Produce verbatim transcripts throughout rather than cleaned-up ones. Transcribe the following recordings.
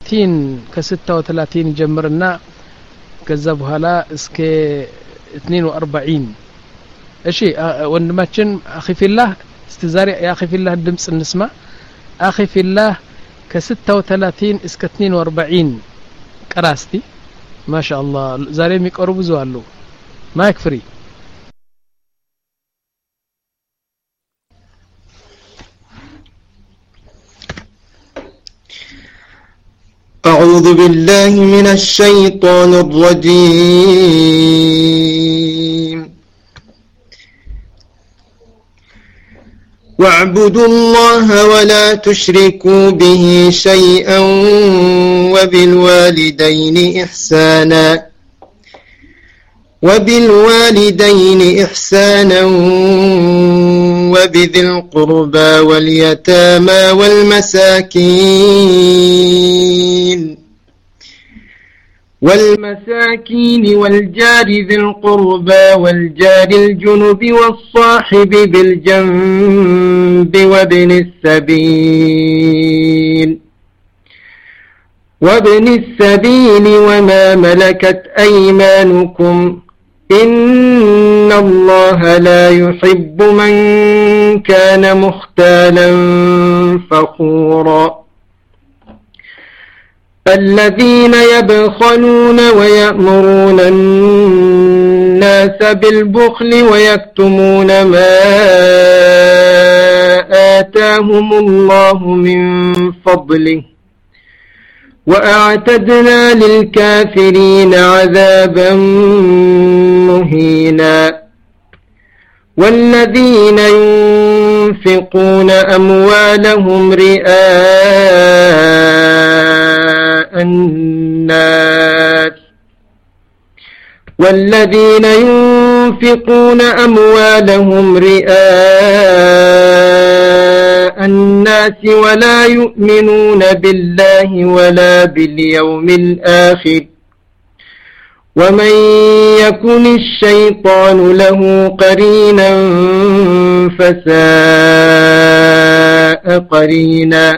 ثلاثين كستة وثلاثين جمرنا ከዛ በኋላ እስከ اثنين وأربعين እሺ ወንድማችን አኺ ፊላህ እስቲ ዛሬ ያ አኺ ፊላህ ድምጽ እንስማ አኺ ፊላህ ከستة وثلاثين እስከ اثنين وأربعين ቀራስቲ ማሻአላህ ዛሬ የሚቀርቡ ብዙ አሉ ማይክ ፍሪ أعوذ بالله من الشيطان الرجيم واعبدوا الله ولا تشركوا به شيئا وبالوالدين إحسانا وبالوالدين إحسانا وبذي القربى واليتامى والمساكين والمساكين والجار ذي القربى والجار الجنب والصاحب بالجنب وابن السبيل وابن السبيل وما ملكت أيمانكم إن الله لا يحب من كان مختالا فخورا الذين يبخلون ويأمرون الناس بالبخل ويكتمون ما آتاهم الله من فضله وأعتدنا للكافرين عذابا مهينا والذين ينفقون أموالهم رئاء الناس والذين ينفقون أموالهم رئاء الناس ولا يؤمنون بالله ولا باليوم الآخر ومن يكن الشيطان له قرينا فساء قرينا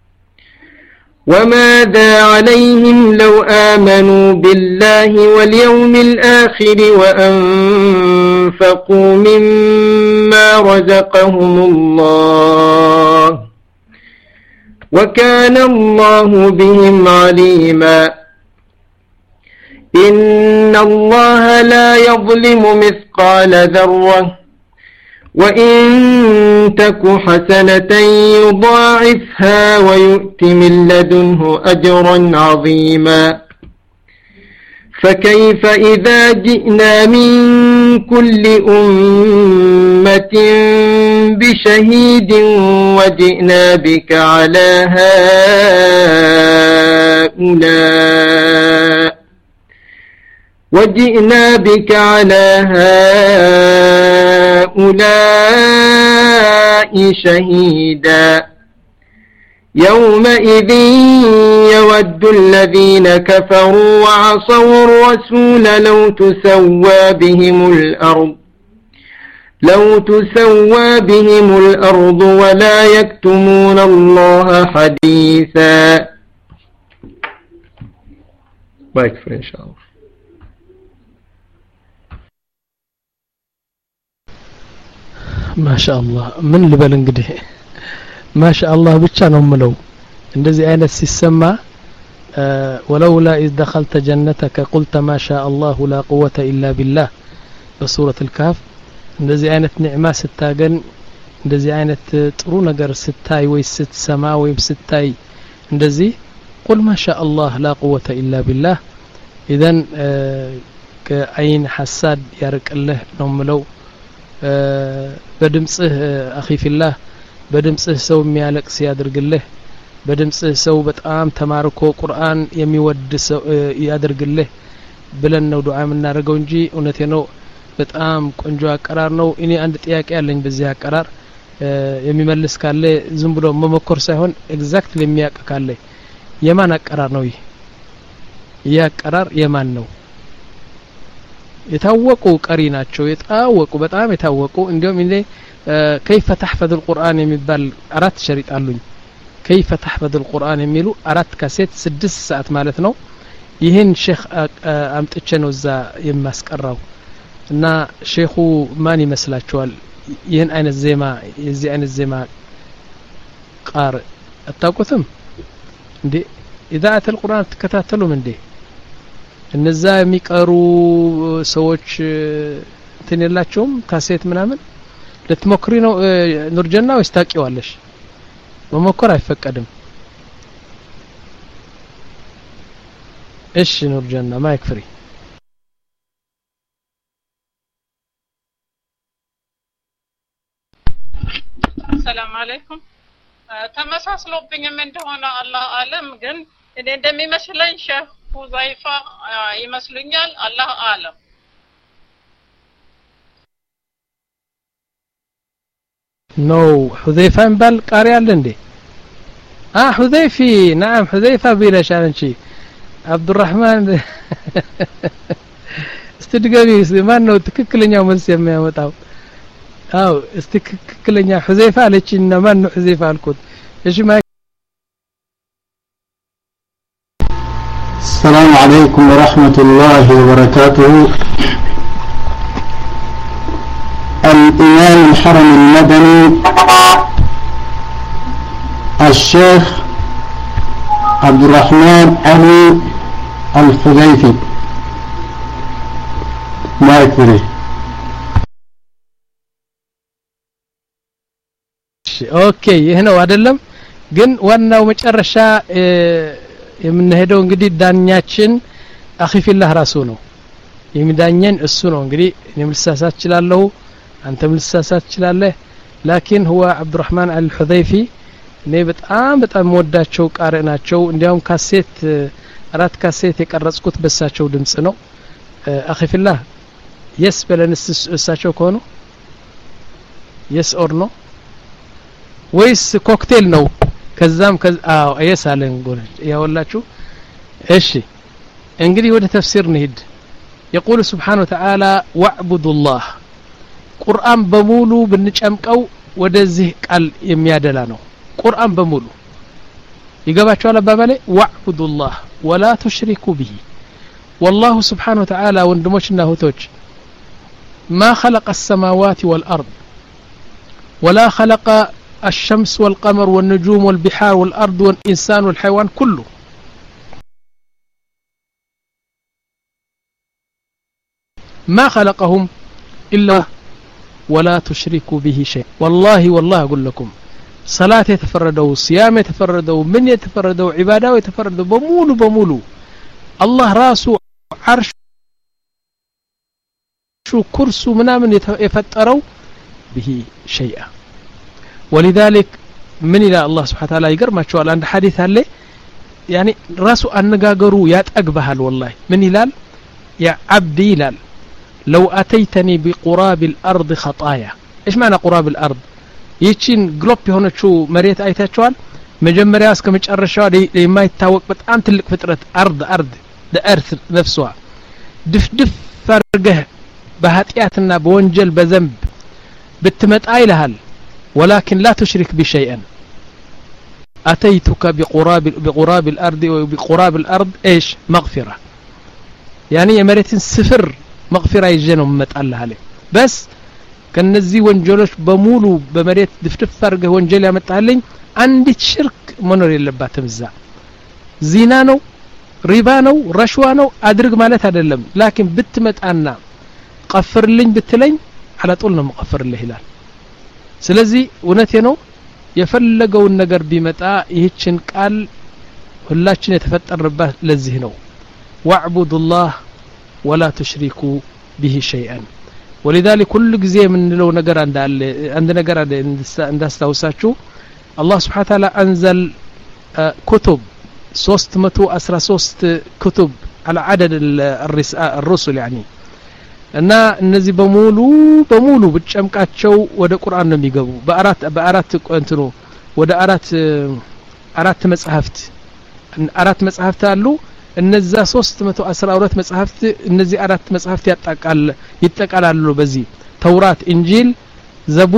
وماذا عليهم لو آمنوا بالله واليوم الآخر وأنفقوا مما رزقهم الله وكان الله بهم عليما إن الله لا يظلم مثقال ذرة وإن تك حسنة يضاعفها ويؤت من لدنه أجرا عظيما فكيف إذا جئنا من كل أمة بشهيد وجئنا بك على هؤلاء وجئنا بك على هؤلاء شهيدا يومئذ يود الذين كفروا وعصوا الرسول لو تسوى بهم الأرض لو تسوى بهم الأرض ولا يكتمون الله حديثا. بايكفر إن شاء الله. ما شاء الله من لبل እንግዲህ ما شاء الله ብቻ ነው ምለው እንደዚህ አይነት ሲሰማ ولولا إذ دخلت جنتك قلت ما شاء الله لا قوة إلا بالله بسورة الكهف እንደዚህ አይነት ኒዕማ ስታገን እንደዚህ አይነት ጥሩ ነገር ስታይ ወይ ስትሰማ ወይ ስታይ እንደዚህ قل ما شاء الله لا قوة إلا بالله إذن كأين حساد يرقله ነው ምለው በድምጽህ አኺ ፊላህ በድምጽህ ሰው የሚያለቅስ ያድርግልህ በድምጽህ ሰው በጣም ተማርኮ ቁርአን የሚወድ ሰው ያድርግልህ ብለን ነው ዱዓ የምናደርገው እንጂ እውነቴ ነው በጣም ቆንጆ አቀራር ነው። እኔ አንድ ጥያቄ አለኝ በዚህ አቀራር የሚመልስ ካለ ዝም ብሎ መመኮር ሳይሆን ኤግዛክትሊ የሚያውቅ ካለ የማን አቀራር ነው? ይህ ይህ አቀራር የማን ነው? የታወቁ ቀሪ ናቸው የታወቁ በጣም የታወቁ እንዲሁም እንደ كيف تحفظ القرآن የሚባል አራት ሸሪጥ አሉኝ كيف تحفظ القرآن የሚሉ አራት ካሴት ስድስት ሰዓት ማለት ነው ይሄን ሼክ አምጥቼ ነው እዛ የማስቀራው እና ሼኹ ማን ይመስላችኋል ይሄን አይነት ዜማ የዚህ አይነት ዜማ ቃር አታውቁትም እንዴ ኢዳአት القرآن ተከታተሉም እንዴ እነዛ የሚቀሩ ሰዎች እንትን የላቸውም ካሴት ምናምን ለትሞክሪ ነው ኑርጀና ወይስ ታቂዋለሽ መሞከር አይፈቀድም እሺ ኑርጀና ማይክ ፍሪ ሰላም አለይኩም ተመሳስሎብኝም እንደሆነ አላህ አለም ግን እኔ እንደሚመስለኝ ሼህ ሁዛይፋ ይመስሉኛል አላህ አለም نو حذيفة بال قاري አለ እንዴ اه حذيفي نعم حذيفة بلاش انشي عبد الرحمن استدقالي ማን ነው ትክክለኛው መልስ የሚያመጣው አው ትክክለኛ حذيفة አለችና ማን ነው حذيفة አልኩት እሺ ማ السلام عليكم ورحمة الله وبركاته الإمام الحرم المدني الشيخ عبد الرحمن علي الحذيفي ما يكفي اوكي هنا አይደለም ግን ዋናው መጨረሻ የምንሄደው እንግዲህ ዳኛችን አኺፊላህ ራሱ ነው የሚዳኘን እሱ ነው እንግዲህ እኔም ልሳሳት እችላለሁ አንተም ልሳሳት ትችላለህ ላኪን هو عبد الرحمن الحذيفي እኔ በጣም በጣም ወዳቸው ቃሪ ናቸው እንዲያውም ካሴት አራት ካሴት የቀረጽኩት በሳቸው ድምጽ ነው አኺፊላህ yes በለንስ እሳቸው ከሆኑ yes or no ወይስ ኮክቴል ነው ከዛም አዎ yes አለን ጎል ያወላችሁ እሺ እንግዲህ ወደ ተፍሲር እንሂድ يقول سبحانه وتعالى واعبدوا الله ቁርአን በሙሉ ብንጨምቀው ወደዚህ ቃል የሚያደላ ነው ቁርአን በሙሉ ይገባችኋል አባባሌ واعبدوا الله ولا تشركوا به والله سبحانه وتعالى ወንድሞችና እህቶች ما خلق السماوات والأرض ولا خلق الشمس والقمر والنجوم والبحار والأرض والإنسان والحيوان كله ما خلقهم إلا ولا تشركوا به شيء والله والله أقول لكم صلاة يتفردوا صيام يتفردوا من يتفردوا عبادة يتفردوا بمولو بمولو الله راسه عرش شو كرسو منامن يفتروا به شيئا ولذلك من إلى الله سبحانه وتعالى يقر ما شوال عند حديث هالي يعني راسه أنقاقروا ياتقبهال والله من إلال يا عبدي إلال لو أتيتني بقراب الأرض خطايا إيش معنى قراب الأرض يتشين قلوب هنا شو مريت أيتها مجمريا اسكم يتشرشوا لي ما يتاوق بتأم تلك فترة أرض أرض the earth نفسها دف دف فرقه بهاتياتنا بونجل بذنب بتمت آيلهال ولكن لا تشرك بشيئا أتيتك بقراب بقراب الأرض وبقراب الأرض إيش مغفرة يعني مريت صفر مغفرة يجينهم متقالها عليه بس كنزي وانجلوش بمولو بمريت دفتف فرقه وانجل يمتقالين عندي شرك منور يلباتم الزا زينانو ريبانو رشوانو أدرق مالت هذا اللم لكن بتمت أنا قفر لين بتلين على طولنا مقفر الله هلال سلزي ونتينو يفلقوا النقر بمتاع يهتشن قال هلاتشن يتفتر رباه لزهنو واعبدوا الله ولا تشركوا به شيئا ولذلك كل جزء من لو نقر عند عند نقر عند استوساتشو الله سبحانه وتعالى أنزل كتب ሶስት መቶ አስራ ሶስት كتب على عدد الرسل يعني እና እነዚህ በሙሉ በሙሉ ብጨምቃቸው ወደ ቁርአን ነው የሚገቡ በአራት በአራት እንትኑ ወደ አራት አራት መጽሐፍት አራት መጽሐፍት አሉ እነዛ ሶስት መቶ አስራ ሁለት መጽሐፍት እነዚህ አራት መጽሐፍት ያጣቃል ይጠቃላሉ በዚህ ተውራት እንጂል ዘቡር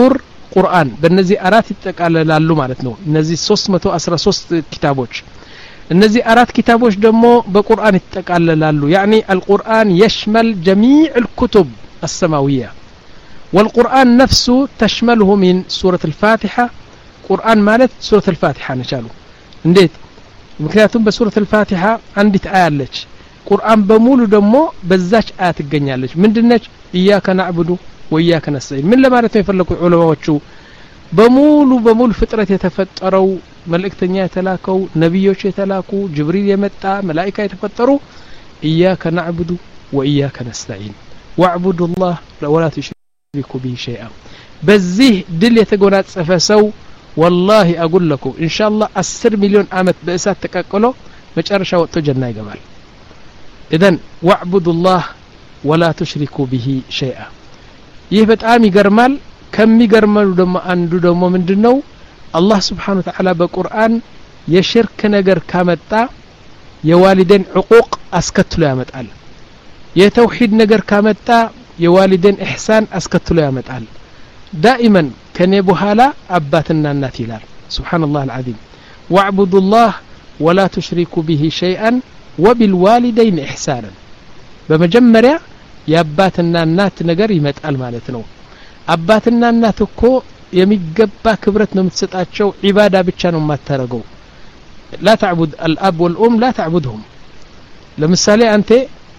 ቁርአን በእነዚህ አራት ይጠቃለላሉ ማለት ነው እነዚህ ሶስት መቶ አስራ ሶስት ኪታቦች እነዚህ አራት ኪታቦች ደግሞ በቁርአን ይጠቃለላሉ يعني القرآن يشمل جميع الكتب السماوية والقرآن نفسه تشمله من سورة الفاتحة قرآن مالت سورة الفاتحة نشالو انديت ምክንያቱም በሱረቱ الفاتحة አንዲት አያ አለች ቁርአን በሙሉ ደግሞ በዛች አያ ትገኛለች ምንድነች ኢያከ ነዕቡዱ ወኢያከ ነስተዒን ምን ለማለት ነው የፈለኩ ዑለማዎቹ በሙሉ በሙሉ ፍጥረት የተፈጠረው መልእክተኛ የተላከው ነብዮች የተላኩ ጅብሪል የመጣ መላእክት የተፈጠሩ ኢያከ ነዕቡዱ ወኢያከ ነስተዒን ወዕቡዱ الله ولا تشركوا به شيئا በዚህ ድል የተጎናጸፈ ሰው والله اقول لكم ان شاء الله عشرة مليون አመት በእሳት ተቀቅሎ መጨረሻ ወጥቶ ጀና ይገባል اذا واعبدوا الله ولا تشركوا به شيئا ይህ በጣም ይገርማል ከሚገርመው ደግሞ አንዱ ደግሞ ምንድነው አላህ Subhanahu Wa Ta'ala በቁርአን የሽርክ ነገር ካመጣ የዋሊደን ዕቁቅ አስከትሎ ያመጣል የተውሂድ ነገር ካመጣ የዋሊደን ኢህሳን አስከትሎ ያመጣል دائما كني بحالا أباتنا الناتيلار سبحان الله العظيم واعبدوا الله ولا تشركوا به شيئا وبالوالدين إحسانا بمجمرة يا أباتنا النات نجر يمتقل مالتنا أباتنا النات كو يميقبا كبرتنا متسطاتشو عبادة بتشانو ما ترقوا لا تعبد الأب والأم لا تعبدهم لمثالي أنت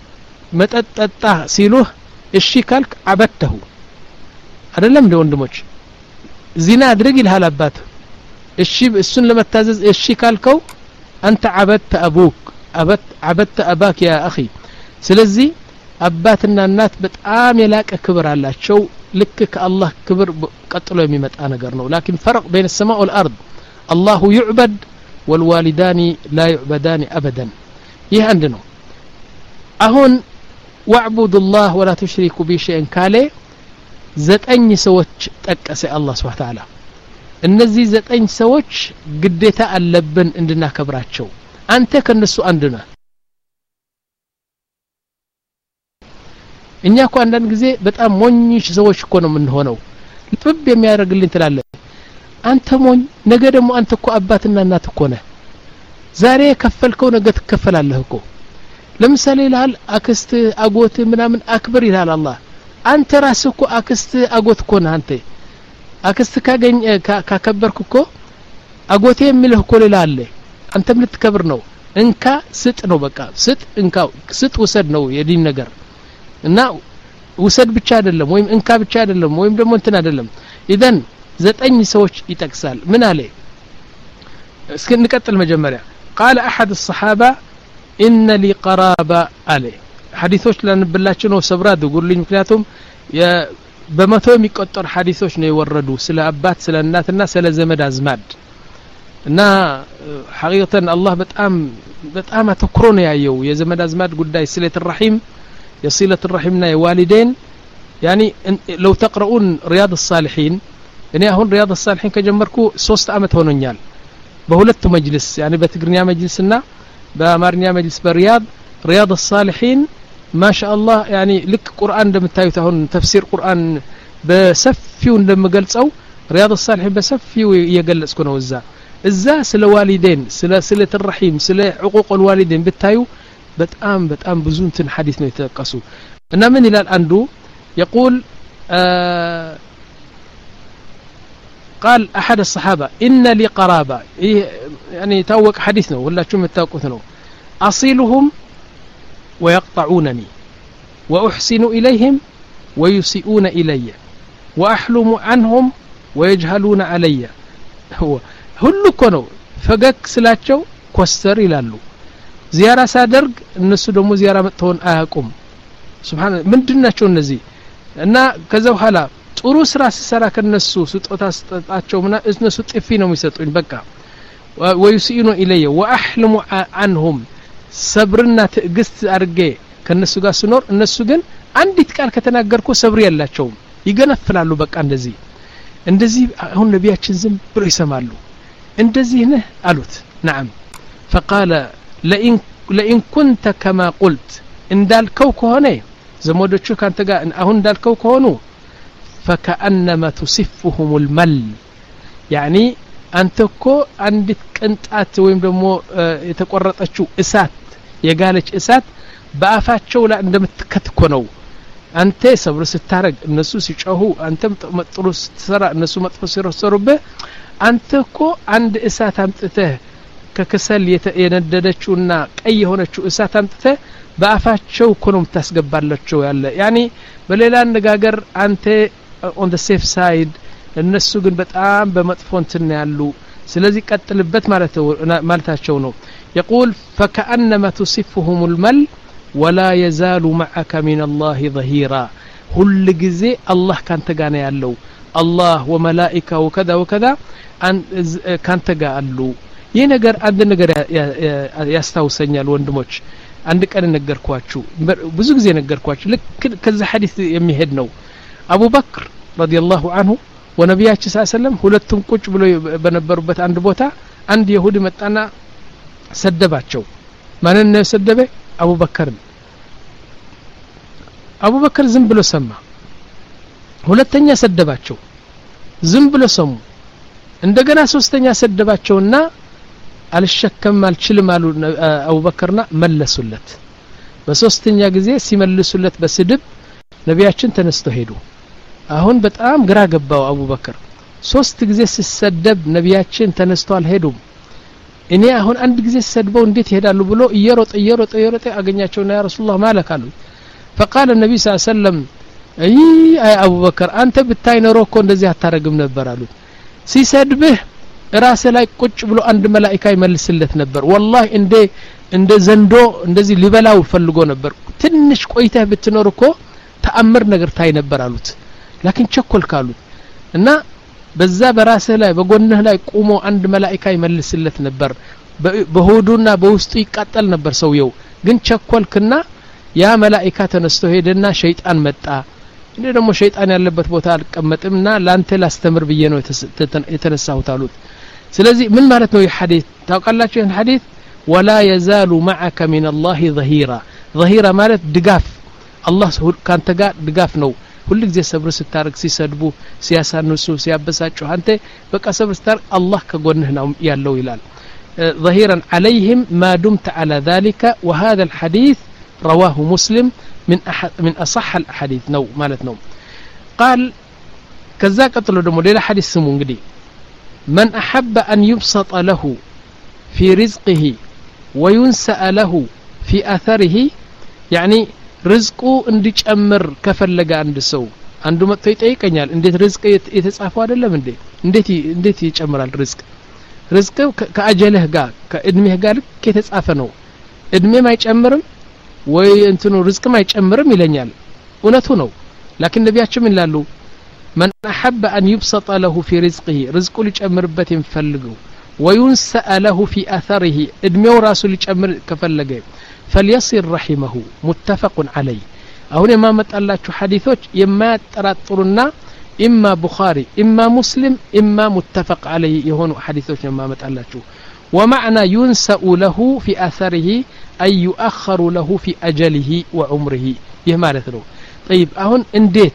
متأتتا سيلوه الشيكالك عبدته አይደለም እንደ ወንድሞች ዚና አድርግ ይልሃል አባት እሺ እሱን ለመታዘዝ እሺ ካልከው አንተ عبدت ابوك عبدت عبدت اباك يا اخي ስለዚህ አባትና እናት በጣም የላቀ ክብር አላቸው ልክ ከአላህ ክብር ቀጥሎ የሚመጣ ነገር ነው لكن فرق بين السماء والارض الله يعبد والوالدان لا يعبدان ابدا ይህ አንድ ነው አሁን واعبدوا الله ولا تشركوا به شيئا ካለ ዘጠኝ ሰዎች ጠቀሰ አላህ Subhanahu Wa Ta'ala እነዚህ ዘጠኝ ሰዎች ግዴታ አለብን እንድናከብራቸው አንተ ከነሱ አንድ ነህ እኛ እኮ አንዳንድ ጊዜ በጣም ሞኝሽ ሰዎች እኮ ነው የምንሆነው ልብ የሚያደርግልን ትላለህ አንተ ሞኝ ነገ ደግሞ አንተ እኮ አባትና እናት እኮ ነህ ዛሬ ከፈልከው ነገ ትከፈላለህ እኮ ለምሳሌ ይላል አክስት አጎት ምናምን አክብር ይላል አላህ አንተ ራስህ እኮ አክስት አጎት እኮ ነህ አንተ አክስት ካገኝ ካከበርክ እኮ አጎቴ የሚልህ እኮ ሌላ አለ አንተም ልትከብር ነው እንካ ስጥ ነው በቃ ስጥ እንካ ስጥ ወሰድ ነው የዲን ነገር እና ወሰድ ብቻ አይደለም ወይም እንካ ብቻ አይደለም ወይም ደግሞ እንትን አይደለም اذا ዘጠኝ ሰዎች ይጠቅሳል ምን አለ እስኪ እንቀጥል መጀመሪያ قال احد الصحابه ان لي قرابه عليه ሐዲሶች ለንብላችሁ ነው ሰብራ አድርጉልኝ ምክንያቱም በመቶ የሚቆጠር ሐዲሶች ነው የወረዱ ስለ አባት ስለ እናትና ስለ ዘመድ አዝማድ እና ሐቂቀተን አላህ በጣም በጣም አተኩሮ ነው ያየው የዘመድ አዝማድ ጉዳይ ስለት الرحيم يصله الرحمنا የዋሊዴን يعني لو تقرؤون رياض الصالحين እኔ አሁን رياض الصالحين ከጀመርኩ ሶስት አመት ሆኖኛል በሁለት መጅልስ يعني በትግርኛ መጅልስና በአማርኛ መጅልስ በሪያድ رياض الصالحين ما شاء الله يعني لك قرآن እንደምታዩት አሁን ተፍሲር ቁርአን በሰፊው እንደምገልጸው رياض الصالحين በሰፊው እየገለጽኩ ነው እዛ እዛ ስለ ዋሊዴን ስለ ስለት الرحيم ስለ حقوق الوالدين ብታዩ በጣም በጣም ብዙ እንትን ሐዲስ ነው የተጠቀሱ እና ምን ይላል አንዱ يقول آه قال احد الصحابه ان لي قرابه يعني توق حديث ነው ሁላችሁም የምታውቁት ነው اصيلهم ويقطعونني وأحسن إليهم ويسيئون إلي وأحلم عنهم ويجهلون علي هو هلو كنو فقك سلاتشو كوستر إلالو زيارة سادرق النسو دمو زيارة متهون آهكم سبحان الله من دناتشو النزي أنا كذا وحالا ጥሩ ስራ ሲሰራ ከነሱ ስጦታ ስጣቸው ምና እነሱ ጥፊ ነው የሚሰጡኝ በቃ ويسيئون إلي وأحلم عنهم ሰብርና ትዕግስት አርጌ ከነሱ ጋር ስኖር እነሱ ግን አንዲት ቃል ከተናገርኩ ሰብር ያላቸው ይገነፍላሉ በቃ እንደዚህ እንደዚህ አሁን ነቢያችን ዝም ብሎ ይሰማሉ እንደዚህ ነህ አሉት نعم فقال لئن لئن كنت كما قلت እንዳልከው ከሆነ ዘመዶቹ ካንተ ጋር አሁን እንዳልከው ከሆኑ فكأنما تسفهم المل يعني أنت كو عندك قنطات ወይም ደግሞ የተቆረጠችው እሳት የጋለች እሳት በአፋቸው ላይ እንደምትከትኮ ነው አንተ ሰብር ስታረግ እነሱ ሲጮሁ አንተ ጥሩ ስትሰራ እነሱ መጥፎ ሲረሰሩብህ አንተ እኮ አንድ እሳት አምጥተህ ከከሰል የነደደችውና ቀይ የሆነችው እሳት አምጥተህ በአፋቸው እኮ ነው የምታስገባላቸው ያለ يعني በሌላ አነጋገር አንተ on the safe side እነሱ ግን በጣም በመጥፎ እንትን ያሉ ስለዚህ ቀጥልበት ማለት ማለታቸው ነው يقول فكأنما تصفهم المل ولا يزال معك من الله ظهيرا كل جزء الله كان تجانا ያለው الله وملائكه وكذا وكذا كان تجالو ይህ ነገር አንድ ነገር ያስታውሰኛል ወንድሞች አንድ ቀን ነገርኳችሁ ብዙ ጊዜ ነገርኳችሁ ልክ ከዛ ሐዲስ የሚሄድ ነው አቡ በክር ረዲየላሁ ዐንሁ ወነብያችን ሰለላሁ ዐለይሂ ወሰለም ሁለቱም ቁጭ ብሎ በነበሩበት አንድ ቦታ አንድ ይሁዲ መጣና ሰደባቸው ማንን ነው ሰደበ አቡ በክር አቡ በክር ዝም ብሎ ሰማ ሁለተኛ ሰደባቸው ዝም ብሎ ሰሙ እንደገና ሶስተኛ ሰደባቸውና አልሸከም አልችልም አሉ አቡ በክርና መለሱለት በሶስተኛ ጊዜ ሲመልሱለት በስድብ ነብያችን ተነስተው ሄዱ አሁን በጣም ግራ ገባው አቡ በክር ሶስት ጊዜ ሲሰደብ ነብያችን ተነስተው አልሄዱም እኔ አሁን አንድ ጊዜ ሲሰድበው እንዴት ይሄዳሉ ብሎ እየሮጠ እየሮጠ እየሮጠ አገኛቸውና ያ ረሱላህ ማለክ አሉ فقال النبي صلى الله عليه وسلم اي ابو بكر انت بታይ ኖሮ እኮ እንደዚህ አታረግም ነበር አሉት ሲሰድብህ ራስ ላይ ቁጭ ብሎ አንድ መላእክት ይመልስለት ነበር والله እንደ እንደ ዘንዶ እንደዚህ ሊበላው ፈልጎ ነበር ትንሽ ቆይተህ ብትኖር እኮ ተአምር ነገር ታይ ነበር አሉት لكن ቸኮልክ አሉት እና በዛ በራስ ላይ በጎንህ ላይ ቆሞ አንድ መላእክት ይመልስለት ነበር በሆዱና በውስጡ ይቃጠል ነበር ሰውየው ግን ቸኮልክና ያ መላእክት ተነስቶ ሄደና ሸይጣን መጣ እንዴ ደግሞ ሸይጣን ያለበት ቦታ አልቀመጥምና ላንተ ላስተምር ብዬ ነው የተነሳሁት አሉት ስለዚህ ምን ማለት ነው ይህ ሐዲስ ታውቃላችሁ ይህ ሐዲስ ولا يزال معك من الله ظهيرا ظهيرا ማለት ድጋፍ አላህ ካንተ ጋር ድጋፍ ነው ሁሉ ጊዜ ሰብር ስታርግ ሲሰድቡ ሲያሳንሱ ሲያበሳጩ አንተ በቃ ሰብር ስታርግ አላህ ከጎንህ ነው ያለው ይላል ظهيرا عليهم ما دمت على ذلك وهذا الحديث رواه مسلم من أحد من أصح الأحاديث نو مالت نو قال كذا قتلوا دمو ليلة حديث سمو انقدي من أحب أن يبسط له في رزقه وينسأ له في أثره يعني رزقه انديج أمر كفلق عند سو عنده ما تيتيقنيال انديت رزق يتصافوا አይደለም እንዴ እንዴት እንዴት ይጨምራል رزق رزق ከአጀለህ ጋር ከእድሜህ ጋር ከተጻፈ ነው እድሜም አይጨምርም ወይ እንትኑ ርዝቅም አይጨምርም ይለኛል እውነቱ ነው لكن ነብያችን ምን ይላሉ من احب ان يبسط له في رزقه رزقه ሊጨምርበት የሚፈልገው وينسأ له في اثره እድሜው ራሱ ሊጨምር ከፈለገ فليصل رحمه متفق عليه አሁን የማመጣላችሁ ሐዲሶች የማያጠራጥሩና اما بخاري اما مسلم اما متفق عليه የሆኑ ሐዲሶች የማመጣላችሁ ومعنى ينسأ له في اثره أي يؤخر له في أجله وعمره يهمالت له طيب አሁን እንዴት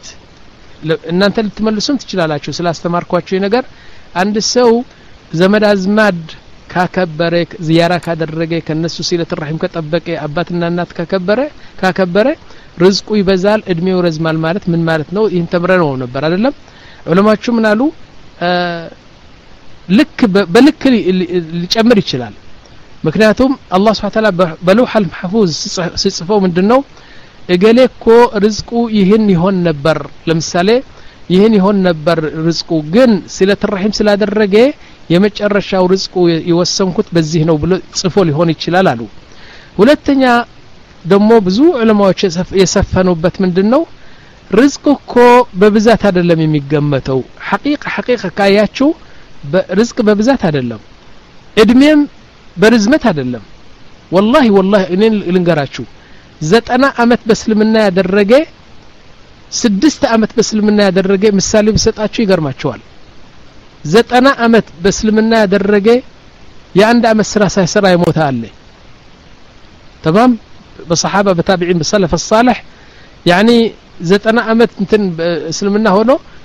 እናንተ ልትመልሱም ትችላላችሁ ስላስተማርኳችሁ ነገር አንድ ሰው ዘመድ አዝማድ ካከበረ ዚያራ ካደረገ ከነሱ ሲለት الرحم ከጠበቀ አባትና እናት ካከበረ ካከበረ ርዝቁ ይበዛል እድሜው ረዝማል ማለት ምን ማለት ነው ይሄን ተምረነው ነበር አይደለም ዑለማዎቹ ምን አሉ ልክ በልክ ሊጨምር ይችላል ምክንያቱም አላህ Subhanahu Wa Ta'ala በለውህ المحفوظ ሲጽፈው ምንድነው እገሌኮ ርዝቁ ይህን ይሆን ነበር ለምሳሌ ይህን ይሆን ነበር ርዝቁ ግን ሲለት الرحم ስላደረገ የመጨረሻው ርዝቁ ይወሰንኩት በዚህ ነው ብሎ ጽፎ ሊሆን ይችላል አሉ ሁለተኛ ደግሞ ብዙ ዑለማዎች የሰፈኑበት ምንድነው ርዝቁኮ በብዛት አይደለም የሚገመተው ሐቂቃ ሐቂቃ ካያችሁ ርዝቅ በብዛት አይደለም እድሜም በርዝመት አይደለም والله والله እኔን ልንገራችሁ ዘጠና አመት በእስልምና ያደረገ ስድስት አመት በእስልምና ያደረገ ምሳሌ ብሰጣችሁ ይገርማችኋል ዘጠና አመት በእስልምና ያደረገ የአንድ አመት ስራ ሳይሰራ ይሞታ አለ تمام በሰሃባ በታቢዒን በሰለፍ الصالح يعني ዘጠና አመት እንትን እስልምና ሆኖ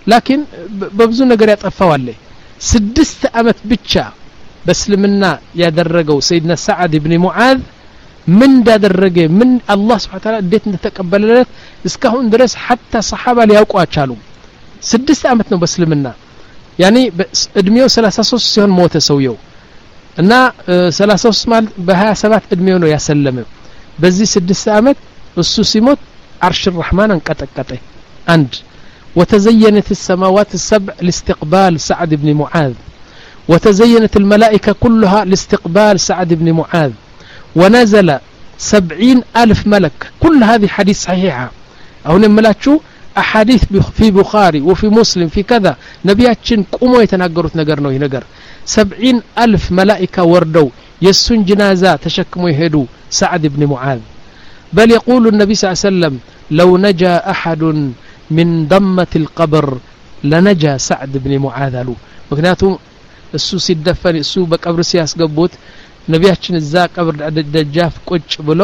لكن በብዙ ነገር ያጠፋው አለ ስድስት አመት ብቻ በእስልምና ያደረገው ሰይድና ሰዓድ ኢብኑ ሙዓዝ ምን እንዳደረገ ምን አላህ Subhanahu Ta'ala እንዴት እንደተቀበለለት እስካሁን ድረስ حتى ሰሃባ ሊያውቁ አልቻሉም ስድስት አመት ነው በእስልምና ያኒ እድሜው ሰላሳ ሶስት ሲሆን ሞተ ሰውየው እና ሰላሳ ሶስት ማለት በ27 እድሜው ነው ያሰለመው በዚህ ስድስት አመት እሱ ሲሞት عرش الرحمن انقطقጠ አንድ وتزينت السماوات السبع لاستقبال سعد بن معاذ وتزينت الملائكة كلها لاستقبال سعد بن معاذ ونزل سبعين ألف ملك كل هذه حديث صحيحة هنا ملاتشو أحاديث في بخاري وفي مسلم في كذا نبياتشن قوموا يتناقروا تناقرنوا يناقر سبعين ألف ملائكة وردوا يسون جنازة تشكموا يهدوا سعد بن معاذ بل يقول النبي صلى الله عليه وسلم لو نجا أحد من ضمة القبر لنجا سعد بن معاذ له مكنياتهم السو سيدفن السو بقبر سياس قبوت نبياتشن الزا قبر دجاف قج بلو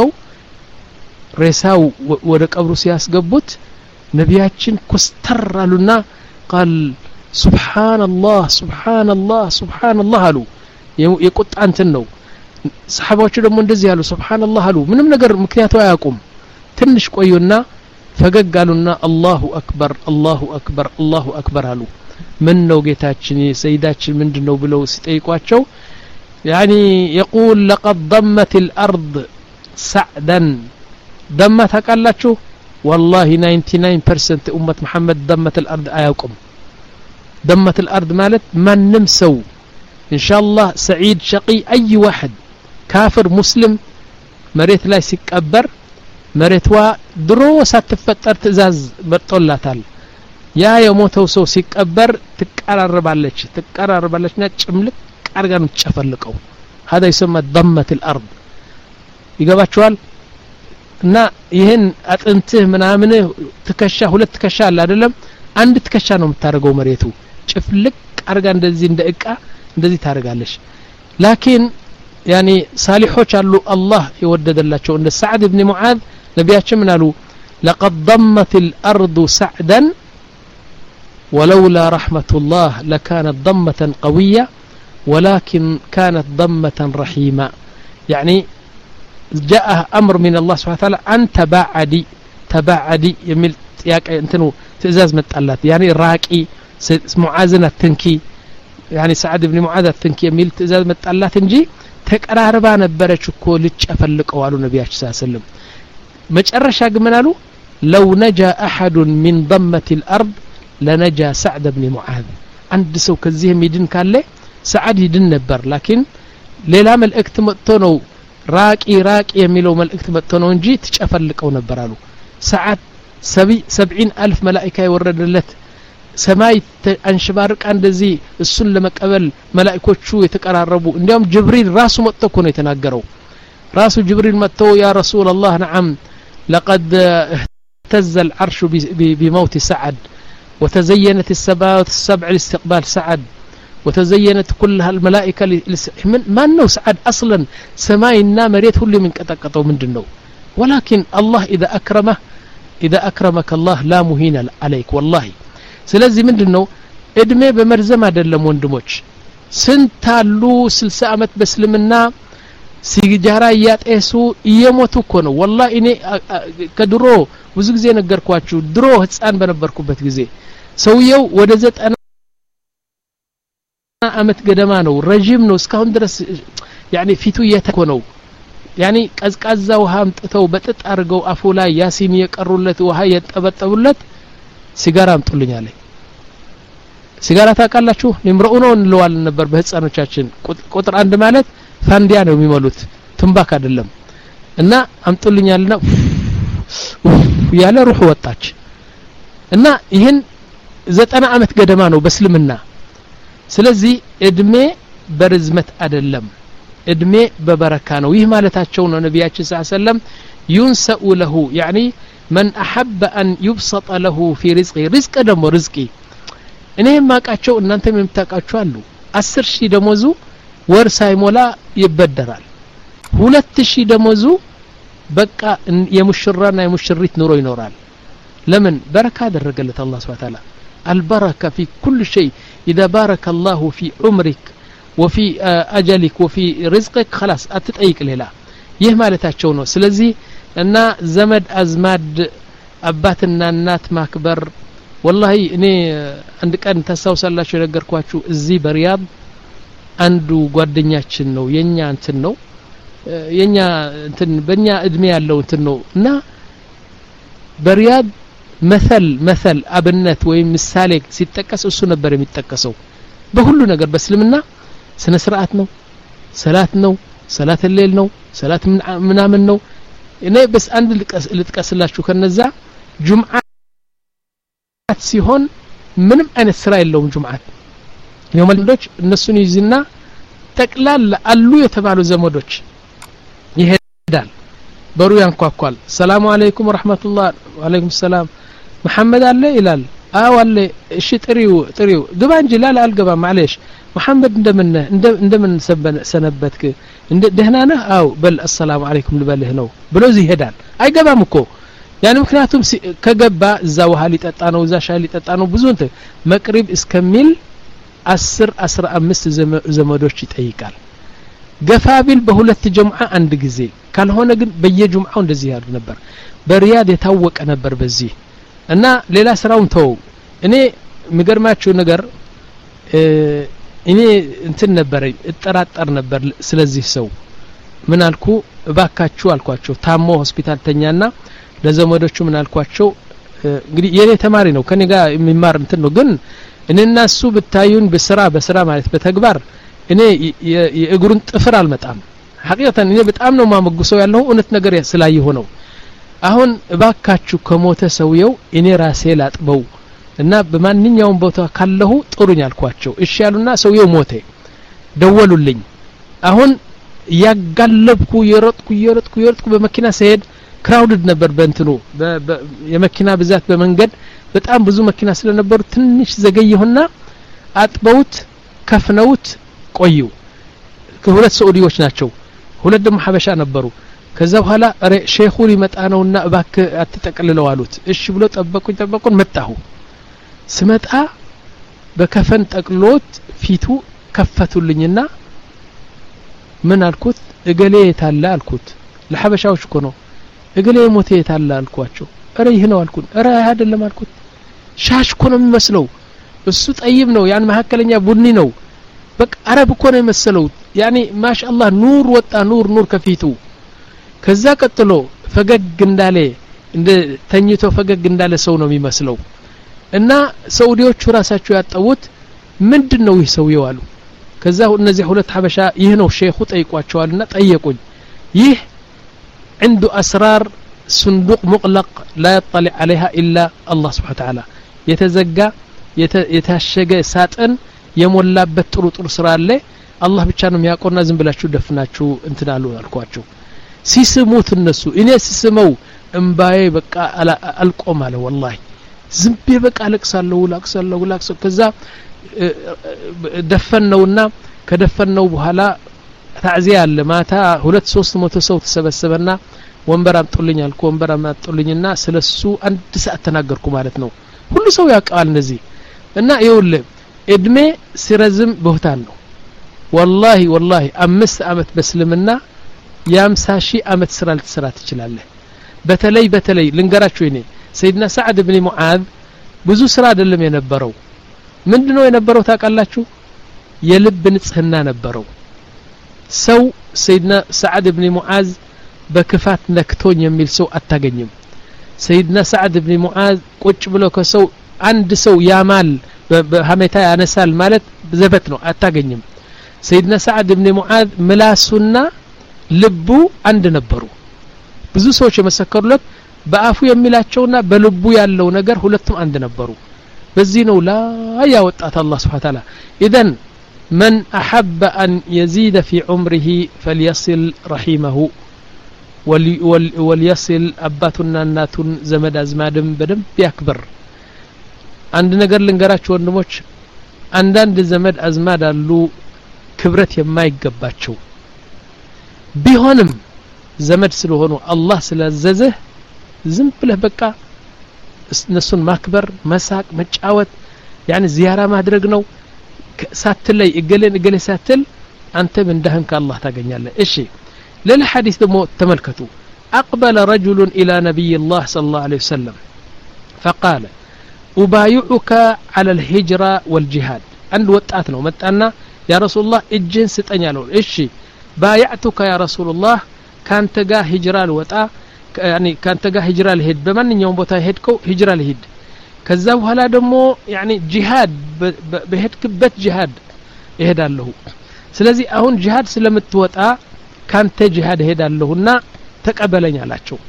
ريساو ወደ ቀብሩ ሲያስገቡት ነቢያችን ኮስተር አሉና قال سبحان الله سبحان الله سبحان الله አሉ የቁጣ እንትን ነው ሰሃባዎቹ ደግሞ እንደዚህ ያሉ سبحان الله አሉ ምንም ነገር ምክንያቱ አያውቁም ትንሽ ቆዩና ፈገግ አሉና الله اكبر الله اكبر الله اكبر አሉ ምን ነው ጌታችን ሰይዳችን ምንድነው ብለው ሲጠይቋቸው يعني يقول لقد ضمت الارض سعدا ضمت አቃላችሁ والله ninety-nine percent امه محمد ضمت الارض አያውቁም ضمت الارض ማለት ማንም ሰው ان شاء الله سعيد شقي اي واحد كافر مسلم መሬት ላይ ሲቀበር መሬቷ ድሮ ሳትፈጠር ትእዛዝ መጥቶላታል ያ የሞተው ሰው ሲቀበር ትቀራረባለች ትቀራረባለችና ጭምልቅ አርጋ ነው ተጨፈልቀው هذا يسمى ضمت الارض ይገባችኋል እና ይሄን አጥንትህ ምናምን ትከሻ ሁለት ትከሻ አለ አይደለም አንድ ትከሻ ነው የምታረገው መሬቱ ጭፍልቅ አርጋ እንደዚህ እንደ እቃ እንደዚህ ታረጋለች لكن يعني صالحዎች አሉ አላህ ይወደደላቸው እንደ سعد بن معاذ ነቢያችን ምን አሉ لقد ضمت الارض سعدا ولولا رحمة الله لكانت ضمة قوية ولكن كانت ضمة رحيمة يعني جاء أمر من الله سبحانه وتعالى أن تباعدي تباعدي يميل انتنو تئزاز متقلات يعني راكي معازنة تنكي يعني سعد بن معاذ التنكي يميل تئزاز متقلات انجي تقراربا ነበረች እኮ ልጨፈልቀው አሉ ነብያችን ሰለላሁ ዐለይሂ ወሰለም መጨረሻ ግን አሉ لو نجا أحد من ضمة الأرض لنجا سعد بن معاذ عند سو كزيه ميدن ካለ سعد ይድን ነበር لكن ሌላ መልእክት መጥቶ ነው ራቂ ራቂ የሚለው መልእክት መጥቶ ነው እንጂ ተጨፈልቀው ነበር አሉ سعد سبعين ألف ملائكة يوردለት ሰማይ አንሽባርቃ እንደዚህ እሱን ለመቀበል መላእክቶቹ የተቀራረቡ እንዲያም ጅብሪል ራሱ መጥቶ እኮ ነው የተናገረው ራሱ ጅብሪል መጥቶ يا رسول الله نعم لقد اهتز العرش بموت سعد وتزينت السماوات السبع لاستقبال سعد وتزينت كلها الملائكة من ما انه سعد اصلا سماينا مريت كل من قطقطو مندنو ولكن الله اذا اكرمه اذا اكرمك الله لا مهين عليك والله ስለዚህ ምንድነው እድሜ በመርዘም አይደለም ወንድሞች ስንታሉ ስልሳ አመት በእስልምና ሲጃራ ያጤሱ እየሞቱ እኮ ነው والله እኔ ከድሮ ብዙ ጊዜ ነገርኳችሁ ድሮ ህፃን በነበርኩበት ጊዜ ሰውየው ወደ ዘጠና አመት ገደማ ነው ረጅም ነው እስካሁን ድረስ يعني ፊቱ እየተኮ ነው يعني ቀዝቃዛ ውሃ አምጥተው በጥጥ አርገው አፉ ላይ ያሲን የቀሩለት ውሃ የጠበጠቡለት ሲጋራ አምጡልኝ አለ ሲጋራ ታቃላችሁ ንምረኡ ነው እንለዋል ነበር በህፃኖቻችን ቁጥር አንድ ማለት ፋንዲያ ነው የሚመሉት ትንባክ አይደለም እና አምጡልኛልና ያለ ሩህ ወጣች እና ይሄን ዘጠና አመት ገደማ ነው በእስልምና ስለዚህ እድሜ በርዝመት አይደለም እድሜ በበረካ ነው ይህ ማለታቸው ነው ነብያችን ሰለላሁ ዐለይሂ ወሰለም ينسأ له يعني من أحب أن يبسط له في رزقه رزق دم رزقي እኔ ማቃቸው እናንተም የምታቃቸው አሉ አስር ሺህ ደሞዙ ወር ሳይሞላ ይበደራል ሁለት ሺህ ደሞዙ በቃ የሙሽራና የሙሽሪት ኑሮ ይኖራል ለምን በረካ አደረገለት አላህ Subhanahu Ta'ala البركة في كل شيء إذا بارك الله في عمرك وفي أجلك وفي رزقك خلاص أتتأيك ليلا يه مالتاቸው ነው ስለዚህ እና ዘመድ አዝማድ አባትና እናት ማክበር والله እኔ አንድ ቀን ተሳውሳላችሁ የነገርኳችሁ እዚህ በሪያድ አንዱ ጓደኛችን ነው የኛ እንትን ነው የኛ እንትን በእኛ እድሜ ያለው እንትን ነው እና በሪያድ مثل مثل አብነት ወይም ምሳሌ ሲጠቀስ እሱ ነበር የሚጠቀሰው በሁሉ ነገር በእስልምና ስነ ስርዓት ነው ሰላት ነው ሰላት الليل ነው ሰላት ምናምን ነው እኔ በስ አንድ ልጥቀስላችሁ ከነዛ ጁምዓ ሲሆን ምንም አይነት ስራ የለውም ጁምዓት የወልዶች እነሱን ይዝና ተቅላል አሉ የተባሉ ዘመዶች ይሄዳል በሩ ያንኳኳል ሰላም አለይኩም ወራህመቱላህ ወአለይኩም ሰላም መሐመድ አለ ይላል አው አለ እሺ ጥሪው ጥሪው ግባ እንጂ ላላ አልገባ ማለሽ መሐመድ እንደምን እንደምን ሰነበትክ እንደ ደህና ነህ አው በል السلام عليكم ልበልህ ነው ብሎ ይሄዳል አይገባም እኮ ያን ምክንያቱም ከገባ እዛ ውሃ ሊጠጣ ነው እዛ ሻይ ሊጠጣ ነው ብዙ እንት መቅሪብ እስከሚል አስር አስራ አምስት ዘመዶች ይጠይቃል ገፋቢል በሁለት ጀምዓ አንድ ጊዜ ካልሆነ ግን በየጁምዓው እንደዚህ ያሉ ነበር በሪያድ የታወቀ ነበር በዚህ እና ሌላ ስራውን ተው እኔ ምገርማችሁ ነገር እኔ እንትን ነበር እጠራጠር ነበር ስለዚህ ሰው ምን አልኩ እባካችሁ አልኳቸው ታሞ ሆስፒታል ተኛና ለዘመዶቹ ምን አልኳቸው እንግዲህ የኔ ተማሪ ነው ከኔ ጋር የሚማር እንትን ነው ግን እኔና እሱ ብታዩን በስራ በስራ ማለት በተግባር እኔ የእግሩን ጥፍር አልመጣም ሐቂቀተን እኔ በጣም ነው ማመግሰው ያለው እውነት ነገር ስላየው ነው አሁን እባካችሁ ከሞተ ሰውየው እኔ ራሴ ላጥበው እና በማንኛውም ቦታ ካለሁ ጥሩኝ አልኳቸው እሺ ያሉና ሰውየው ሞተ ደወሉልኝ አሁን ያጋለብኩ የሮጥኩ የሮጥኩ የሮጥኩ በመኪና ሲሄድ ክራውድድ ነበር በእንትኑ የመኪና ብዛት በመንገድ በጣም ብዙ መኪና ስለነበሩ ትንሽ ዘገየሁና አጥበውት ከፍነውት ቆዩ ከሁለት ሰዑዲዎች ናቸው ሁለት ደግሞ ሐበሻ ነበሩ ከዛ በኋላ አረ ሼኹ ሊመጣ ነውና እባክ አትጠቅልለው አሉት እሺ ብሎ ጠበቁኝ ጠበቁን መጣሁ ስመጣ በከፈን ጠቅሎት ፊቱ ከፈቱልኝና ምን አልኩት እገሌ የታለ አልኩት ለሐበሻዎች እኮ ነው እገሌ ሞተ የታለ አልኳቸው አረ ይሄ ነው አልኩት አረ አይደለም አልኩት ሻሽ እኮ ነው የሚመስለው እሱ ጠይብ ነው ያን መሐከለኛ ቡኒ ነው በቃ አረብ እኮ ነው የሚመስለው ያኒ ማሻአላህ ኑር ወጣ ኑር ኑር ከፊቱ ከዛ ቀጥሎ ፈገግ እንዳለ እንደ ተኝቶ ፈገግ እንዳለ ሰው ነው የሚመስለው እና ሰውዲዎቹ ራሳቸው ያጠውት ምንድነው ይህ ሰው ይዋሉ ከዛ እነዚህ ሁለት ሐበሻ ይህ ነው ሼኹ ጠይቋቸዋልና ጠየቁኝ ይህ عنده اسرار صندوق مغلق لا يطلع عليها الا الله سبحانه وتعالى يتزغى የታሸገ ሳጥን የሞላበት ጥሩ ጥሩ ስራ አለ አላህ ብቻ ነው የሚያቆና ዝም ብላችሁ ደፍናችሁ እንትናሉ አልኳቸው ሲስሙት እነሱ እኔ ሲስመው እንባዬ በቃ አልቆም አለ والله ዝም በቃ ለቅሳለሁ ለቅሳለሁ ለቅሶ ከዛ ደፈነውና ከደፈነው በኋላ ታዕዚያ አለ ማታ ሁለት ሶስት መቶ ሰው ተሰበሰበና ወንበር አምጡልኝ አልኩ ወንበር አምጡልኝና ስለሱ አንድ ሰዓት ተናገርኩ ማለት ነው ሁሉ ሰው ያውቃል እንደዚህ እና ይውል እድሜ ሲረዝም በህታን ነው والله والله አምስት አመት በስልምና የአምሳ ሺህ አመት ስራ ልትሰራ ትችላለህ በተለይ በተለይ ልንገራችሁ እኔ ሰይድና ሰዓድ ኢብኑ ሙዓዝ ብዙ ስራ አይደለም የነበረው ምንድነው የነበረው ታውቃላችሁ የልብ ንጽህና ነበረው ሰው ሰይድና ሰዓድ ኢብኑ ሙዓዝ በክፋት ነክቶኝ የሚል ሰው አታገኝም ሰይድና ሰዓድ ኢብኑ ሙዓዝ ቁጭ ብሎ ከሰው አንድ ሰው ያማል በሐሜታ ያነሳል ማለት ዘበት ነው አታገኝም ሰይድና ሰዓድ ኢብኑ ሙዓዝ ምላሱና ልቡ አንድ ነበሩ ብዙ ሰዎች የመሰከሩለት በአፉ የሚላቸውና በልቡ ያለው ነገር ሁለቱም አንድ ነበሩ በዚህ ነው ላ ያወጣት አላህ Subhanahu Wa Ta'ala اذا من احب ان يزيد في عمره فليصل رحمه وليصل اباتنا እናቱን ዘመድ አዝማድም በደንብ ያክብር አንድ ነገር ልንገራችሁ ወንድሞች አንዳንድ ዘመድ አዝማድ አሉ ክብረት የማይገባቸው ቢሆንም ዘመድ ስለሆኑ አላህ ስላዘዘህ ዝም ብለህ በቃ እነሱን ማክበር መሳቅ መጫወት يعني زيارة ማድረግ ነው ሳትለይ እገሌን እገሌ ሳትል አንተ ምንዳህን ከአላህ ታገኛለህ እሺ ሌላ ሐዲስ ደግሞ ተመልከቱ أقبل رجل إلى نبي الله صلى الله عليه وسلم فقال أبايعك على الهجرة والجهاد عند وطات ነው መጣና يا رسول الله እጅን ስጠኝ አለው እሺ بايعتك يا رسول الله ካንተ ጋር ሂጅራ ልወጣ يعني ካንተ ጋር ሂጅራ ልሄድ በማንኛውም ቦታ ሄድከው ሂጅራ ልሄድ ከዛ በኋላ ደግሞ يعني ጂሃድ በሄድክበት ጂሃድ ይሄዳለሁ ስለዚህ አሁን ጂሃድ ስለምትወጣ ካንተ ጂሃድ ሄዳለሁና ተቀበለኝ አላቸው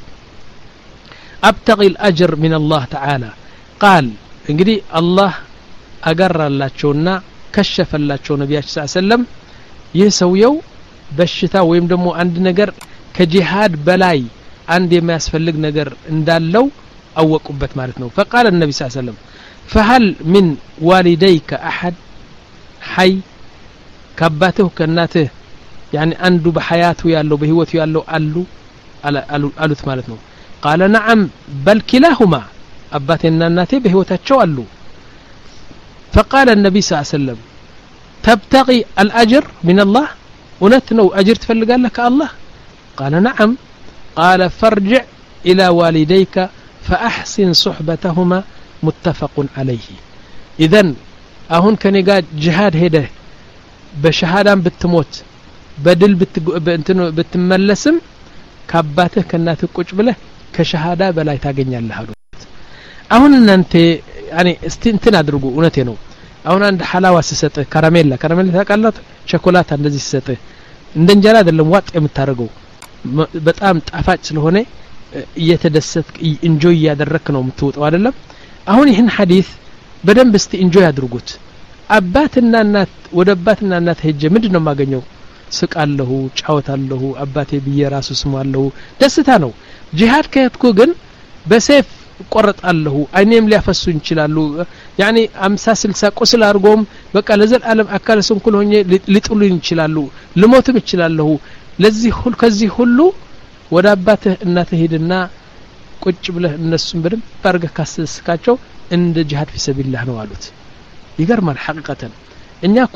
ابتغي الاجر من الله تعالى قال እንግዲህ አላህ አገራላቸውና ከሸፈላቸው ነብያችን ሰለላሁ ዐለይሂ ወሰለም ይህ ሰውየው በሽታ ወይም ደግሞ አንድ ነገር ከጂሃድ በላይ አንድ የሚያስፈልግ ነገር እንዳለው አወቁበት ማለት ነው فقال النبي صلى الله عليه وسلم فهل من والديك احد حي كباته كناته يعني عنده بحياته ያለው በህይወቱ ያለው አሉ አሉት ማለት ነው قال نعم بل كلاهما አባቴና እናቴ በህይወታቸው አሉ فقال النبي صلى الله عليه وسلم تبتغي الاجر من الله ونتنو اجر تفلقالك الله قال نعم قال فارجع الى والديك فاحسن صحبتهما متفق عليه اذن አሁን ከኔ ጋር ጂሃድ ሄደህ በሸሃዳም ብትሞት በድል ብትመለስም ከአባትህ ከእናትህ ቁጭ ብለህ ከሸሃዳ በላይ ታገኛለህ አሉት አሁን እናንተ ያኔ እስቲ እንትን አድርጉ እውነቴ ነው አሁን አንድ ሐላዋ ሲሰጥህ ካራሜላ ካራሜላ ታውቃለህ ቸኮላታ እንደዚህ ሲሰጥህ እንደ እንጀራ አይደለም ዋጥ የምታረገው በጣም ጣፋጭ ስለሆነ እየተደሰትክ ኢንጆይ ያደረክ ነው የምትወጣው አይደለም አሁን ይህን ሐዲስ በደንብ እስቲ ኢንጆይ አድርጉት አባትና እናት ወደ አባትና እናት ሄጀ ምንድነው ማገኘው ስቃለሁ ጫወታለሁ አባቴ በየራሱ ስማለሁ ደስታ ነው ጂሃድ ከየትኩ ግን በሰይፍ ቆረጣለሁ አይኔም ሊያፈሱኝ ይችላሉ ያኒ አምሳ ስልሳ ቁስል አርጎም በቃ ለዘላለም አካለ ስንኩል ሆኜ ሊጥሉኝ ይችላሉ ልሞትም ይችላልሁ ለዚህ ሁሉ ከዚህ ሁሉ ወደ አባትህ እናትህ ሄድና ቁጭ ብለህ እነሱን በደንብ ባርገህ ካስስካቸው እንደ ጂሃድ في سبيل الله ነው አሉት ይገርማል ሐቂቀተን እኛኮ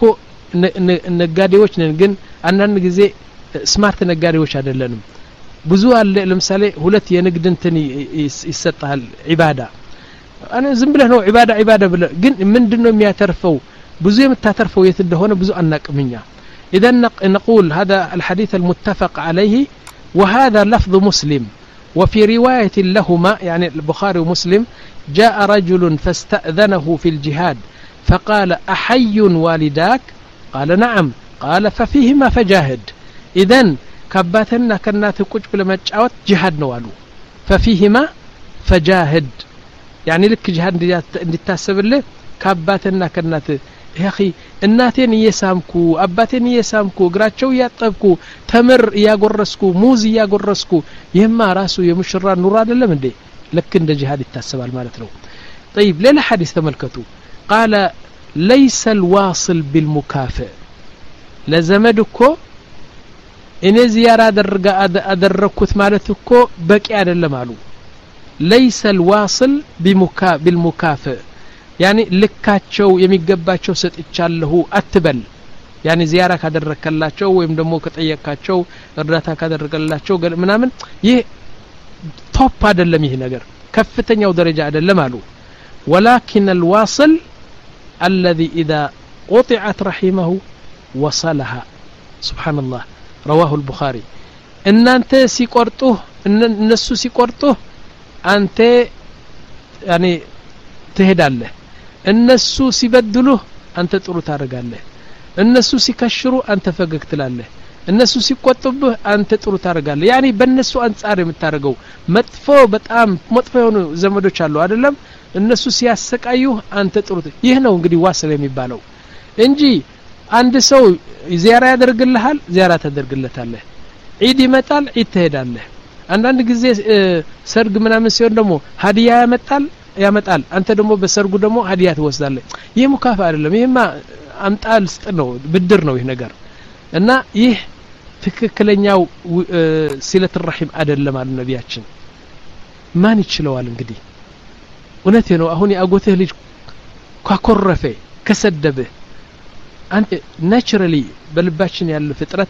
ነጋዴዎች ነን ግን አንዳንድ ጊዜ ስማርት ነጋዴዎች አይደለንም ብዙ አለ ለምሳሌ ሁለት የንግድ እንትን ይሰጣል ኢባዳ انا ዝም ብለህ ነው ኢባዳ ኢባዳ ብለህ ግን ምንድነው የሚያተርፈው ብዙ የምታተርፈው የት እንደሆነ ብዙ አናቅምኛ اذا نقول هذا الحديث المتفق عليه وهذا لفظ مسلم وفي روايه لهما يعني البخاري ومسلم جاء رجل فاستأذنه في الجهاد فقال احي والداك قال نعم قال ففيهما فجاهد اذن كباتنا كنات ቁጭ ብለመጫወት ጂሃድ ነው አሉ ففيهما فجاهد يعني لك ጂሃድ እንዲታሰብልህ كباتنا كنات يا اخي እናቴን እየሳምኩ አባቴን እየሳምኩ እግራቸው ያጠብኩ ተምር ያጎረስኩ ሙዝ ያጎረስኩ ይህማ ራሱ የሙሽራ ኑር አይደለም እንዴ ለክ እንደ ጂሃድ ይታሰባል ማለት ነው طيب ሌላ ሐዲስ ተመልከቱ قال ليس الواصل بالمكافئ ለዘመድኮ እኔ ዚያራ አደረጋ አደረኩት ማለት እኮ በቂ አይደለም አሉ ليس الواصل بمكا بالمكافئ يعني ልካቸው የሚገባቸው ሰጥቻለሁ አትበል يعني ዚያራ ካደረከላቸው ወይም ደግሞ ከጠየቃቸው እርዳታ ካደረገላቸው ምናምን ይህ ቶፕ አይደለም ይህ ነገር ከፍተኛው ደረጃ አይደለም አሉ ولكن الواصل الذي إذا قطعت رحمه وصلها سبحان الله رواه البخاري ان انت سيقرطه الناس سيقرطه انت يعني تهداله الناس سيبدلوه انت ጥሩ ታረጋለህ الناس ሲከሽሩ አንተ ፈገግ ትላለህ الناس ሲቆጥብህ አንተ ጥሩ ታረጋለህ يعني በእነሱ አንጻር የምታረገው መጥፎ በጣም መጥፎ የሆኑ ዘመዶች አሉ አይደለም እነሱ ሲያሰቃዩ አንተ ጥሩ ይህ ነው እንግዲህ ዋስል የሚባለው እንጂ አንድ ሰው ዚያራ ያደርግልሃል ዚያራ ታደርግለታለህ ዒድ ይመጣል ዒድ ትሄዳለህ አንዳንድ ጊዜ ሰርግ ምናምን ሲሆን ደግሞ ሀዲያ ያመጣል ያመጣል አንተ ደግሞ በሰርጉ ደግሞ ሀዲያ ትወስዳለህ ይህ ሙካፋ አይደለም ይሄማ አምጣል ስጥ ነው ብድር ነው ይህ ነገር እና ይህ ትክክለኛው ሲለት الرحم አይደለም አሉ ነብያችን ማን ይችላል እንግዲህ እውነቴ ነው አሁን ያጎተህ ልጅ ካኮረፈ ከሰደበ አንተ ናቹራሊ በልባችን ያለው ፍጥረት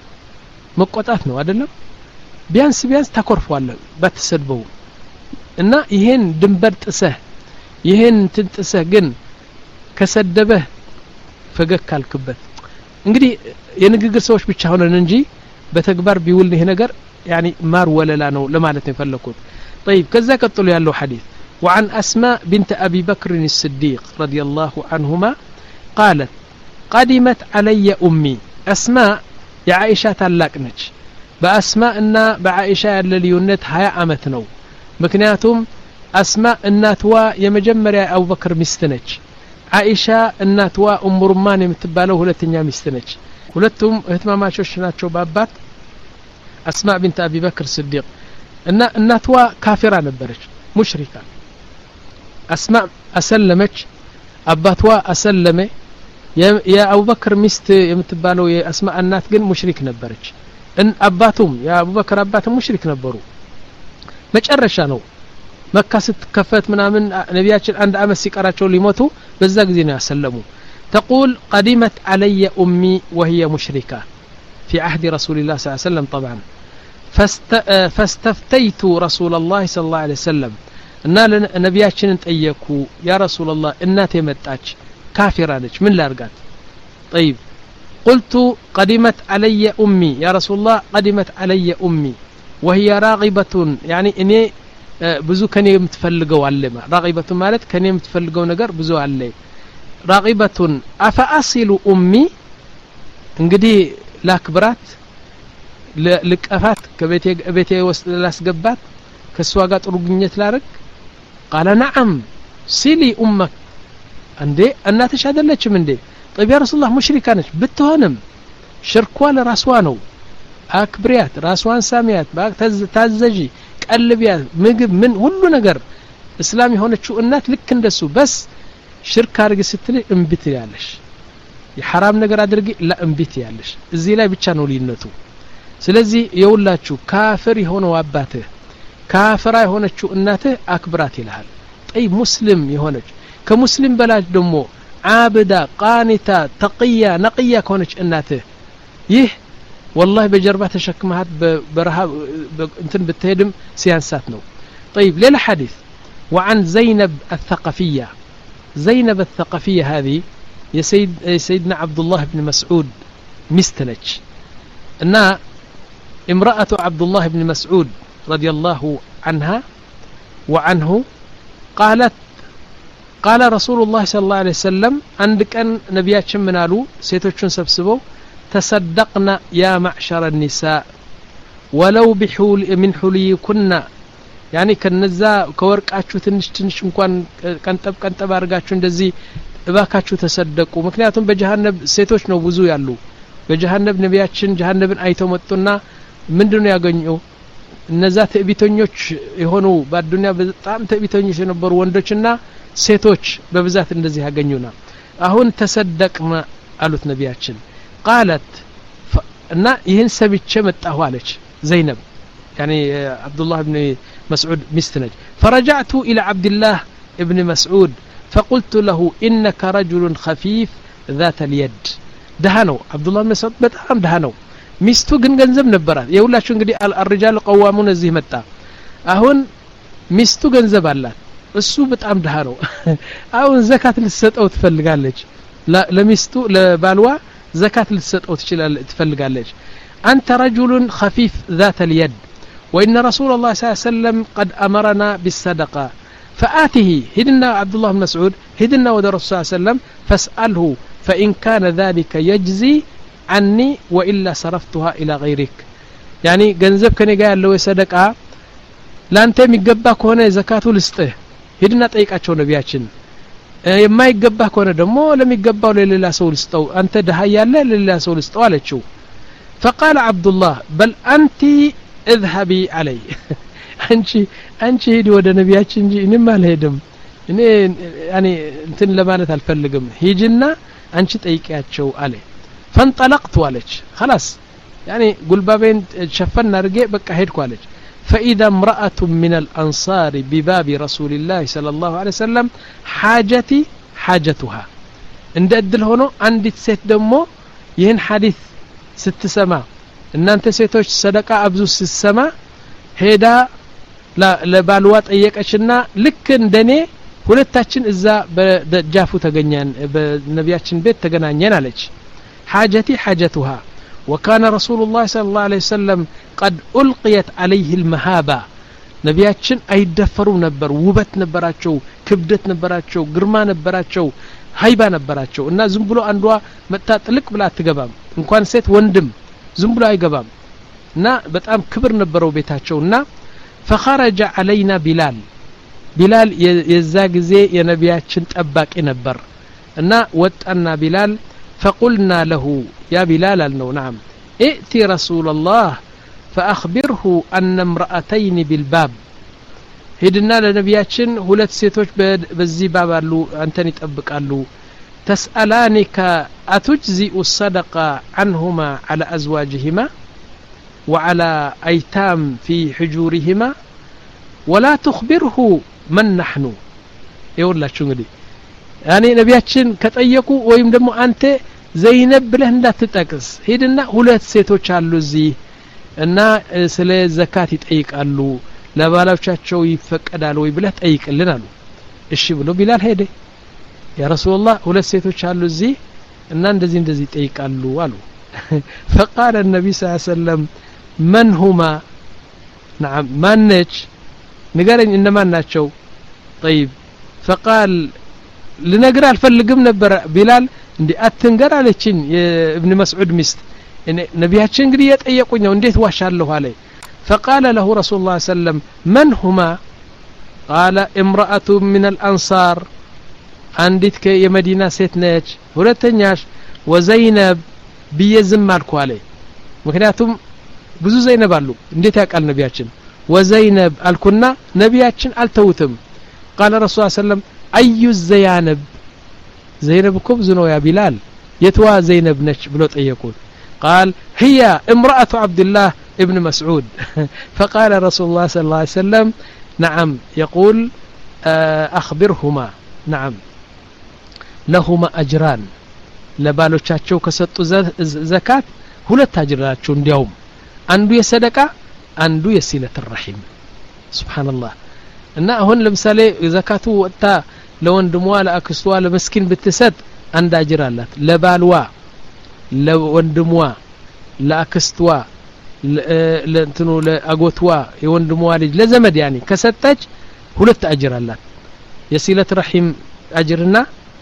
መቆጣት ነው አይደለም ቢያንስ ቢያንስ ታኮርፈዋለህ ባትሰድበው እና ይሄን ድንበር ጥሰህ ይሄን ትንጥሰህ ግን ከሰደበህ ፈገግ ካልክበት እንግዲህ የንግግር ሰዎች ብቻ ሆነን እንጂ በተግባር ቢውል ይሄ ነገር يعني مار ولا لا نو لما لتفلكوا طيب كذا قتلوا يالله حديث وعن أسماء بنت أبي بكر الصديق رضي الله عنهما قالت قدمت علي أمي أسماء يا عائشة تلاقنج بأسماء إن بعائشة اللي يونت هيا أمتنو مكنياتهم أسماء الناتوا يمجمر يا أبو بكر مستنج عائشة الناتوا أم رمان متبالو هلتنيا مستنج هلتهم اهتماماتشوش ناتشو بابات أسماء بنت أبي بكر الصديق إن الناتوا كافرة نبرج مشركة أسماء أسلمت أباتوا أسلمه يا يا أبو بكر مست يمتبالو يا أسماء النات جن مشرك نبرج إن أباتهم يا أبو بكر أباتهم مشرك نبرو مجرشانو مكة ست كفت من من نبياتش عند أمسك أراتشو ليموتوا بزاق زينا سلموا تقول قدمت علي أمي وهي مشركة في عهد رسول الله صلى الله عليه وسلم طبعا فاست فاستفتيت رسول الله صلى الله عليه وسلم ان نبياتشن تطيقوا يا رسول الله اناتي متاچ كافره نچ من لارغات طيب قلت قدمت علي امي يا رسول الله قدمت علي امي وهي راغبه يعني اني ብዙ ከኔ የምትፈልገው አለማ راغبه ማለት ከኔ የምትፈልገው ነገር ብዙ አለ راغبه افاصل امي እንግዲህ ላክብራት ለልቀፋት ከቤቴ ቤቴ ወስጥ ላስገባት ከሷ ጋር ጥሩ ግንኙነት ላርግ قال نعم سلي امك እንዴ እናትሽ አይደለችም እንዴ طيب يا رسول الله مشركه ነች ብትሆንም ሽርኳ ለራሷ ነው አክብሪያት ራሷን ሳሚያት ታዘጂ ቀልቢያት ምግብ ምን ሁሉ ነገር እስላም የሆነችው እናት ልክ እንደሱ በስ ሽርክ አርግ ስትል እምብት ያለሽ የሐራም ነገር አድርጊ ለእምብት ያለሽ እዚህ ላይ ብቻ ነው ሊነቱ ስለዚህ የውላችሁ ካፍር የሆነው አባትህ ካፍራ የሆነችው እናትህ አክብራት ይልሃል ጠይ ሙስሊም የሆነች ከሙስሊም በላጭ ደግሞ ዓብዳ ቃኒታ ተቂያ ነቂያ ከሆነች እናትህ ይህ والله بجربه تشكمها برها انتن بتهدم سياسات نو طيب ليله حديث وعن زينب الثقفيه زينب الثقفيه هذه يا سيد سيدنا عبد الله بن مسعود مستنج انها امراه عبد الله بن مسعود رضي الله عنها وعنه قالت قال رسول الله صلى الله عليه وسلم عندك ان نبياتهم منالو سيتوچن سبسبو تصدقنا يا معشر النساء ولو بحول من حليكن يعني كنزا كورقاچو تنش تنش እንኳን ቀንጠብ ቀንጠብ አርጋችሁ እንደዚህ እባካችሁ ተሰደቁ ምክንያቱም በጀሃነም ሴቶች ነው ብዙ ያሉ በጀሃነም ነቢያችን ጀሃነምን አይተው መጡና ምንድነው ያገኙ እነዛ ተቢተኞች የሆኑ በአዱንያ በጣም ተቢተኞች የነበሩ ወንዶችና ሴቶች በብዛት እንደዚህ ያገኙና አሁን ተሰደቅና አሉት ነቢያችን قالت ان ይህን ሰብቼ መጣሁ አለች زينب يعني عبد الله بن مسعود مستنج فرجعت الى عبد الله ابن مسعود فقلت له انك رجل خفيف ذات اليد دهنو عبد الله بن مسعود በጣም ደሃነው ሚስቱ ግን ገንዘብ ነበራት የሁላችሁ እንግዲህ الرجال قوامون እዚህ መጣ አሁን ሚስቱ ገንዘብ አላት እሱ በጣም ደሃነው አሁን ዘካት ልትሰጠው ትፈልጋለች ለሚስቱ ለባልዋ زكاة لتسطو تفلقالج أنت رجل خفيف ذات اليد وإن رسول الله صلى الله عليه وسلم قد أمرنا بالصدقة فآته هدنا عبد الله بن مسعود هدنا ودى رسول الله صلى الله عليه وسلم فاسأله فإن كان ذلك يجزي عني وإلا صرفتها إلى غيرك يعني جنزب كان يقال له صدقة لا أنت ميقباك هنا زكاة لسته هدنا طيقاتشو نبياتشن የማይገባ ከሆነ ደግሞ ለሚገባው ለሌላ ሰው ልስጠው አንተ ደሃ ያለ ለሌላ ሰው ልስጠው አለችው فقال عبد الله بل انت اذهبي علي አንቺ አንቺ ሄዲ ወደ ነቢያችን እንጂ እኔም አልሄድም እኔ ያኒ እንትን ለማለት አልፈልግም ሂጂና አንቺ ጠይቂያቸው አለ فانطلقت አለች خلاص يعني ጉልባቤን ሸፈን አድርጌ በቃ ሄድኩ አለች فإذا امرأة من الأنصار بباب رسول الله صلى الله عليه وسلم حاجتي حاجتها እንደ እድል ሆኖ አንዲት ሴት ደግሞ ይህን ሐዲስ ስትሰማ እናንተ ሴቶች ሰደቃ አብዙ ስትሰማ ሄዳ ለባልዋ ጠየቀችና ልክ እንደኔ ሁለታችን እዛ በደጃፉ ተገኘን በነቢያችን ቤት ተገናኘን አለች حاجتي حاجتها وكان رسول الله صلى الله عليه وسلم قد ألقيت عليه المهابة ነቢያችን አይደፈሩ ነበር ውበት ነበራቸው ክብደት ነበራቸው ግርማ ነበራቸው ሃይባ ነበራቸው እና ዝም ብሎ አንዷ መጣ ጥልቅ ብላ አትገባም እንኳን ሴት ወንድም ዝም ብሎ አይገባም እና በጣም ክብር ነበረው ቤታቸውና فخرج علينا بلال بلال የዛ ጊዜ የነቢያችን ጠባቂ ነበር እና ወጣና بلال فقلنا له يا بلال النو نعم ائتي رسول الله فأخبره أن امرأتين بالباب هدنا لنبياتشن ሁለት ሴቶች በዚህ ባብ አሉ አንተን ይጠብቃሉ تسألانك أتجزئ الصدقة عنهما على أزواجهما وعلى أيتام في حجورهما ولا تخبره من نحن يقول لك شو نقول يعني نبياتشن ከጠየቁ ወይም ደግሞ አንተ ዘይነብ ብለህ እንዳትጠቅስ ሄድና ሁለት ሴቶች አሉ እዚህ እና ስለ ዘካት ይጠይቃሉ ለባላዎቻቸው ይፈቀዳል ወይ ብለህ ጠይቅልን አሉ እሺ ብሎ ቢላል ሄደ ያ ረሱላህ ሁለት ሴቶች አሉ እዚህ እና እንደዚህ እንደዚህ ይጠይቃሉ አሉ فقال النبي صلى الله عليه وسلم من هما نعم ማነች ንገረኝ እነማን ናቸው طيب فقال ልነግር አልፈልግም ነበር ቢላል እንዴ አትንገር አለችኝ የኢብኑ መስዑድ ሚስት ነቢያችን እንግዲህ የጠየቁኝ ነው እንዴት ዋሻለሁ አለ فقال له رسول الله صلى الله عليه وسلم من هما قال امرأة من الأنصار عندك የመዲና ሴት ነች ሁለተኛሽ ወዘይነብ بيزم ማልኩ አለ ምክንያቱም ብዙ ዘይነብ አሉ እንዴት ያቃል ነቢያችን ወዘይነብ አልኩና ነቢያችን አልተውትም قال رسول الله صلى الله عليه وسلم أي الزيانب زينب كم زنو يا بلال يتوا زينب نش بلو طيقون قال هي امرأة عبد الله ابن مسعود فقال رسول الله صلى الله عليه وسلم نعم يقول أخبرهما نعم لهما أجران لبالوچاچو كسطو زكاة ሁለት አጅራቸው እንዲያውም አንዱ የሰደቃ አንዱ የሲለት الرحم سبحان الله እና አሁን ለምሳሌ ዘካቱ ወጣ ለወንድሟ ለአክስቷ ለመስኪን ብትሰጥ አንድ አጅር አላት ለባልዋ ለወንድሟ ለአክስቷ ለእንትኑ ለአጎቷ የወንድሟ ልጅ ለዘመድ ያኒ ከሰጠች ሁለት አጅር አላት የሲለት رحم አጅርና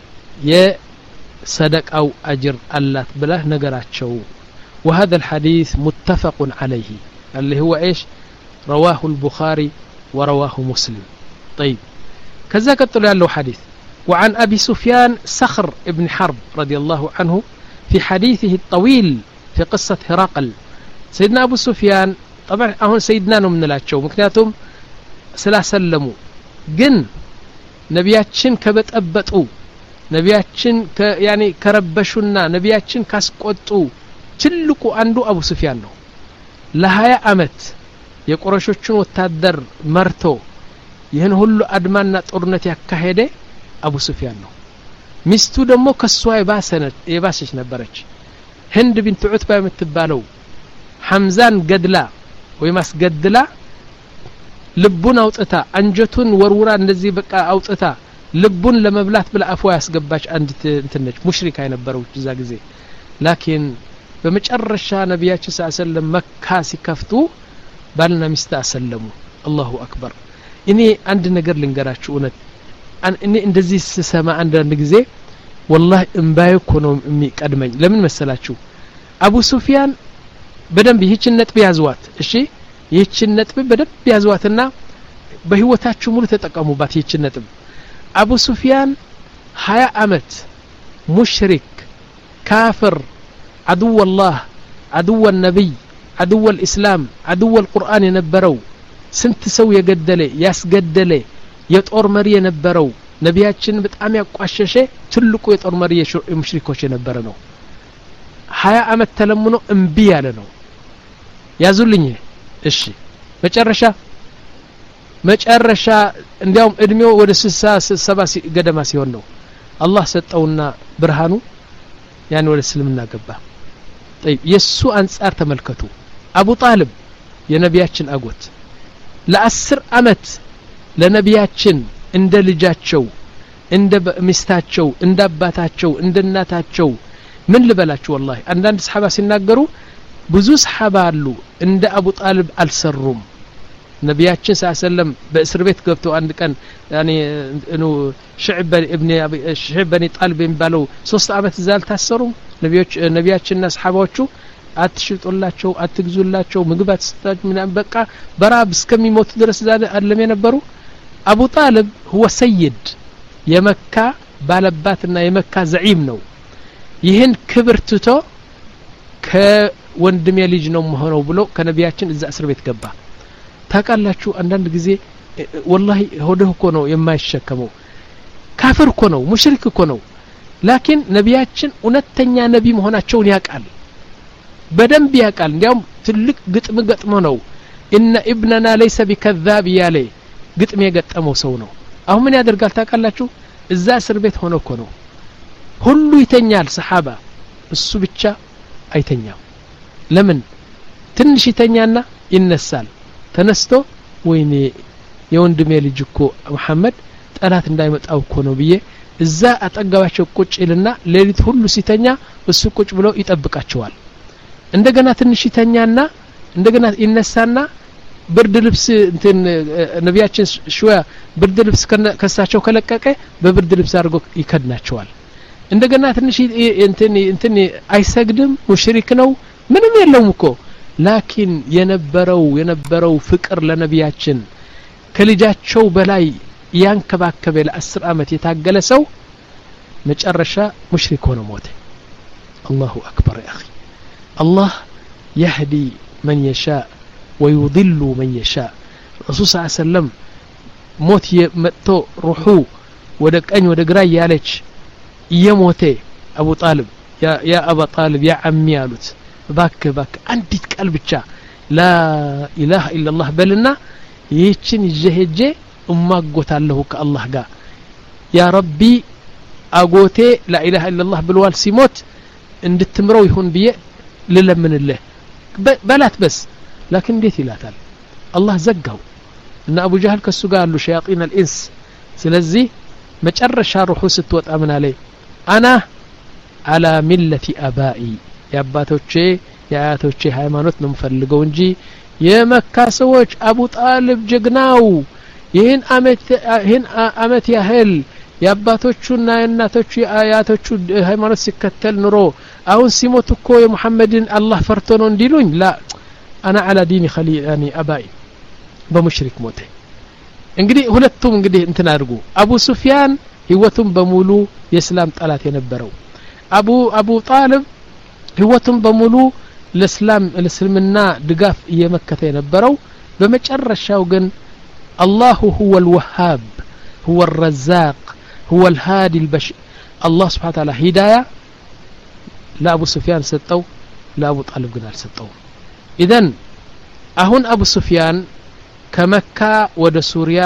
የሰደቃው አጅር አላት ብላ ነገራቸው وهذا الحديث متفق عليه اللي هو ايش رواه البخاري ورواه مسلم طيب كذا قتل له حديث وعن أبي سفيان صخر ابن حرب رضي الله عنه في حديثه الطويل في قصة هرقل سيدنا أبو سفيان طبعا أهون سيدنا من الاتشو مكنياتهم سلا سلموا جن نبياتشن كبت أبتو نبياتشن ك يعني كربشنا نبياتشن كاسقطو تلقوا عنده أبو سفيان ነው ለሀያ አመት የቁረሾችን ወታደር መርቶ ይህን ሁሉ አድማና ጦርነት ያካሄደ አቡ ሱፊያን ነው ሚስቱ ደግሞ ከሷ የባሰነት የባሰች ነበረች ህንድ ቢንት ዑትባ የምትባለው ሐምዛን ገድላ ወይ ማስገድላ ልቡን አውጥታ አንጀቱን ወርውራ እንደዚህ በቃ አውጥታ ልቡን ለመብላት ብላ አፏ ያስገባች አንድ እንትነች ሙሽሪካ የነበረው እዛ ጊዜ ላኪን በመጨረሻ ነብያችን ሰለላሁ ዐለይሂ ወሰለም መካ ሲከፍቱ ባልና ሚስት አሰለሙ አላሁ አክበር እኔ አንድ ነገር ልንገራችሁ እውነት እኔ እንደዚህ ስሰማ አንድ ጊዜ والله እንባዬ እኮ ነው የሚቀድመኝ ለምን መሰላችሁ አቡ ሱፊያን በደንብ ይህችን ነጥብ ያዟት እሺ ይህችን ነጥብ በደንብ ያዟትና በህይወታችሁ ሙሉ ተጠቀሙባት ይህችን ነጥብ አቡ ሱፊያን ሀያ አመት ሙሽሪክ ካፍር عدو الله عدو النبي عدو الإسلام عدو القرآن ينبرو سنت سو يقدله ياسقدله يطور مري ينبرو نبياتشن بتعام يقاششه تلقوا يطور مري مشركوش ينبرنو حياة أمت تلمنو انبيا لنو يازولني اشي مجرشا مجرشا انديوم ادميو ود سسا سبا قدما سيون نو الله ሰጠውና ብርሃኑ ያን ወደ እስልምና ገባ طيب የሱ አንጻር ተመልከቱ አቡ ጣልብ የነቢያችን አጎት ለአስር አመት ለነቢያችን እንደ ልጃቸው እንደ ሚስታቸው እንደ አባታቸው እንደ እናታቸው ምን ልበላችሁ والله አንዳንድ ሰሃባ ሲናገሩ ብዙ ሰሃባ አሉ እንደ አቡ ጣልብ አልሰሩም ነቢያችን ሰለላም በእስር ቤት ገብተው አንድ ቀን ያኒ ነው ሽዕብ ابن ሽዕብ بن ጣልብ የሚባለው ሶስት አመት ዛል ታሰሩ ነቢያች ነቢያችንና ሰሃባዎቹ አትሽጡላቸው አትግዙላቸው ምግባት ስታጅ ምናምን በቃ በራብ እስከሚሞቱ ድረስ ዛለ አለም የነበሩ አቡ ጣልብ هو سيد የመካ ባለባትና የመካ ዘዒም ነው ይህን ክብር ትቶ ከወንድሜ ልጅ ነው መሆነው ብሎ ከነቢያችን እዛ እስር ቤት ገባ ታቃላችሁ አንዳንድ ጊዜ والله ሆደህ እኮ ነው የማይሸከመው ካፍር እኮ ነው ሙሽሪክ እኮ ነው ላኪን ነቢያችን እውነተኛ ነቢ መሆናቸውን ያቃል በደንብ ያቃል እንዲያውም ትልቅ ግጥም ገጥሞ ነው ان ابننا ليس بكذاب ያለ ግጥም የገጠመው ሰው ነው አሁን ምን ያደርጋል ታቃላችሁ እዛ እስር ቤት ሆኖ እኮ ነው ሁሉ ይተኛል ሰሃባ እሱ ብቻ አይተኛም ለምን ትንሽ ይተኛና ይነሳል ተነስቶ ወይኔ የወንድሜ ልጅ እኮ መሐመድ ጠላት እንዳይመጣው እኮ ነው ብዬ እዛ አጠጋባቸው ቁጭ ይልና ሌሊት ሁሉ ሲተኛ እሱ ቁጭ ብሎ ይጠብቃቸዋል እንደገና ትንሽ ይተኛና እንደገና ይነሳና ብርድ ልብስ እንትን ነቢያችን ሹያ ብርድ ልብስ ከሳቸው ከለቀቀ በብርድ ልብስ አድርጎ ይከድናቸዋል እንደገና ትንሽ እንትን እንትን አይሰግድም ሙሽሪክ ነው ምንም የለውም እኮ ላኪን የነበረው የነበረው ፍቅር ለነቢያችን ከልጃቸው በላይ ያንከባከበ ለአስር አመት የታገለ ሰው መጨረሻ ሙሽሪክ ሆኖ ሞተ الله اكبر يا اخي الله يهدي من يشاء ويضل من يشاء رسول صلى الله عليه وسلم موت يمتو روحو ወደ ቀኝ ወደ ግራ ያለች የሞተ አቡ ጣልብ ያ ያ አቡ ጣልብ ያ አሚ ያሉት ባክ ባክ አንዲት ቃል ብቻ لا اله الا الله በልና ይህችን ይጀሄጀ እማጎታለሁ ከአላህ ጋር ያ ረቢ አጎቴ لا اله الا الله ብለዋል ሲሞት እንድትምረው ይሁን ብዬ ልለምንልህ በላት በስ لكن እንዴት ይላታል አላህ ዘጋው እና አቡ ጀህል ከሱ ጋር አሉ ሸያጢን الانس ስለዚህ መጨረሻ ሩሁ ስትወጣ ምን አለ انا على ملة ابائي ያባቶቼ ያያቶቼ ሃይማኖት ነው ምፈልገው እንጂ የመካ ሰዎች አቡ ጣልብ ጀግናው ይህን አመት ይህን አመት ያህል ያባቶቹና እናቶቹ አያቶቹ ሃይማኖት ሲከተል ኑሮ አሁን ሲሞት እኮ የሙሐመድን አላህ ፈርቶ ነው እንዲሉኝ لا انا على دين خليلاني ابائي በሙሽሪክ ሞተ እንግዲህ ሁለቱም እንግዲህ እንትን አድርጉ አቡ ሱፊያን ህይወቱን በሙሉ የእስላም ጠላት የነበረው አቡ አቡ ጣልብ ህይወቱን በሙሉ ለእስላም ለእስልምና ድጋፍ እየመከተ የነበረው በመጨረሻው ግን الله هو الوهاب هو الرزاق هو الهادي البشر الله سبحانه وتعالى هدايه لابو سفيان سطو لابو طالب ግን አልሰጠው اذا አሁን አቡ ሱፊያን ከመካ ወደ ሱሪያ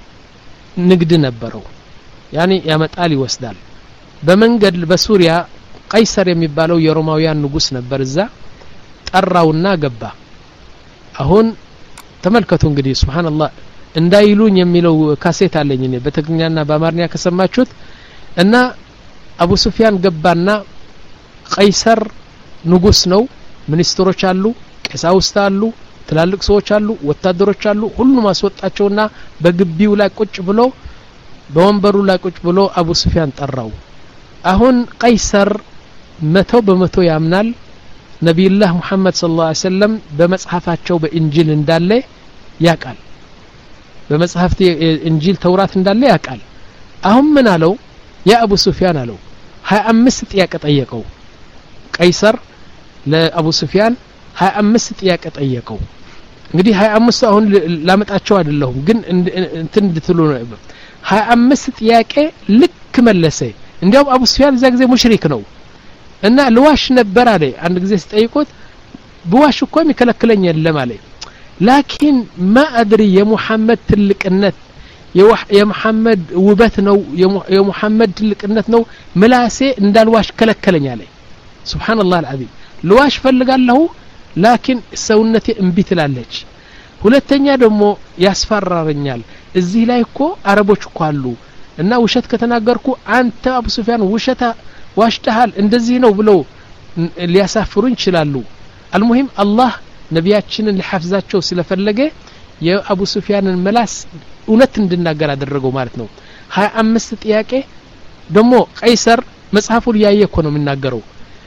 ንግድ ነበረው ያኒ ያመጣል ይወስዳል በመንገድ በሱሪያ ቀይሰር የሚባለው የሮማውያን ንጉስ ነበር እዛ ጠራውና ገባ አሁን ተመልከቱ እንግዲህ ሱብሃንአላህ እንዳይሉኝ የሚለው ካሴት አለኝ እኔ በትግርኛና በአማርኛ ከሰማችሁት እና አቡ ሱፊያን ገባና ቀይሰር ንጉስ ነው ሚኒስትሮች አሉ ቀሳውስት አሉ ትላልቅ ሰዎች አሉ ወታደሮች አሉ ሁሉም አስወጣቸውና በግቢው ላይ ቁጭ ብሎ በወንበሩ ላይ ቁጭ ብሎ አቡ ሱፊያን ጠራው አሁን ቀይሰር መቶ በመቶ ያምናል ነብዩላህ መሐመድ ሰለላሁ ዐለይሂ ወሰለም በመጽሐፋቸው በእንጂል እንዳለ ያቃል በመጽሐፍት እንጂል ተውራት እንዳለ ያቃል አሁን ምን አለው ያ አቡ ሱፊያን አለው ሃያ አምስት ጥያቄ ጠየቀው ቀይሰር ለአቡ ሱፊያን ሃያ አምስት ጥያቄ ጠየቀው እንግዲህ ሃያ አምስት አሁን ላመጣቸው አይደለም ግን እንትን እንድትሉ ነው ሃያ አምስት ጥያቄ ልክ መለሰ እንዲያው አቡ ሱፊያን እዛ ጊዜ ሙሽሪክ ነው እና ልዋሽ ነበር አለ አንድ ጊዜ ሲጠይቁት በዋሽ እኮ የሚከለክለኝ የለም አለ ላኪን ما ادري የሙሐመድ ትልቅነት የሙሐመድ ውበት ነው የሙሐመድ ትልቅነት ነው ምላሴ እንዳልዋሽ ከለከለኝ አለ ሱብሃንአላህ አልዓዚም ልዋሽ ፈልጋለሁ ላኪን ሰውነቴ እምቢ ትላለች ሁለተኛ ደግሞ ያስፈራረኛል እዚህ ላይ እኮ አረቦች እኮ አሉ እና ውሸት ከተናገርኩ አንተ አቡ ሱፊያን ውሸታ ዋሽተሃል እንደዚህ ነው ብለው ሊያሳፍሩኝ ይችላሉ አልሙሂም አላህ ነቢያችንን ለሐፍዛቸው ስለፈለገ የአቡ ሱፊያንን መላስ እውነት እንድናገር አደረገው ማለት ነው ሃያ አምስት ጥያቄ ደግሞ ቀይሰር መጽሐፉን ያየ እኮ ነው የሚናገረው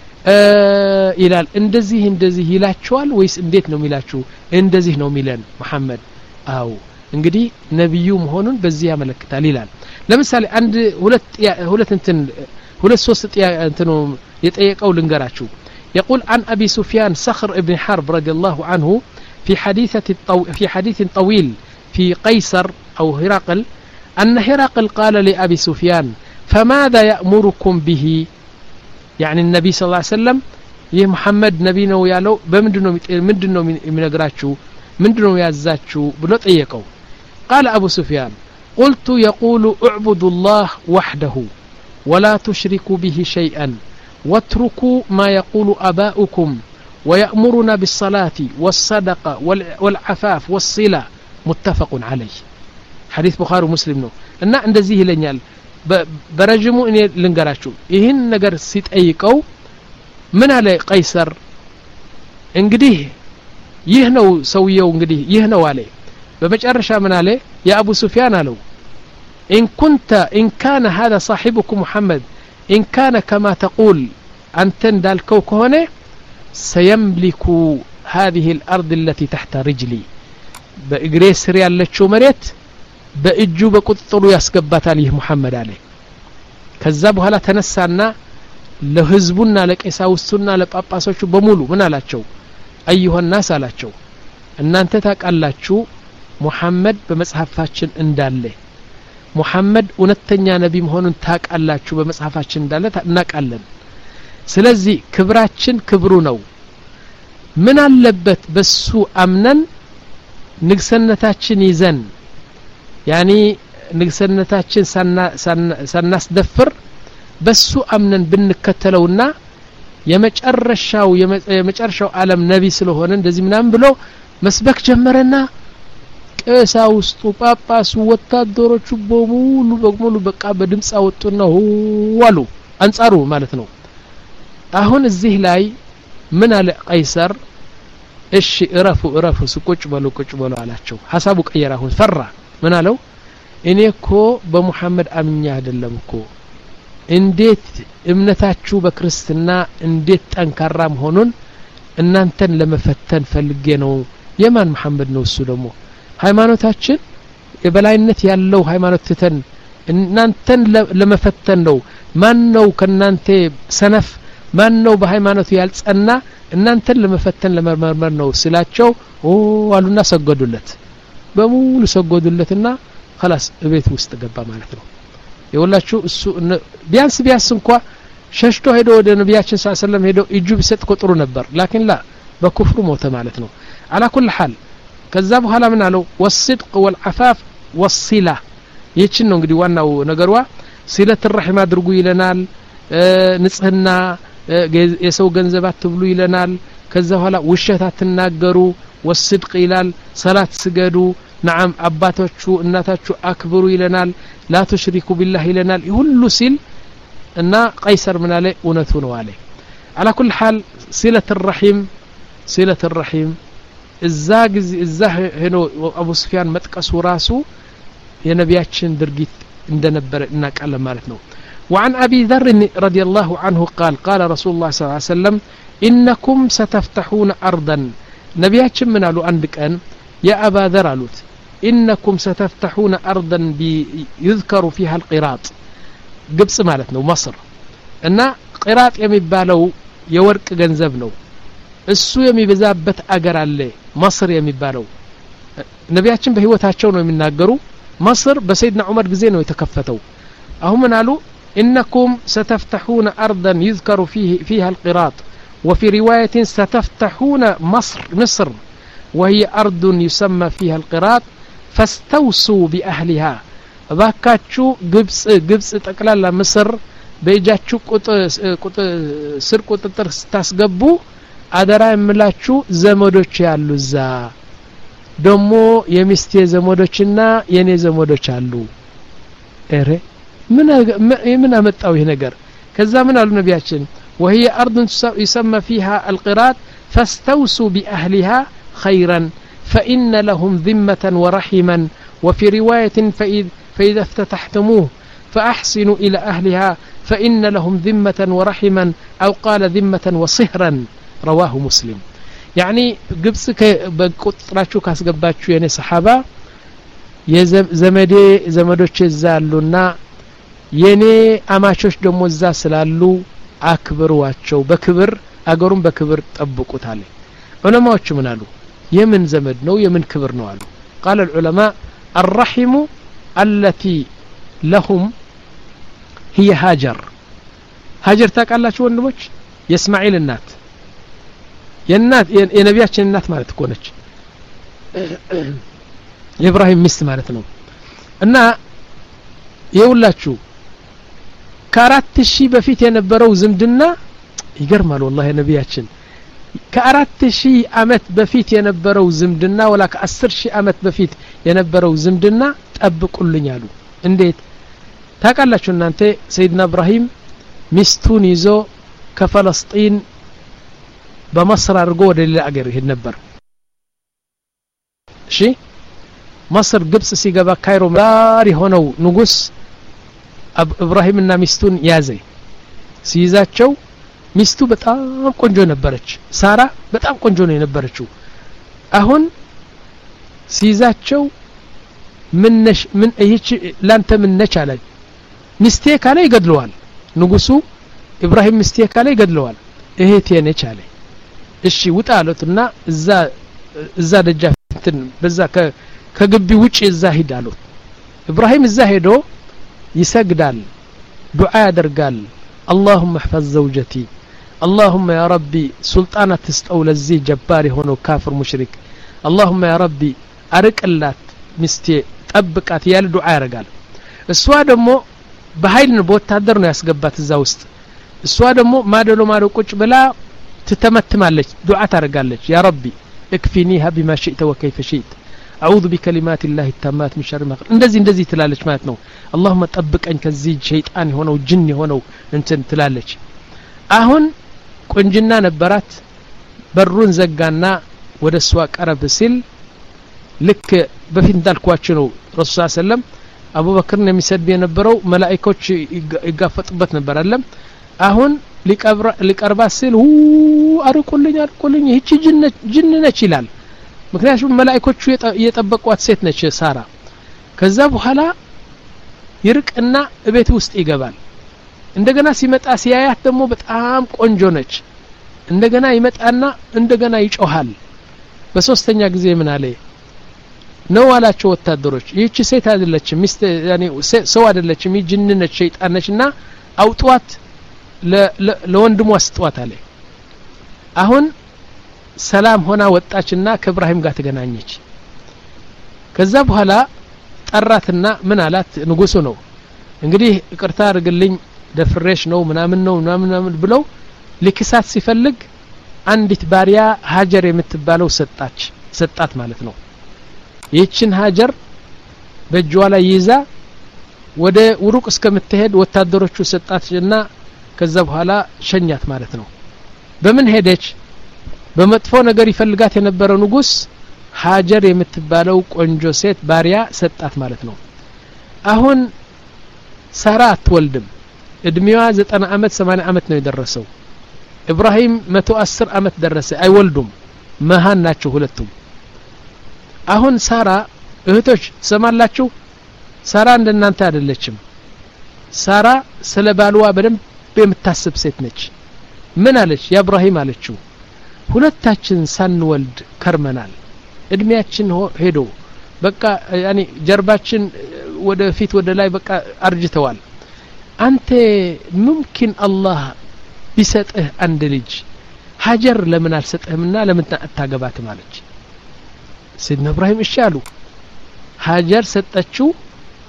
ይላል እንደዚህ እንደዚህ ይላችኋል ወይስ እንዴት ነው የሚላችሁ እንደዚህ ነው የሚለን መሐመድ አው እንግዲህ ነብዩ መሆኑን በዚህ ያመለክታል ይላል ለምሳሌ አንድ ሁለት ሁለት እንትን ሁለት ሶስት ጥያቄ እንትኑ የጠየቀው ልንገራችሁ يقول عن أبي سفيان صخر ابن حرب رضي الله عنه في حديثة الطو... في حديث طويل في قيصر أو هرقل أن هرقل قال لأبي سفيان فماذا يأمركم به يعني النبي صلى الله عليه وسلم يه محمد نبينا ويالو بمندنو مندنو من اغراتشو مندنو يازاتشو بلو طيقوا قال أبو سفيان قلت يقول اعبدوا الله وحده ولا تشركوا به شيئا واتركوا ما يقول آباؤكم ويأمرنا بالصلاة والصدقة والعفاف والصلة متفق عليه حديث بخاري ومسلم نو እና እንደዚህ ይለኛል በረጅሙ እኔ ልንገራችሁ ይህን ነገር ሲጠይቀው ምን አለ ቀይሰር እንግዲህ ይህ ነው ሰውየው እንግዲህ ይህ ነው አለ በመጨረሻ ምን አለ የአቡ ሱፊያን አለው إن كنت إن كان هذا صاحبك محمد إن كان كما تقول أنت دالكو كهونه سيملك هذه الأرض التي تحت رجلي بإجري سريع لتشو مريت بإجو بقطلو يسقبت عليه محمد عليه كذبوا هلا تنسانا لهزبنا لك إساوسنا لبقاسوشو بمولو من علاتشو أيها الناس علاتشو أن أنت تاكالاتشو محمد بمصحفاتشن انداله محمد ونتنيا نبي مهونن ታቃላችሁ በመጽሐፋችን እንዳለ እናቃለን ስለዚህ ክብራችን ክብሩ ነው ምን አለበት በሱ አምነን ንግስነታችን ይዘን ያኒ ንግስነታችን ሳናስደፍር በሱ አምነን ብንከተለውና የመጨረሻው የመጨረሻው ዓለም ነቢ ስለሆነ እንደዚህ ምናምን ብሎ መስበክ ጀመረና ቀሳውስቱ ጳጳሱ ወታደሮቹ በሙሉ በሙሉ በቃ በድምጽ አወጡና ዋሉ አንጻሩ ማለት ነው አሁን እዚህ ላይ ምን አለ ቀይሰር እሺ እረፉ እረፉ ስቁጭ በሉ ቁጭ በሉ አላቸው ሐሳቡ ቀየረ አሁን ፈራ ምን አለው እኔ እኮ በመሐመድ አምኛ አይደለም እኮ እንዴት እምነታችሁ በክርስትና እንዴት ጠንካራ መሆኑን እናንተን ለመፈተን ፈልጌ ነው የማን መሐመድ ነው እሱ ደግሞ ሃይማኖታችን የበላይነት ያለው ሃይማኖት ተተን እናንተን ለመፈተን ነው ማን ነው ከናንተ ሰነፍ ማን ነው በሃይማኖቱ ያልጸና እናንተን ለመፈተን ለመመርመር ነው ስላቸው ኦ አሉና ሰገዱለት በሙሉ ሰገዱለትና خلاص እቤት ውስጥ ገባ ማለት ነው የወላችሁ እሱ ቢያንስ ቢያንስ እንኳን ሸሽቶ ሄዶ ወደ ነብያችን ሰለላሁ ዐለይሂ ወሰለም ሄዶ እጁ ቢሰጥ ቁጥሩ ነበር ላኪን ላ በኩፍሩ ሞተ ማለት ነው على كل حال ከዛ በኋላ ምን አለው والصدق والعفاف والصلة ይችን ነው እንግዲህ ዋናው ነገርዋ ሲለት الرحم አድርጉ ይለናል ንጽህና የሰው ገንዘብ አትብሉ ይለናል ከዛ በኋላ ውሸት አትናገሩ والصدق ይላል ሰላት ስገዱ نعم አባቶቹ እናታችሁ አክብሩ ይለናል لا تشركوا بالله ይለናል ሁሉ ሲል እና ቀይሰር ምን አለ እውነቱ ነው አለ على كل حال صلة الرحم صلة الرحم እዛ ግዝ እዛ ሄኖ አቡ ሱፊያን መጥቀሱ ራሱ የነቢያችን ድርጊት እንደነበረ እናቃለን ማለት ነው وعن أبي ذر رضي الله عنه قال قال رسول الله صلى الله عليه وسلم إنكم ستفتحون أرضا نبياتكم من قالوا عندك أن يا أبا ذر قالوا إنكم ستفتحون أرضا يذكر فيها القراط قبص مالتنا مصر أن قراط يمبالو يورك ገንዘብ ነው እሱ የሚበዛበት አገር አለ مصر የሚባለው ነቢያችን በህይወታቸው ነው የሚናገሩ مصر በሰይድና ዑመር ጊዜ ነው የተከፈተው አሁን ምን አሉ إنكم ستفتحون أرضا يذكر فيه فيها القراط وفي رواية ستفتحون مصر مصر وهي أرض يسمى فيها القراط فاستوصوا بأهلها እባካችሁ ግብጽ ግብጽ ጠቅላላ ምስር በእጃችሁ ቁጥ ስር ቁጥጥር ስታስገቡ አደራ የምላችሁ ዘመዶች ያሉ እዛ ደሞ የሚስቴ ዘመዶችና የኔ ዘመዶች አሉ እረ ምን ምን አመጣው ይሄ ነገር ከዛ ምን አሉ ነቢያችን وهي أرض يسمى فيها القراط فاستوصوا بأهلها خيرا فإن لهم ذمة ورحما وفي رواية فإذا افتتحتموه فأحسنوا إلى أهلها فإن لهم ذمة ورحما أو قال ذمة وصهرا رواه مسلم يعني قبس بقطراتشو كاسقباتشو يعني صحابة يزمدي زمدوش الزالونا يعني أماشوش دمو الزاسلالو أكبرواتشو بكبر أقرون بكبر طبقوا تالي علماء شو منالو يمن زمد نو يمن كبر نوالو قال العلماء الرحم التي لهم هي هاجر هاجر تاقالا شو وندموش يسماعيل النات የናት የነቢያችን እናት ማለት እኮ ነች የኢብራሂም ሚስት ማለት ነው እና ይውላችሁ ከአራት ሺህ በፊት የነበረው ዝምድና ይገርማል والله የነቢያችን ከአራት ሺህ አመት በፊት የነበረው ዝምድና ወላ ከአስር ሺህ አመት በፊት የነበረው ዝምድና ጠብቁልኝ አሉ እንዴት ታውቃላችሁ እናንተ ሰይድና ኢብራሂም ሚስቱን ይዞ ከፈለስጢን በመصر አድርጎ ወደ ሌላ አገር ይሄድ ነበር እሺ መصر ግብጽ ሲገባ ካይሮ ዳር የሆነው ንጉስ ኢብራሂምና ሚስቱን ያዘ ሲይዛቸው ሚስቱ በጣም ቆንጆ ነበረች ሳራ በጣም ቆንጆ ነው የነበረችው አሁን ሲይዛቸው ምን ነሽ ምን እቺ ላንተ ምን ነች አለ ሚስቴ ካለ ይገድለዋል ንጉሱ ኢብራሂም ሚስቴ ካለ ይገድለዋል እህቴ ነች አለ እሺ ውጣ አሉትና እዛ እዛ ደጃፍትን በዛ ከግቢ ውጪ እዛ ሂድ አሉት ኢብራሂም እዛ ሄዶ ይሰግዳል ዱዓ ያደርጋል اللهم احفظ زوجتي اللهم يا ربي سلطانة تستو لزي جبار هونو كافر مشرك اللهم يا ربي أرقلات مستي طبقات يال دعاء يرغال እሷ ደግሞ በኃይል ነው በወታደር ነው ያስገባት እዛ ውስጥ እሷ ደግሞ ማደሎ ማዶ ቁጭ ብላ ትተመትማለች ዱዓ ታረጋለች ያ ረቢ اكفنيها بما شئت وكيف شئت اعوذ بكلمات الله التامات من شر ما خلق እንደዚህ እንደዚህ ትላለች ማለት ነው اللهم ጠብቀኝ ከዚህ ሸይጣን የሆነው ጅን የሆነው እንትን ትላለች አሁን ቆንጅና ነበራት በሩን ዘጋና ወደሷ ቀረብ ሲል ልክ በፊት እንዳልኳችሁ ነው ረሱል ሰለላሁ ዐለይሂ ወሰለም አቡበክርን የሚሰድብ የነበረው መላእክቶች ይጋፈጡበት ነበር አይደለም አሁን ሊቀርባ ሊቀርባ ሲል ሁ አርቁልኝ አርቁልኝ እቺ ጅን ጅን ነች ይላል ምክንያቱም መላእክቶቹ እየጠበቋት ሴት ነች ሳራ ከዛ በኋላ ይርቅና እቤት ውስጥ ይገባል እንደገና ሲመጣ ሲያያት ደግሞ በጣም ቆንጆ ነች እንደገና ይመጣና እንደገና ይጮሃል በሶስተኛ ጊዜ ምን አለ ነው አላቸው ወታደሮች ይህች ሴት አይደለችም ሚስት ያኒ ሰው አይደለችም ጅን ነች ሸይጣን ነችና አውጧት ለወንድሟ አስጧት አለ አሁን ሰላም ሆና ወጣችና ከኢብራሂም ጋር ተገናኘች ከዛ በኋላ ጠራትና ምን አላት ንጉሱ ነው እንግዲህ ይቅርታ አድርግልኝ ደፍሬሽ ነው ምናምን ነው ምናምን ብለው ለክሳት ሲፈልግ አንዲት ባሪያ ሀጀር የምትባለው ሰጣች ሰጣት ማለት ነው ይህችን ሀጀር በእጇ ላይ ይዛ ወደ ውሩቅ እስከምትሄድ ወታደሮቹ ሰጣችና ከዛ በኋላ ሸኛት ማለት ነው በምን ሄደች በመጥፎ ነገር ይፈልጋት የነበረው ንጉስ ሀጀር የምትባለው ቆንጆ ሴት ባሪያ ሰጣት ማለት ነው አሁን ሳራ አትወልድም እድሜዋ ዘጠና አመት ሰማንያ አመት ነው የደረሰው ኢብራሂም መቶ አስር አመት ደረሰ አይወልዱም መሃን ናቸው ሁለቱም አሁን ሳራ እህቶች ሰማላችሁ ሳራ እንደናንተ አይደለችም ሳራ ስለ ባልዋ በደንብ በምታስብ ሴት ነች ምን አለች ያ ኢብራሂም አለችው ሁለታችን ሳንወልድ ከርመናል እድሜያችን ሄዶ በቃ ያኒ ጀርባችን ወደ ፊት ወደ ላይ በቃ አርጅተዋል አንተ ممكن الله ቢሰጥህ አንድ ልጅ ሀጀር ለምን አልሰጠህምና ለምን አታገባትም አለች ሰይድና ኢብራሂም እሺ አሉ ሀጀር ሰጠችው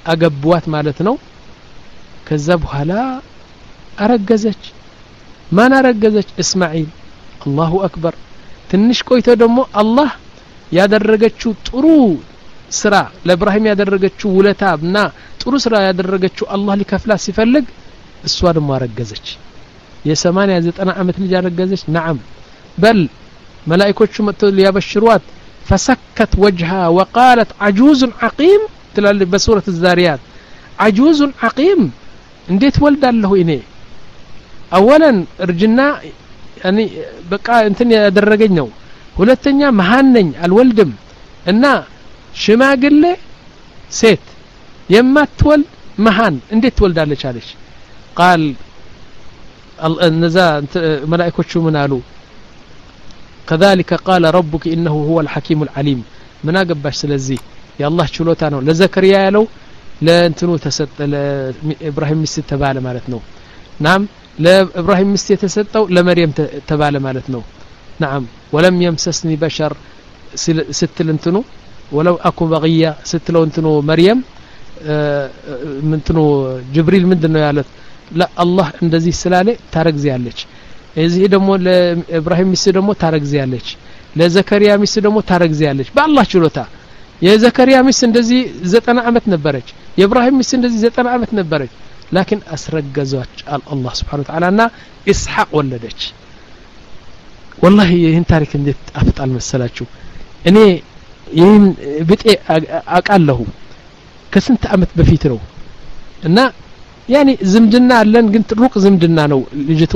አገቧት ማለት ነው ከዛ በኋላ አረገዘች ማን አረገዘች እስማኤል አላሁ አክበር ትንሽ ቆይቶ ደግሞ አላህ ያደረገችው ጥሩ ስራ ለኢብራሂም ያደረገችው ውለታና ጥሩ ስራ ያደረገችው አላህ ሊከፍላት ሲፈልግ እሷ ደግሞ አረገዘች የሰማንያ ዘጠና አመት ልጅ አረገዘች نعم بل ملائكه መጥተው ሊያበሽሯት فسكت وجهها وقالت عجوز عقيم تلال بسوره الزاريات عجوز عقيم እንዴት ወልዳለሁ እኔ اولا እርጅና يعني በቃ እንትን ያደረገኝ ነው ሁለተኛ መሃን ነኝ አልወልድም እና ሽማግሌ ሴት የማትወልድ መሃን እንዴት ትወልዳለች አለች قال النزا ملائكه من قالوا كذلك قال ربك انه هو الحكيم العليم من اغباش ስለዚህ የአላህ ችሎታ ነው ለዘከሪያ ያለው ለእንትኑ ተሰጠ ለኢብራሂም ሚስት ተባለ ማለት ነው ናም ለኢብራሂም ሚስት የተሰጠው ለመርየም ተባለ ማለት ነው نعم ولم يمسسني بشر ስትል እንትኑ ولو اكو بغيه ስትለው እንትኑ መርየም እንትኑ ጅብሪል ምንድነው ያለት لا الله እንደዚህ ስላለ ታረግዚያለች እዚህ ደግሞ ለኢብራሂም ሚስት ደግሞ ታረግዚያለች ለዘከሪያ ሚስት ደግሞ ታረግዚያለች በአላህ ችሎታ የዘከሪያ ሚስት እንደዚህ ዘጠና አመት ነበረች የኢብራሂም ሚስት እንደዚህ ዘጠና አመት ነበረች لكن አስረገዟች الله سبحانه وتعالى እና ኢስሐቅ ወለደች والله ይህን ታሪክ እንዴት አፍጣል መሰላችሁ እኔ ይህን ብጤ አቃለሁ ከስንት አመት በፊት ነው እና ያኒ ዝምድና አለን ግን ሩቅ ዝምድና ነው ልጅቷ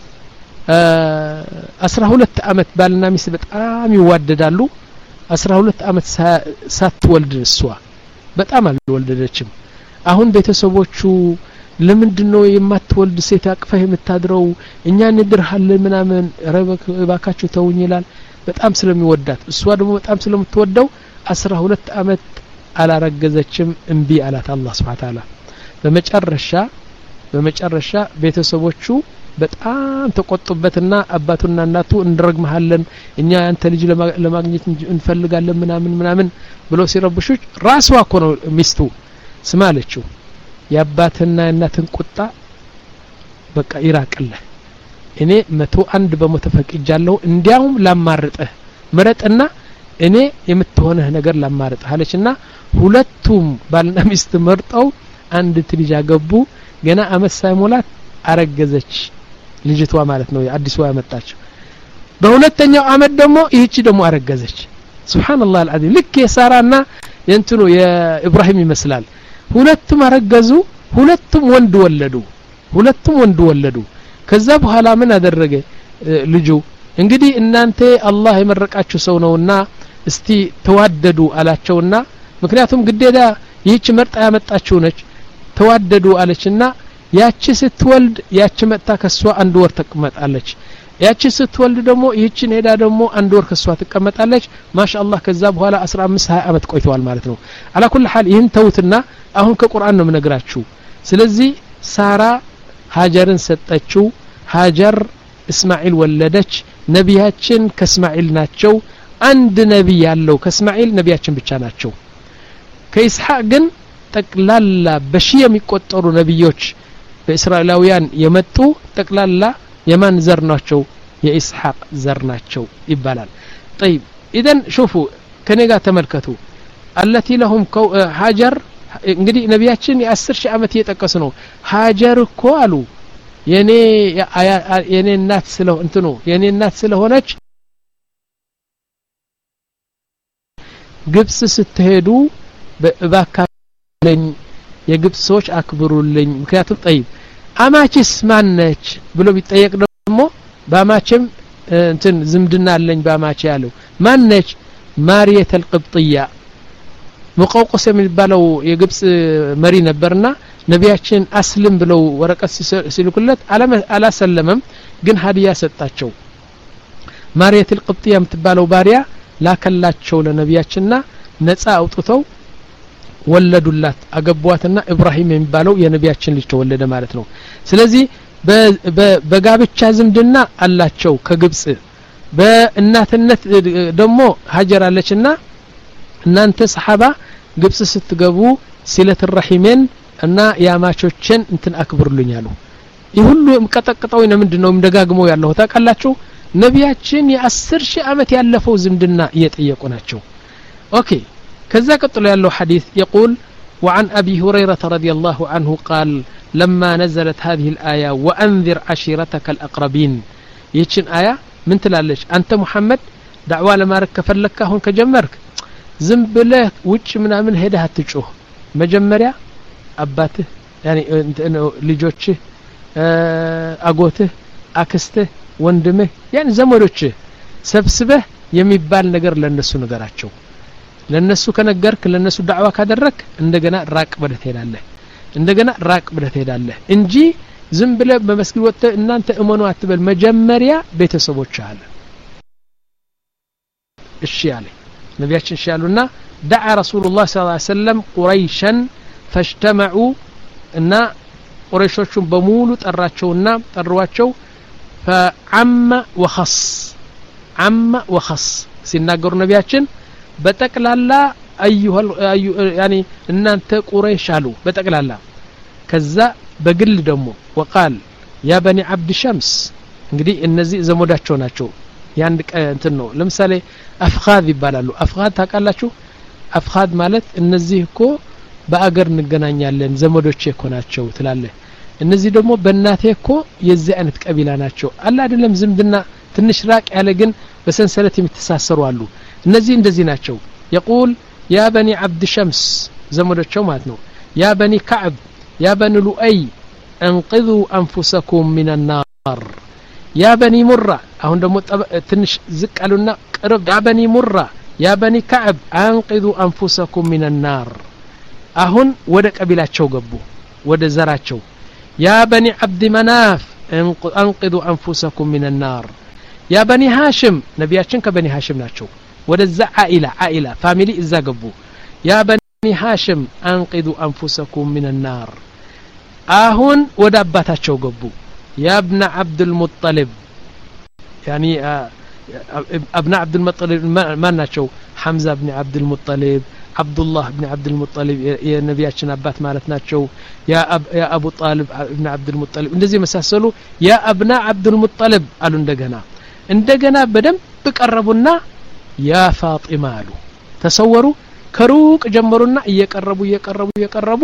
አስራ ሁለት አመት ባልና ሚስት በጣም ይዋደዳሉ አስራ ሁለት አመት ሳትወልድ እሷ በጣም አልወለደችም አሁን ቤተሰቦቹ ለምንድነው የማትወልድ ሴት አቅፈህ የምታድረው እኛ እንድርሃለን ምናምን ረባካችሁ ተውኝ ይላል በጣም ስለሚወዳት እሷ ደግሞ በጣም ስለምትወደው አስራ ሁለት አመት አላረገዘችም እንቢ አላት አላህ Subhanahu Ta'ala በመጨረሻ በመጨረሻ ቤተሰቦቹ በጣም ተቆጡበትና አባቱና እናቱ እንድረግመሃለን እኛ ያንተ ልጅ ለማግኘት እንፈልጋለን ምናምን ምናምን ብሎ ሲረብሹት ራስዋ እኮ ነው ሚስቱ ስማለችው ያባትና እናትን ቁጣ በቃ ይራቅልህ እኔ መቶ አንድ በመቶ ፈቅጃለሁ እንዲያውም ላማርጠህ ምረጥና እኔ የምትሆነህ ነገር ላማርጠህ አለችና ሁለቱም ባልና ሚስት መርጠው አንድ ልጅ አገቡ ገና አመት ሳይሞላት አረገዘች ልጅቷ ማለት ነው አዲስዋ ያመጣችው በሁለተኛው አመት ደግሞ ይህቺ ደግሞ አረገዘች ሱብሃንአላህ አልዓዚም ልክ የሳራና የእንትኑ የኢብራሂም ይመስላል ሁለቱም አረገዙ ሁለቱም ወንድ ወለዱ ሁለቱም ወንድ ወለዱ ከዛ በኋላ ምን አደረገ ልጁ እንግዲህ እናንተ አላህ የመረቃችሁ ሰው ነውና እስቲ ተዋደዱ አላቸውና ምክንያቱም ግዴታ ይህች መርጣ ያመጣችው ነች ተዋደዱ አለችና ያቺ ስትወልድ ያቺ መጣ ከሷ አንድ ወር ተቀመጣለች ያቺ ስትወልድ ደግሞ ይህችን ሄዳ ደግሞ አንድ ወር ከሷ ተቀመጣለች ማሻአላህ ከዛ በኋላ አስራ አምስት ሃያ አመት ቆይተዋል ማለት ነው على كل حال ይህን ተውትና አሁን ከቁርአን ነው ምነግራችሁ ስለዚህ ሳራ ሃጀርን ሰጠችው ሃጀር እስማኤል ወለደች ነቢያችን ከእስማኤል ናቸው አንድ ነብይ ያለው ከእስማኤል ነቢያችን ብቻ ናቸው ከኢስሐቅ ግን ጠቅላላ በሺ የሚቆጠሩ ነብዮች በእስራኤላውያን የመጡ ጠቅላላ የማን ዘር ናቸው የኢስሐቅ ዘር ናቸው ይባላል طيب اذا شوفوا ከኔጋ ተመልከቱ التي لهم ሃጀር እንግዲህ ነቢያችን የ10 ሺህ አመት እየጠቀሱ ነው ሃጀር እኮ አሉ የኔ የኔ እናት ስለሆነ እንትኑ የኔ እናት ስለሆነች ግብጽ ስትሄዱ በባካለኝ የግብጽ ሰዎች አክብሩልኝ ምክንያቱም طيب አማችስ ማነች ብሎ ቢጠየቅ ደግሞ ባማችም እንትን ዝምድና አለኝ ባማች ያለው ማነች ማርየት አልቅብጥያ ሙቀውቀስ የሚባለው የግብጽ መሪ ነበርና ነቢያችን አስልም ብለው ወረቀት ሲልኩለት አላሰለመም ግን ሀዲያ ሰጣቸው ማርየት አልቅብጥያ የምትባለው ባሪያ ላከላቸው ለነቢያችንና ነፃ አውጥተው ወለዱላት አገቧትና ኢብራሂም የሚባለው የነቢያችን ልጅ ተወለደ ማለት ነው ስለዚህ በጋብቻ ዝምድና አላቸው ከግብጽ በእናትነት ደግሞ ሃጀር አለችና እናንተ ሰሃባ ግብጽ ስትገቡ ሲለት الرحمን እና ያማቾችን እንትን አክብሩልኝ አሉ ይሁሉ ምቀጠቅጠው ምንድነው እንደጋግመው ያለው ታቃላችሁ ነቢያችን የ10 ሺህ ዓመት ያለፈው ዝምድና እየጠየቁ ናቸው ኦኬ ከዛ ቀጥሎ ያለው ሐዲስ يقول وعن أبي هريرة رضي الله عنه قال لما نزلت هذه الآية وأنذر عشيرتك الأقربين يتشن آية من تلالش أنت محمد دعوة لما ركفلك هون كجمرك زنبله وش من من هيدا هتجوه مجمريا أباته يعني لجوتشه أقوته أكسته وندمه يعني زمروتشه سبسبه يميبال نجر للنسو نجراتشو للنسو كنجرك للنسو دعوة كدرك عندنا راك بدت هيدالله عندنا راك بدت هيدالله إنجي زنبله بمسكين وقت إن أنت أمانو أتبل مجمريا بيتسبوت شال الشيالي نبياتشن شالونا دعا رسول الله صلى الله عليه وسلم قريشا فاجتمعوا إن قريشوشن بمولو تراتشونا ترواتشو فعم وخص عم وخص سيناغر نبياتشن بتقلالا ايها يعني ان انت قريش قالوا بتقلالا كذا بقل دمو وقال يا بني عبد شمس እንግዲህ እነዚህ ዘሞዳቸው ናቸው ያንድ እንትን ነው ለምሳሌ አፍኻድ ይባላሉ አፍኻድ ታቃላችሁ አፍኻድ ማለት እነዚህ እኮ በአገር እንገናኛለን ዘመዶቼ እኮ ናቸው ትላለህ እነዚህ ደግሞ በእናቴ እኮ የዚህ አይነት ቀቢላ ናቸው አላ አይደለም ዝምድና ትንሽ ራቅ ያለ ግን በሰንሰለት የሚተሳሰሩ አሉ እነዚህ እንደዚህ ናቸው يقول يا بني عبد شمس زمودቸው ማለት ነው يا بني كعب يا بني لؤي انقذوا انفسكم من النار يا بني مرة አሁን ደግሞ ትንሽ ዝቅ አሉና ቅርብ يا بني مرة يا بني كعب انقذوا انفسكم من النار አሁን ወደ ቀቢላቸው ገቡ ወደ ዘራቸው يا بني عبد مناف انقذوا انفسكم من النار يا بني هاشم نبياتشن كبني هاشم ናቸው ወደዛ عائلة عائلة فاميلي እዛ ገቡ يا بني هاشم انقذوا انفسكم من النار አሁን ወደ አባታቸው ገቡ يا ابن عبد المطلب يعني ابن عبد المطلب ما ናቸው حمزة بن عبد المطلب عبد الله بن عبد المطلب يا نبياتنا ابات ማለት ናቸው يا أب يا ابو طالب ابن عبد المطلب እንደዚህ መሳሰሉ يا ابناء عبد المطلب አሉ እንደገና እንደገና በደንብ ቀረቡና يا فاطمه አሉ ተሰወሩ ከሩቅ ጀመሩና እየቀረቡ እየቀረቡ እየቀረቡ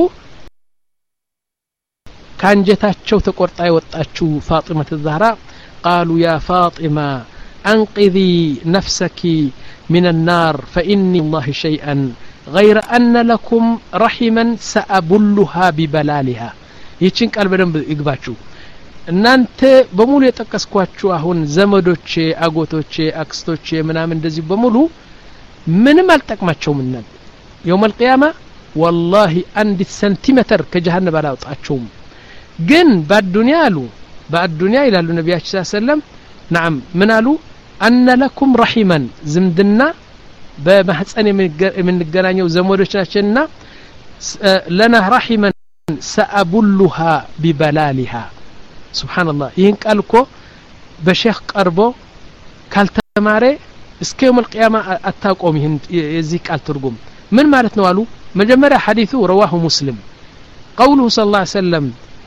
ካንጀታቸው ተቆርጣ የወጣችው ፋጢማ الزهراء قالوا يا فاطمه انقذي نفسك من النار فاني الله شيئا غير أن لكم رحما سأبلها ببلالها ይችን ቃል በደንብ ይግባችሁ እናንተ በሙሉ የተቀስኳችሁ አሁን ዘመዶቼ አጎቶቼ አክስቶቼ ምናምን እንደዚህ በሙሉ ምንም አልጠቅማቸውም እና يوم القيامه والله አንድ ሴንቲሜትር ከጀሃነም አላውጣቸውም ግን በአዱንያ አሉ በአዱንያ ይላሉ ነብያችን ሰለላሁ ዐለይሂ ወሰለም نعم ምን አሉ أن لكم رحما ዝምድና በማህፀን የምንገናኘው ዘመዶች ናቸውና لنا رحما سأبلها ببلالها سبحان الله ይህን ቃል እኮ በሼክ ቀርቦ ካልተማረ እስከ يوم القيامه አታቆም ይህን የዚህ ቃል ትርጉም ምን ማለት ነው አሉ መጀመሪያ ሐዲሱ رواه مسلم قوله صلى الله عليه وسلم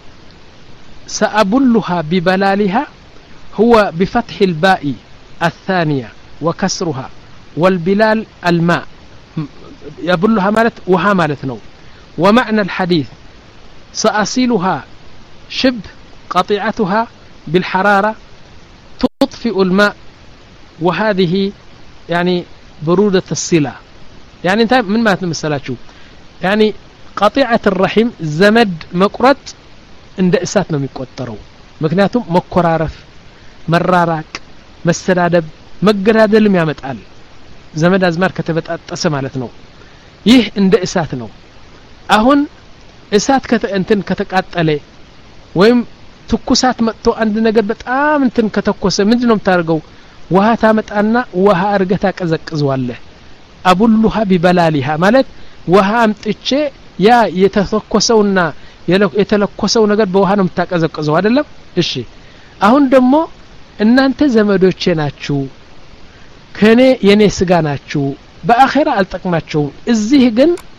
سأبلها ببلالها هو بفتح الباء الثانية وكسرها والبلال الماء يبلها مالت وها مالت نو ومعنى الحديث سأصيلها شبه قطيعتها بالحرارة تطفئ الماء وهذه يعني برودة الصلة يعني انت من ما تمثلاتشو يعني قطيعة الرحم زمد مقرط عند اساتنا ميقطروا مكنياتهم مكرارف مراراك مستدادب مغدادلم ያመጣል ዘመድ አዝማር ከተበጣጠሰ ማለት ነው ይህ እንደ እሳት ነው አሁን እሳት እንትን ከተቃጠለ ወይም ትኩሳት መጥቶ አንድ ነገር በጣም እንትን ከተኮሰ ምንድነው የምታርገው ውሃ ታመጣና ውሃ አርገታ ቀዘቅዘዋለህ አቡሉሃ ቢበላሊሃ ማለት ውሃ አምጥቼ ያ የተተኮሰውና የተለኮሰው ነገር በውሃ ነው የምታቀዘቅዘው አይደለም እሺ አሁን ደግሞ እናንተ ዘመዶቼ ናችሁ ከኔ የኔ ስጋ ናችሁ በአኺራ አልጠቅማቸው እዚህ ግን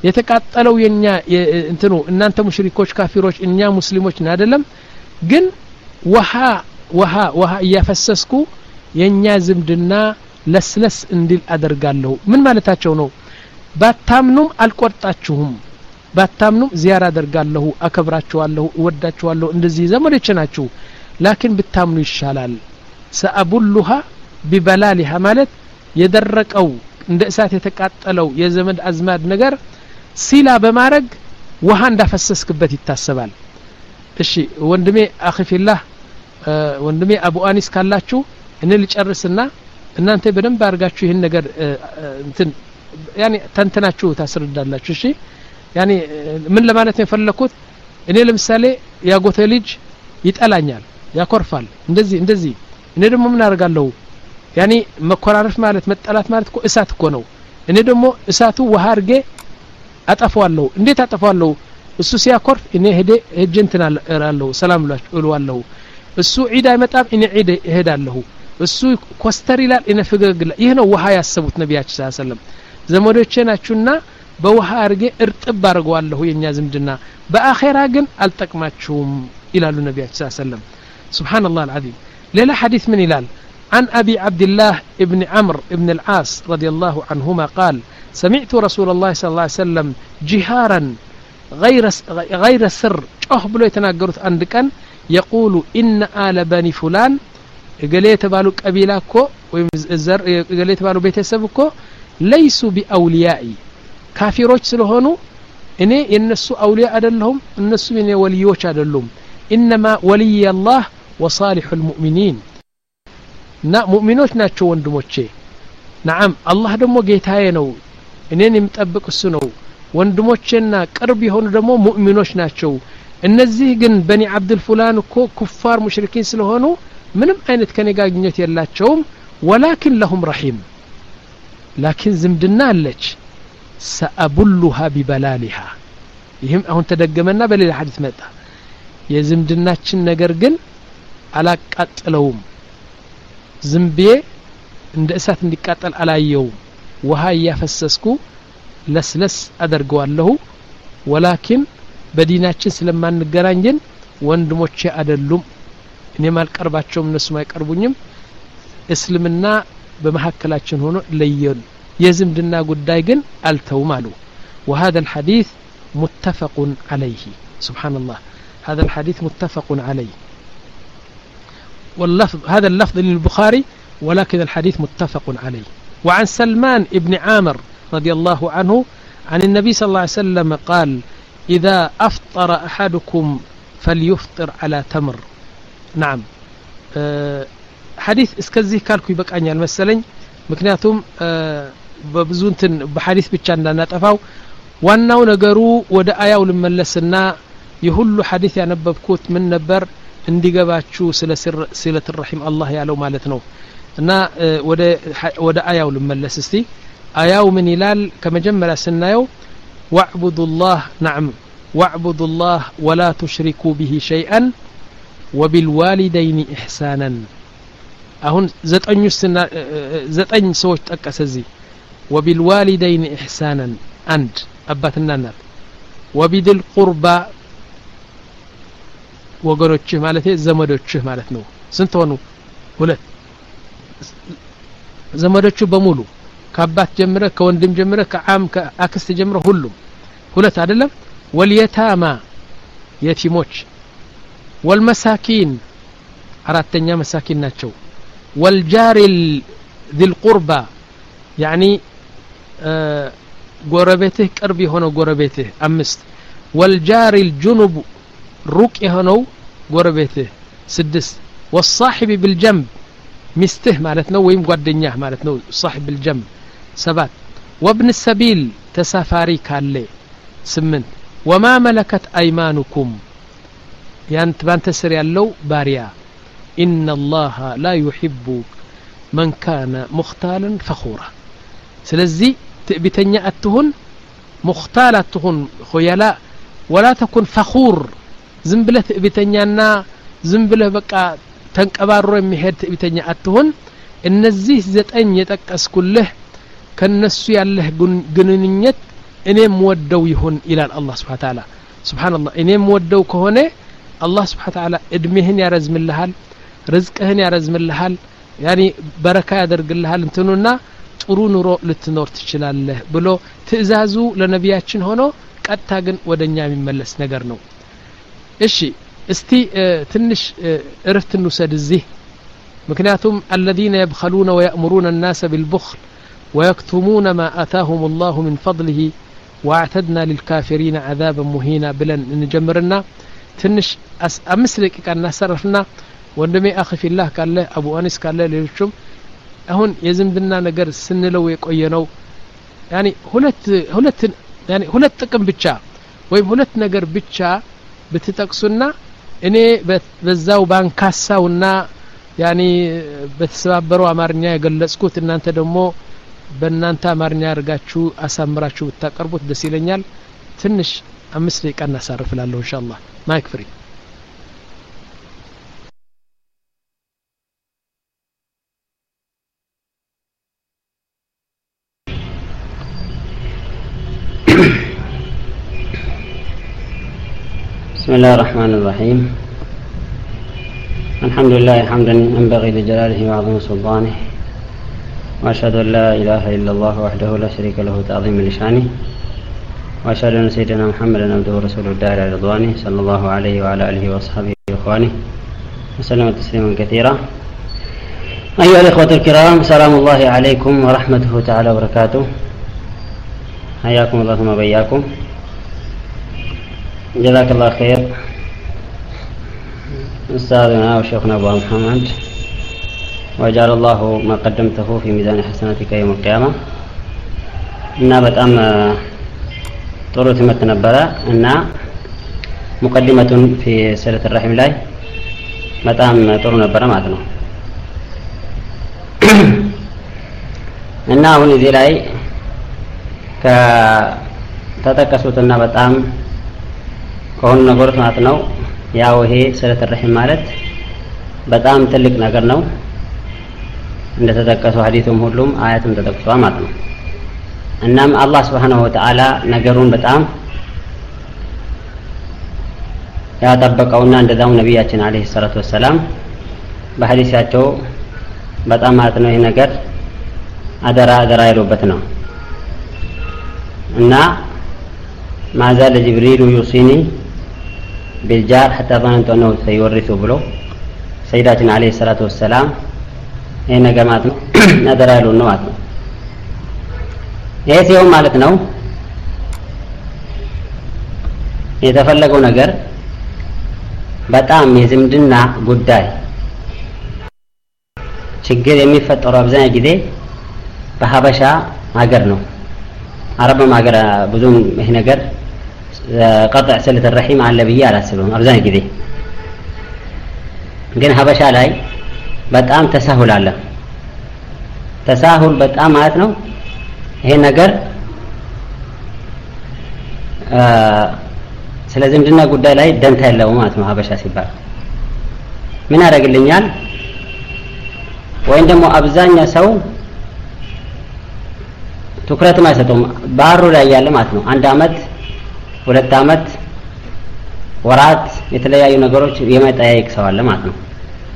የተቃጠለው የኛ እንትኑ እናንተ ሙሽሪኮች ካፊሮች እኛ ሙስሊሞች ነን አይደለም ግን ውሃ ውሃ ውሃ ያፈሰስኩ የኛ ዝምድና ለስለስ እንዲል አደርጋለሁ ምን ማለታቸው ነው ባታምኑም አልቆርጣችሁም ባታምኑም ዚያራ አደርጋለሁ አከብራችኋለሁ እወዳችኋለሁ እንደዚህ ዘመዶች ናችሁ ላኪን ብታምኑ ይሻላል ሰአቡሉሃ ቢበላሊሃ ማለት የደረቀው እንደ እሳት የተቃጠለው የዘመድ አዝማድ ነገር ሲላ በማረግ ውሃ እንዳፈሰስክበት ይታሰባል እሺ ወንድሜ አኺፊላህ ወንድሜ አቡ አኒስ ካላችሁ እኔ ልጨርስና እናንተ በደንብ አርጋችሁ ይሄን ነገር እንትን ያኒ ተንተናችሁ ታስረዳላችሁ እሺ ያኒ ምን ለማለት ነው የፈለኩት እኔ ለምሳሌ ያጎተ ልጅ ይጠላኛል ያኮርፋል እንደዚህ እንደዚህ እኔ ደግሞ ምን አርጋለሁ ያኒ መኮራረፍ ማለት መጠላት ማለት እኮ እሳት እኮ ነው እኔ ደግሞ እሳቱ ውሃ አርጌ አጠፋዋለሁ እንዴት አጠፋዋለሁ እሱ ሲያኮርፍ እኔ ሄደ ሄጀንትና እራለሁ ሰላም እለዋለሁ እሱ ዒዳ ይመጣም እኔ ዒዳ እሄዳለሁ እሱ ኮስተር ይላል እኔ ፈገግላ ይሄ ነው ውሃ ያሰቡት ነብያችን ሰለላሁ ዐለይሂ ወሰለም ዘመዶቼ ናችሁና በውሃ አርጌ እርጥብ አርገዋለሁ የኛ ዝምድና በአኺራ ግን አልጠቅማችሁም ይላሉ ነብያችን ሰለላሁ ዐለይሂ ወሰለም ሱብሃንአላህ አልዓዚም ሌላ ሐዲስ ምን ይላል عن أبي عبد الله ابن عمرو ابن العاص رضي الله عنهما قال سمعت رسول الله صلى الله عليه وسلم جهارا غير غير سر ጮህ ብሎ የተናገሩት አንድ ቀን يقول إن آل بني فلان እገሌ የተባሉ ቀቢላ እኮ ወይም ዘር እገሌ የተባሉ ቤተሰብ እኮ ليسوا بأولياء ካፊሮች ስለሆኑ እኔ የነሱ አውሊያ አይደለሁም እነሱ የኔ ወልዮች አይደሉም انما ولي الله وصالح المؤمنين ና ሙእሚኖች ናቸው ወንድሞቼ نعم الله ደግሞ ጌታዬ ነው እኔን የሚጠብቅ እሱ ነው ወንድሞቼና ቅርብ የሆኑ ደግሞ ሙእሚኖች ናቸው እነዚህ ግን በኒ አብዱል ፉላን እኮ ኩፋር ሙሽሪኪን ስለሆኑ ምንም አይነት ከነጋግኘት የላቸውም ولكن لهم رحيم لكن ዝምድና አለች سأبلها ببلالها ይህም አሁን ተደገመና በሌላ ሐዲስ መጣ የዝምድናችን ነገር ግን አላቃጥለውም ዝምቤ እንደ እሳት እንዲቃጠል አላየው ውሃ ያፈሰስኩ ለስለስ አደርገዋለሁ ولكن በዲናችን ስለማንገናኝን ወንድሞቼ አይደሉም እኔ ማልቀርባቸውም እነሱ ማይቀርቡኝም እስልምና በመሐከላችን ሆኖ ለየን የዝምድና ጉዳይ ግን አልተውም አሉ وهذا الحديث متفق عليه سبحان الله هذا الحديث متفق عليه واللفظ هذا اللفظ للبخاري ولكن الحديث متفق عليه وعن سلمان ابن عامر رضي الله عنه عن النبي صلى الله عليه وسلم قال إذا أفطر أحدكم فليفطر على تمر نعم أه حديث اسكزي كالكو يبقاني المسلين مكنياتهم أه ببزونتن بحديث بيتشان እንዳናጠፋው ዋናው ነገሩ ወደ አያው ልመለስና የሁሉ ሐዲስ ያነበብኩት ምን ነበር እንዲገባችሁ ስለ ስለ ተርሂም አላህ ያለው ማለት ነው እና ወደ ወደ አያው ልመለስ እስቲ አያው ምን ይላል ከመጀመሪያ ስናየው ወዕቡዱላህ نعم ወዕቡዱላህ ولا تشركوا به شيئا وبالوالدين إحسانا አሁን ዘጠኙ ዘጠኝ ሰዎች ተጠቀሰዚ وبالوالدين إحسانا عند አባትና እናት وبذل القربى ወገኖችህ ማለት ዘመዶችህ ማለት ነው ስንት ሆኑ ሁለት ዘመዶቹ በሙሉ ከአባት ጀምረ ከወንድም ጀምረ ከዓም ከአክስት ጀምረ ሁሉም ሁለት አይደለም واليتامى የቲሞች والمساكين አራተኛ መሳኪን ናቸው والجار ذي القربى يعني ጎረቤትህ ቅርብ የሆነው ጎረቤትህ አምስት والجار الجنب ሩቅ የሆነው ጎረቤትህ ስድስት والصاحب بالجنب ሚስትህ ማለት ነው ወይም ጓደኛህ ማለት ነው صاحب بالجنب ሰባት وابن السبيل ተሳፋሪ ካለ ስምንት وما ملكت ايمانكم ያንተ ባንተ ስር ያለው ባሪያ ان الله لا يحب من كان مختالا فخورا ስለዚህ ትዕቢተኛ አትሁን مختال አትሁን ሆያላ ولا تكن فخور ዝም ብለህ ትዕቢተኛና ዝም ብለህ በቃ ተንቀባሮ የሚሄድ ትዕቢተኛ አትሁን እነዚህ ዘጠኝ የጠቀስኩልህ ከነሱ ያለህ ግንኙነት እኔም ወደው ይሁን ይላል አላህ Subhanahu Wa Ta'ala Subhanallah እኔም ወደው ከሆነ አላህ Subhanahu Wa Ta'ala እድሜህን ያረዝምልሃል ርዝቅህን ያረዝምልሃል ያኒ በረካ ያደርግልሃል እንትኑና ጥሩ ኑሮ ልትኖር ትችላለህ ብሎ ትእዛዙ ለነቢያችን ሆኖ ቀጥታ ግን ወደኛ የሚመለስ ነገር ነው እሺ እስቲ ትንሽ እረፍት እንውሰድ እዚህ ምክንያቱም الذين يبخلون ويأمرون الناس بالبخل ويكتمون ما آتاهم الله من فضله واعتدنا للكافرين عذابا مهينا بلن نجمرنا ትንሽ አምስት ደቂቃ እናሰረፍና ወንድሜ አኺ ፊላህ ካለ አቡ አኒስ ካለ ሌሎችም አሁን የዝምድና ነገር ስንለው የቆየነው ያኒ ሁለት ሁለት ያኒ ሁለት ጥቅም ብቻ ወይም ሁለት ነገር ብቻ ብትጠቅሱና እኔ በዛው ባንካሳውና ያኒ በተሰባበረው አማርኛ የገለጽኩት እናንተ ደግሞ በእናንተ አማርኛ አርጋችሁ አሳምራችሁ ብታቀርቡት ደስ ይለኛል ትንሽ አምስት ደቂቃ እናሳርፍላለሁ ኢንሻአላህ ማይክ ፍሪ بسم الله الرحمن الرحيم الحمد لله حمدا ينبغي لجلاله وعظيم سلطانه وأشهد أن لا إله إلا الله وحده لا شريك له تعظيم لشانه وأشهد أن سيدنا محمدا عبده ورسوله الداعي إلى رضوانه صلى الله عليه وعلى آله وأصحابه وإخوانه وسلم تسليما كثيرا أيها الإخوة الكرام سلام الله عليكم ورحمته تعالى وبركاته حياكم الله ثم بياكم جزاك الله خير أستاذنا وشيخنا أبو محمد وجعل الله ما قدمته في ميزان حسناتك يوم القيامة إن بتأم ጥሩ ትምህርት ነበረ እና ሙቀዲመቱን في صلة الرحم ላይ በጣም ጥሩ ነበረ ማለት ነው እና አሁን እዚህ ላይ ከተጠቀሱትና በጣም ከሆኑ ነገሮች ማለት ነው ያው ይሄ صلة الرحم ማለት በጣም ትልቅ ነገር ነው እንደተጠቀሰው ሐዲሱም ሁሉም አያቱም ተጠቅሷል ማለት ነው እናም አላህ Subhanahu Wa Ta'ala ነገሩን በጣም ያጠበቀውና እንደዛው ነብያችን አለይሂ ሰላቱ ወሰለም በሐዲሳቸው በጣም ማለት ነው ይሄ ነገር አደራ አደራ ያሉበት ነው እና ማዛለ ጅብሪል ዩሲኒ بالجار حتى ظننت انه سيورث ብሎ ሰይዳችን አለይሂ ሰላቱ ወሰለም ይሄ ነገር ማለት ነው አደራ ያሉ ነው ማለት ነው ይሄ ሲሆን ማለት ነው የተፈለገው ነገር በጣም የዝምድና ጉዳይ ችግር የሚፈጠረው አብዛኛው ጊዜ በሐበሻ ሀገር ነው አረብም ሀገር ብዙም ይሄ ነገር قطع صلة الرحم አለ ብዬ አላስብም አብዛኛው ጊዜ ግን ሐበሻ ላይ በጣም ተሳሁል አለ ተሳሁል በጣም ማለት ነው ይሄ ነገር ስለ ዝምድና ጉዳይ ላይ ደንታ ያለው ማለት ነው ሐበሻ ሲባል ምን ያደርግልኛል ወይም ደግሞ አብዛኛው ሰው ትኩረት ማይሰጠው ባሩ ላይ ያለ ማለት ነው አንድ አመት ሁለት አመት ወራት የተለያዩ ነገሮች የመጠያየቅ ሰው አለ ማለት ነው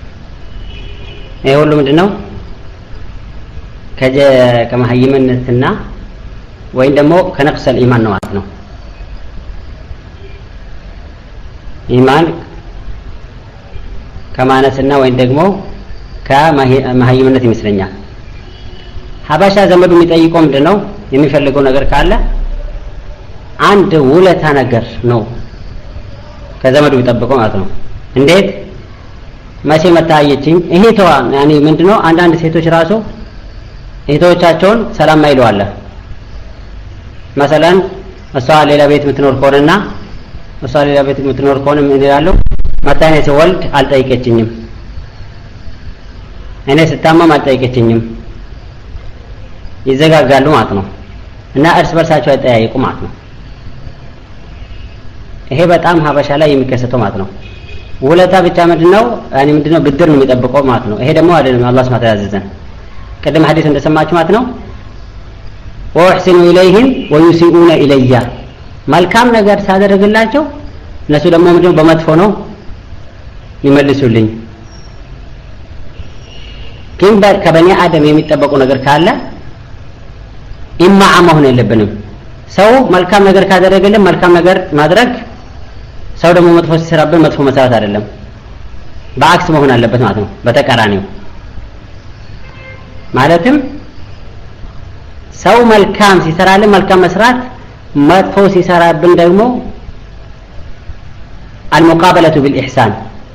ይሄ ሁሉ ምንድነው ከጀ ከመሐይምነትና ወይም ደግሞ ከነቅሰ ኢማን ነው ማለት ነው ኢማን ከማነስና ወይም ደግሞ ከመሐይምነት ይመስለኛል ሐበሻ ዘመዱ የሚጠይቀው ምንድነው የሚፈልገው ነገር ካለ አንድ ውለታ ነገር ነው ከዘመዱ ይጠብቀው ማለት ነው እንዴት መቼ መታየችኝ ይሄ ተዋ ያኒ ምንድነው አንድ አንድ ሴቶች ራሱ እህቶቻቸውን ሰላም ማይለዋለ مثلا እሷ ሌላ ቤት የምትኖር ከሆነና እሷ ሌላ ቤት የምትኖር ከሆነ ምን ይላሉ መታኔ ተወልድ አልጠይቀችኝም እኔ ስታመም አልጠይቀችኝም ይዘጋጋሉ ማለት ነው እና እርስ በርሳቸው አይጠያየቁ ማለት ነው ይሄ በጣም ሐበሻ ላይ የሚከሰተው ማለት ነው ውለታ ብቻ ምንድነው ያኒ ምንድነው ብድር ነው የሚጠብቀው ማለት ነው ይሄ ደግሞ አይደለም አላህ Subhanahu Wa Ta'ala ያዘዘን ቀደም ሐዲስ እንደሰማችሁ ማለት ነው وأحسن إليهم ويسيئون إلي መልካም ነገር ሳደርግላቸው እነሱ ደግሞ ምንድነው በመጥፎ ነው ይመልሱልኝ ግን ከበኒ አደም የሚጠበቁ ነገር ካለ ኢማዓ መሆን የለብንም ሰው መልካም ነገር ካደረገልን መልካም ነገር ማድረግ ሰው ደግሞ መጥፎ ሲሰራብን መጥፎ መስራት አይደለም በአክስ መሆን አለበት ማለት ነው በተቃራኒው ማለትም ሰው መልካም ሲሰራልን መልካም መስራት መጥፎ ሲሰራብን ደግሞ المقابلة بالإحسان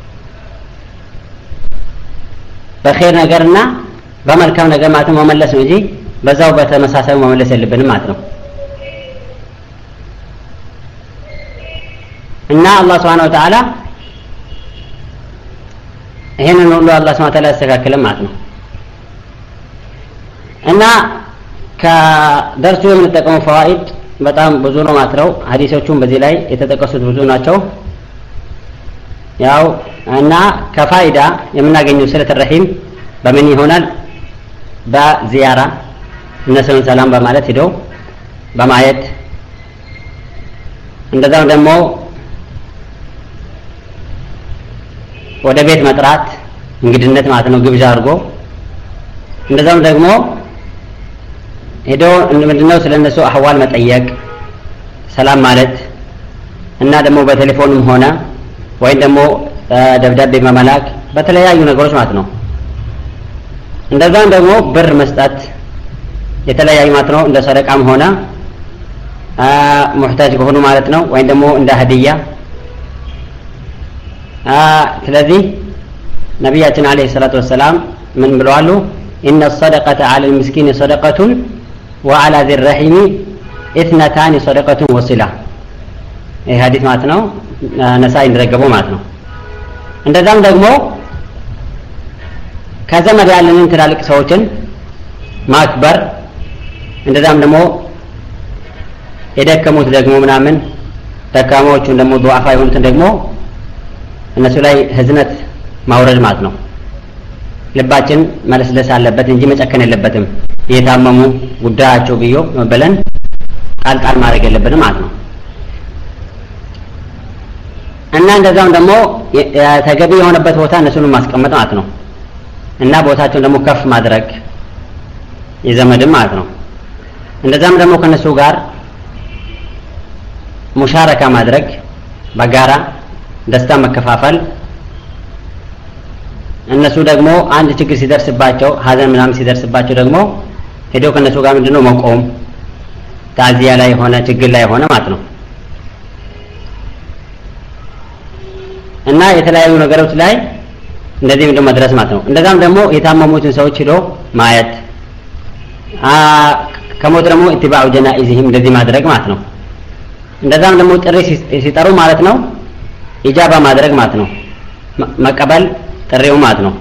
በኸይር ነገርና በመልካም ነገር ማለት ነው መመለስ ነው እንጂ በዛው በተመሳሳይ መመለስ የለብንም ማለት ነው እና አላህ Subhanahu Wa Ta'ala ይሄንን ሁሉ አላህ Subhanahu Wa Ta'ala ያስተካክለ ማለት ነው እና ከደርሱ የምንጠቀመው ፈዋኢድ በጣም ብዙ ነው ማለት ነው ሐዲሶቹም በዚህ ላይ የተጠቀሱት ብዙ ናቸው ያው እና ከፋይዳ የምናገኘው ስለ ተረሂም በምን ይሆናል በዚያራ እነሱን ሰላም በማለት ሄዶ በማየት እንደዛው ደግሞ ወደ ቤት መጥራት እንግድነት ማለት ነው ግብዣ አድርጎ እንደዛው ደግሞ ሄዶ ምንድነው ስለነሱ አህዋል መጠየቅ ሰላም ማለት እና ደግሞ በቴሌፎንም ሆነ ወይ ደግሞ ደብዳቤ መመላክ በተለያዩ ነገሮች ማለት ነው እንደዛም ደግሞ ብር መስጠት የተለያዩ ማለት ነው እንደ ሰደቃም ሆነ ሙህታጅ ከሆኑ ማለት ነው ወይ ደግሞ እንደ ሀዲያ ስለዚህ ነብያችን አለይሂ ሰላቱ ወሰለም ምን ብለዋል ان الصدقه على المسكين صدقه وعلى ذي الرحم اثنتان صدقه وصله ይህ ሐዲስ ማለት ነው ነሳኢ እንደዘገበው ማለት ነው እንደዛም ደግሞ ከዘመድ ያለንን ትላልቅ ሰዎችን ማክበር እንደዛም ደግሞ የደከሙት ደግሞ ምናምን ደካሞቹን ደግሞ ዱዓፋ የሆኑትን ደግሞ እነሱ ላይ ህዝነት ማውረድ ማለት ነው ልባችን መለስለስ አለበት እንጂ መጨከን የለበትም የታመሙ ጉዳያቸው ብዮ መበለን ቃልቃል ማድረግ የለብንም ማለት ነው እና እንደዛም ደግሞ ተገቢ የሆነበት ቦታ እነሱን ማስቀመጥ ማለት ነው እና ቦታቸውን ደግሞ ከፍ ማድረግ የዘመድም ማለት ነው እንደዛም ደግሞ ከነሱ ጋር ሙሻረካ ማድረግ በጋራ ደስታ መከፋፈል እነሱ ደግሞ አንድ ችግር ሲደርስባቸው ሀዘን ምናምን ሲደርስባቸው ደግሞ ሄዶ ከነሱ ጋር ምንድነው መቆም ታዚያ ላይ ሆነ ችግር ላይ ሆነ ማለት ነው እና የተለያዩ ነገሮች ላይ እንደዚህ ምንድነው መድረስ ማለት ነው እንደዛም ደግሞ የታመሙትን ሰዎች ሄዶ ማየት አ ከሞት ደግሞ ኢትባኡ ጀናኢዝህም እንደዚህ ማድረግ ማለት ነው እንደዛም ደግሞ ጥሪ ሲጠሩ ማለት ነው ኢጃባ ማድረግ ማለት ነው መቀበል ጥሪው ማለት ነው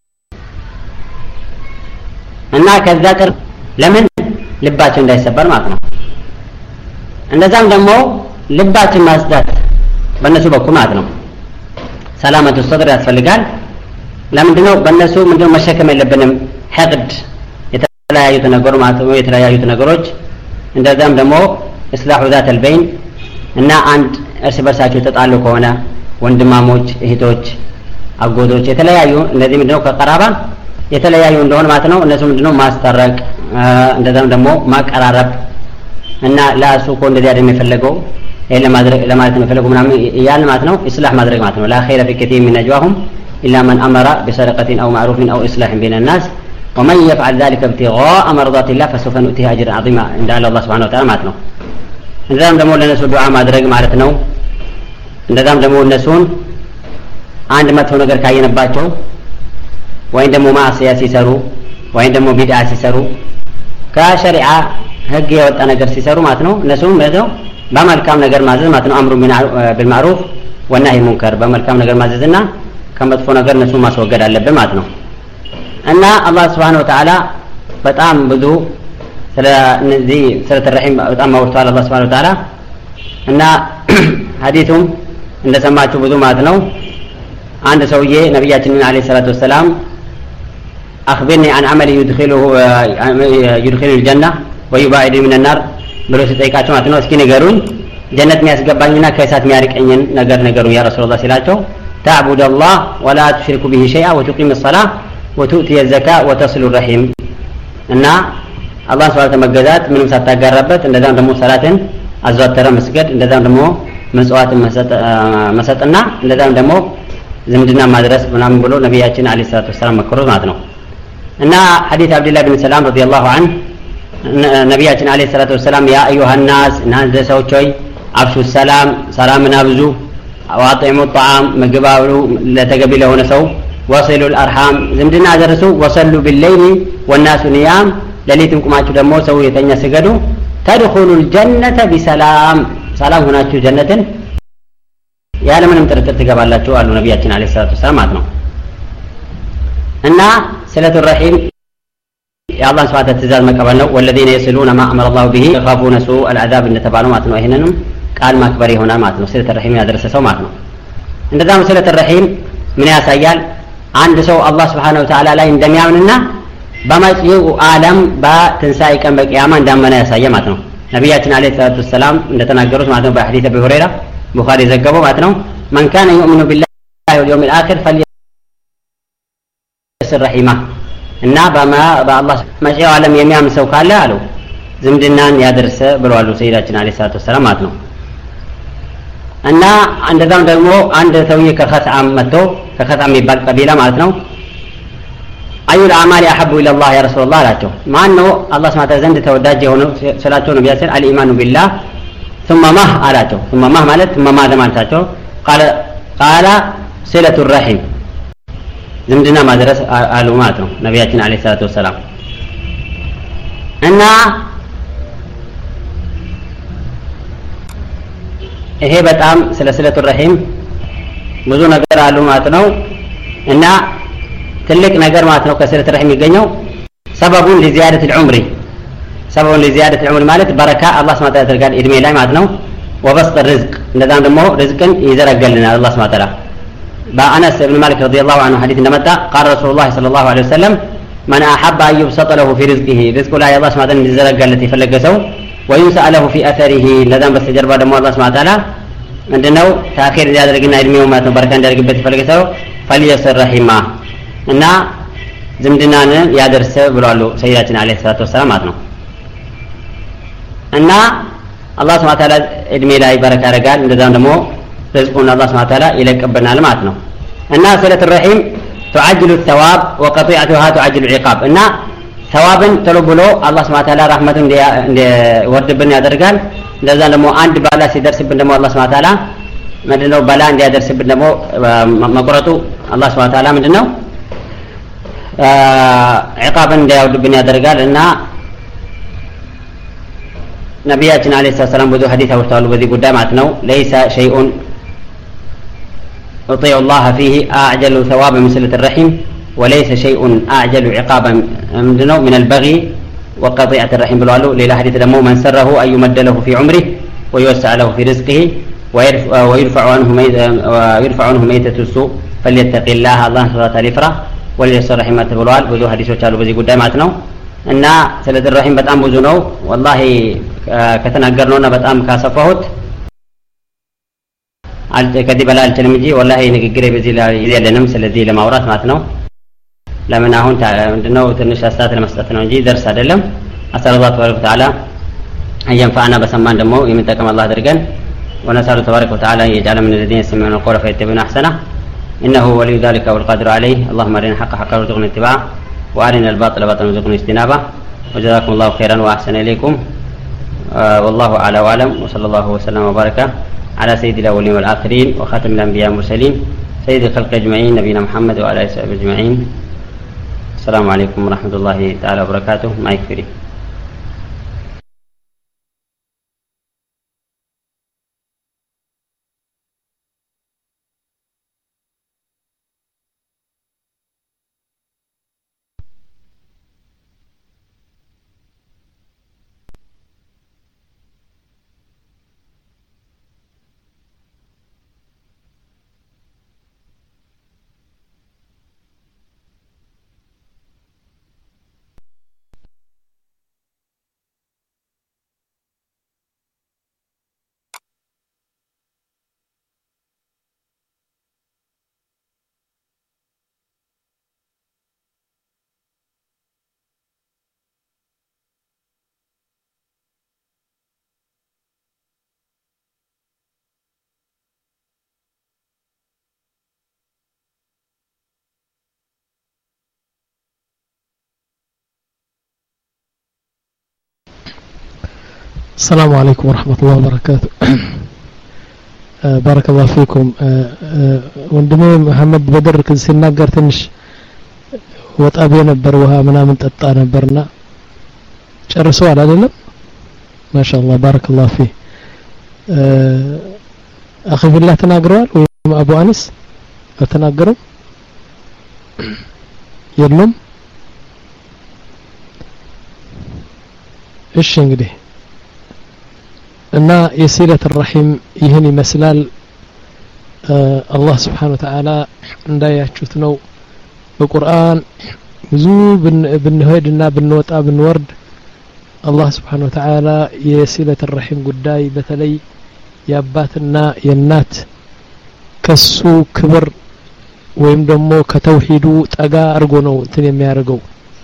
እና ከዛ ጥር ለምን ልባቸው እንዳይሰበር ማለት ነው እንደዛም ደግሞ ልባችን ማስዳት በእነሱ በኩል ማለት ነው ሰላመቱ ሰድር ያስፈልጋል ለምንድነው በእነሱ ምንድነው መሸከም የለብንም ሐቅድ የተለያዩት ነገሮች ማለት ነው የተለያዩት ነገሮች እንደዛም ደግሞ እስላሁ ذات البين እና አንድ እርስ በርሳቸው ተጣሉ ከሆነ ወንድማሞች እህቶች አጎቶች የተለያዩ እንደዚህ ምንድነው ከቀራባ የተለያዩ እንደሆነ ማለት ነው እነሱ ምንድነው ማስተረቅ እንደዛም ደግሞ ማቀራረብ እና ላሱ እኮ እንደዚህ አይደለም የፈለገው ይሄን ለማድረግ ለማለት ነው የፈለገው ምናምን ያን ማለት ነው ኢስላህ ማድረግ ማለት ነው لا خير في كثير من نجواهم الا من امر بصدقه او معروف او اصلاح بين الناس ومن يفعل ذلك ابتغاء مرضات الله فسوف نؤتيه اجرا عظيما عند الله سبحانه وتعالى ማለት ነው እንደዛም ደግሞ ለነሱ ዱዓ ማድረግ ማለት ነው እንደዛም ደግሞ እነሱን አንድ መጥፎ ነገር ካየነባቸው ወይም ደግሞ ማዕሲያ ሲሰሩ ወይም ደግሞ ቢድዓ ሲሰሩ ከሸሪዓ ህግ የወጣ ነገር ሲሰሩ ማለት ነው እነሱም ማለት በመልካም ነገር ማዘዝ ማለት ነው አምሩ ቢልማዕሩፍ ወነህይ ሙንከር በመልካም ነገር ማዘዝና ከመጥፎ ነገር እነሱ ማስወገድ አለብን ማለት ነው እና አላህ Subhanahu Wa Ta'ala በጣም ብዙ ስለ እነዚህ ስለ ተረሂም በጣም አውርቷል አላህ Subhanahu Wa Ta'ala እና ሐዲሱም እንደሰማችሁ ብዙ ማለት ነው አንድ ሰውዬ ነብያችንን አለይሂ ሰላቱ ወሰለም አخبرني عن عمل يدخله يدخل الجنة ويباعد من النار ብሎ ሲጠይቃቸው ማለት ነው እስኪ ንገሩኝ ጀነት የሚያስገባኝና ከእሳት የሚያርቀኝን ነገር ነገሩኝ ያ ረሱላህ ሲላቸው تعبد الله ولا تشرك به شيئا وتقيم الصلاة وتؤتي الزكاة وتصل الرحم እና አላህ Subhanahu Wa መገዛት ምንም ሳታጋራበት እንደዛም ደግሞ ሰላትን አዘወተረ መስገድ እንደዛም ደግሞ መስዋዕት መሰጥና እንደዛም ደግሞ ዝምድና ማድረስ ምናምን ብሎ ነብያችን አለይሂ ሰላቱ ወሰለም መከሩ ማለት ነው እና ሐዲስ አብዱላህ ብን ሰላም ረዲየላሁ ዐንሁ ነብያችን አለይሂ ሰላቱ ወሰለም ያ አዩሃ الناس እናንተ ሰዎች ሆይ አብሹ ሰላም ሰላምን አብዙ واطعموا الطعام مغباولو لتغبي لهونه سو وصلوا الارحام ዝምድና አደረሱ وصلوا بالليل والناس نيام ለሊትም ቁማችሁ ደግሞ ሰው የተኛ ስገዱ تدخلوا الجنة بسلام ሰላም ሆናችሁ ጀነትን ያለ ምንም ጥርጥር ትገባላችሁ አሉ ነብያችን አለይሂ ሰላቱ ወሰለም ማለት ነው እና ሰለቱ الرحيم የአላህ Subhanahu Wa Ta'ala መቀበል ነው والذين يصلون ما امر الله به يخافون سوء العذاب እንደተባለው ማለት ነው ይሄንንም ቃል ማክበር ይሆናል ማለት ነው ሰለቱ الرحيم ያደረሰ ሰው ማለት ነው እንደዛም ሰለቱ الرحيم ምን ያሳያል አንድ ሰው አላህ Subhanahu Wa Ta'ala ላይ እንደሚያምንና በመጪው ዓለም በትንሳኤ ቀን በቂያማ እንዳመነ ያሳያል ማለት ነው ነብያችን አለይሂ ሰላቱ ወሰለም እንደተናገሩት ማለት ነው በሐዲስ አቡ ሁረይራ ቡኻሪ ዘገበው ማለት ነው ማን ካነ يؤمن بالله واليوم الآخر فليصل رحمه እና በአላህ መጪው ዓለም የሚያምን ሰው ካለ አሉ ዝምድናን ያደርሰ ብለዋል ሰይዳችን አለይሂ ሰላቱ ወሰለም ማለት ነው እና እንደዛም ደግሞ አንድ ሰውዬ ከኸጣም መጥቶ ከኸጣም የሚባል ቀቢላ ማለት ነው አዩ الأعمال أحب إلى الله يا رسول الله አላቸው ማን ነው አላህ Subhanahu Wa Ta'ala ዘንድ ተወዳጅ የሆነው ስላቸው ነብያችን አልኢማኑ ቢላህ ثم ما አላቸው ثم ما ማለት ثم ما ለማለታቸው قال قال صلة الرحم ዝምድና ማድረስ አሉ ማለት ነው ነብያችን አለይሂ ሰላቱ ወሰለም እና ይሄ በጣም ስለ ሰለቱ الرحم ብዙ ነገር አሉ ማለት ነው እና ትልቅ ነገር ማለት ነው ከሰለቱ الرحم የሚገኘው ሰበቡን ለዚያደት العمر ሰበቡን ለዚያደት العمر ማለት በረካ አላህ Subhanahu Wa Ta'ala ያደርጋል እድሜ ላይ ማለት ነው وبسط الرزق እንደዛም ደግሞ ርዝቅን ይዘረጋልናል አላህ Subhanahu Wa Ta'ala በአነስ ኢብኑ ማሊክ ረዲየላሁ ዐንሁ ሐዲስ እንደመጣ قال رسول الله صلى الله عليه وسلم من احب ان يبسط له في رزقه رزقه ላይ አላህ Subhanahu Wa Ta'ala እንዲዘረጋለት የፈለገ ሰው وينسأ له في اثره እንደዛም በስተጀርባ ደግሞ አላህ Subhanahu Wa Ta'ala ምንድነው ታኺር ያደርግና እድሜው ማለት ነው በረካ እንዲያደርግበት የፈለገ ሰው فليصل رحمه እና ዝምድናን ያደርሰ ብለዋል ሰይዳችን አለይሂ ሰላቱ ወሰለም ማለት ነው እና አላህ Subhanahu Wa Ta'ala እድሜ ላይ በረካ ያደርጋል እንደዛም ደግሞ ርዝቁን አላህ Subhanahu Wa Ta'ala ይለቀበናል ማለት ነው እና ሰለቱ الرحيم تعجل الثواب وقطيعتها تعجل العقاب እና ثوابን ተሎ ብሎ አላህ Subhanahu Wa Ta'ala ረህመቱን እንዲወርድብን ያደርጋል እንደዛ ደግሞ አንድ ባላ ሲደርስብን ደግሞ አላህ Subhanahu Wa Ta'ala ምንድነው ባላ እንዲያደርስብን ደግሞ መቆረጡ አላህ Subhanahu Wa Ta'ala ምንድነው عقابን እንዲያወርድብን ያደርጋል እና ነብያችን አለይሂ ሰላም ብዙ ሐዲስ አውርተዋል በዚህ ጉዳይ ማለት ነው ليس شيء يطيع الله فيه أعجل ثوابا من صلة الرحم وليس شيء أعجل عقابا من البغي وقطيعة الرحم بالوالو ليلة حديث دمو من سره أن يمد له في عمره ويوسع له في رزقه ويرفع عنه ويرفع عنه ميتة السوء فليتق الله الله سبحانه وتعالى يفرح وليسر رحمته بالوال ብዙ ሐዲሶች አሉ በዚህ ጉዳይ ማለት ነው እና ሰለቱ الرحم በጣም ብዙ ነው والله ከተናገርነውና በጣም ካሰፋሁት አልተ ከዚህ በላይ አልችልም እንጂ والله ንግግሬ በዚህ ላይ የለንም ስለዚህ ለማውራት ማለት ነው ለምን አሁን ምንድነው ትንሽ አስተያየት ለመስጠት ነው እንጂ ደርስ አይደለም አሰላሁ ተባረከ ወተዓላ አየንፋና በሰማን ደግሞ የምንጠቀም አላህ አድርገን ونسأل تبارك وتعالى أن يجعل من الذين يستمعون القول فيتبعون أحسنه إنه ولي ذلك والقادر عليه اللهم أرنا الحق حقا وارزقنا اتباعه وأرنا الباطل باطلا وارزقنا اجتنابه وجزاكم الله خيرا وأحسن إليكم آه والله أعلى وأعلم وصلى الله وسلم وبارك على سيد الأولين والآخرين وخاتم الأنبياء والمرسلين سيد الخلق أجمعين نبينا محمد وعلى آله وصحبه أجمعين السلام عليكم ورحمة الله تعالى وبركاته ما يكفي السلام عليكم ورحمة الله وبركاته. بارك الله فيكم. ወንድሜ መሐመድ በድር ሲናገር ትንሽ ወጣ ብዬ ነበር ውሃ ምናምን ጠጣ ነበርና ጨርሰዋል አይደለም? ማሻአላህ ባረከላሁ ፊ አኺ ቢላህ ተናግረዋል ወይም አቡ አኒስ ተናገሩ የለም? እሺ እንግዲህ እና የሲለት الرحيم ይህን ይመስላል። አላህ Subhanahu Wa Ta'ala እንዳያችሁት ነው በቁርአን ብዙ ብንሄድና ብንወጣ ብንወርድ አላህ Subhanahu Wa Ta'ala የሲለት الرحيم ጉዳይ በተለይ የአባትና የእናት ከሱ ክብር ወይም ደግሞ ከተውሂዱ ጠጋ አርጎ ነው እንትን የሚያደርገው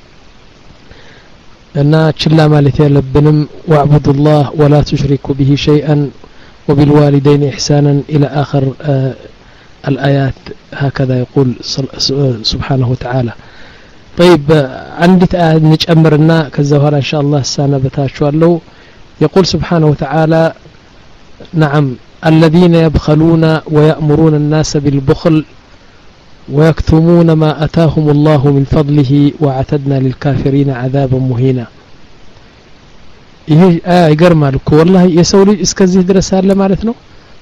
እና ችላ ማለት ያለብንም واعبدوا الله ولا تشركوا به شيئا وبالوالدين إحسانا إلى آخر الآيات هكذا يقول سبحانه وتعالى. طيب عندي نجمرنا كالزهرة إن شاء الله السنة بتاشوالو يقول سبحانه وتعالى نعم الذين يبخلون ويأمرون الناس بالبخل ويكتمون ما أتاهم الله من فضله وعتدنا للكافرين عذابا مهينا. ይሄ አይገርማል እኮ والله የሰው ልጅ እስከዚህ ድረስ አለ ማለት ነው።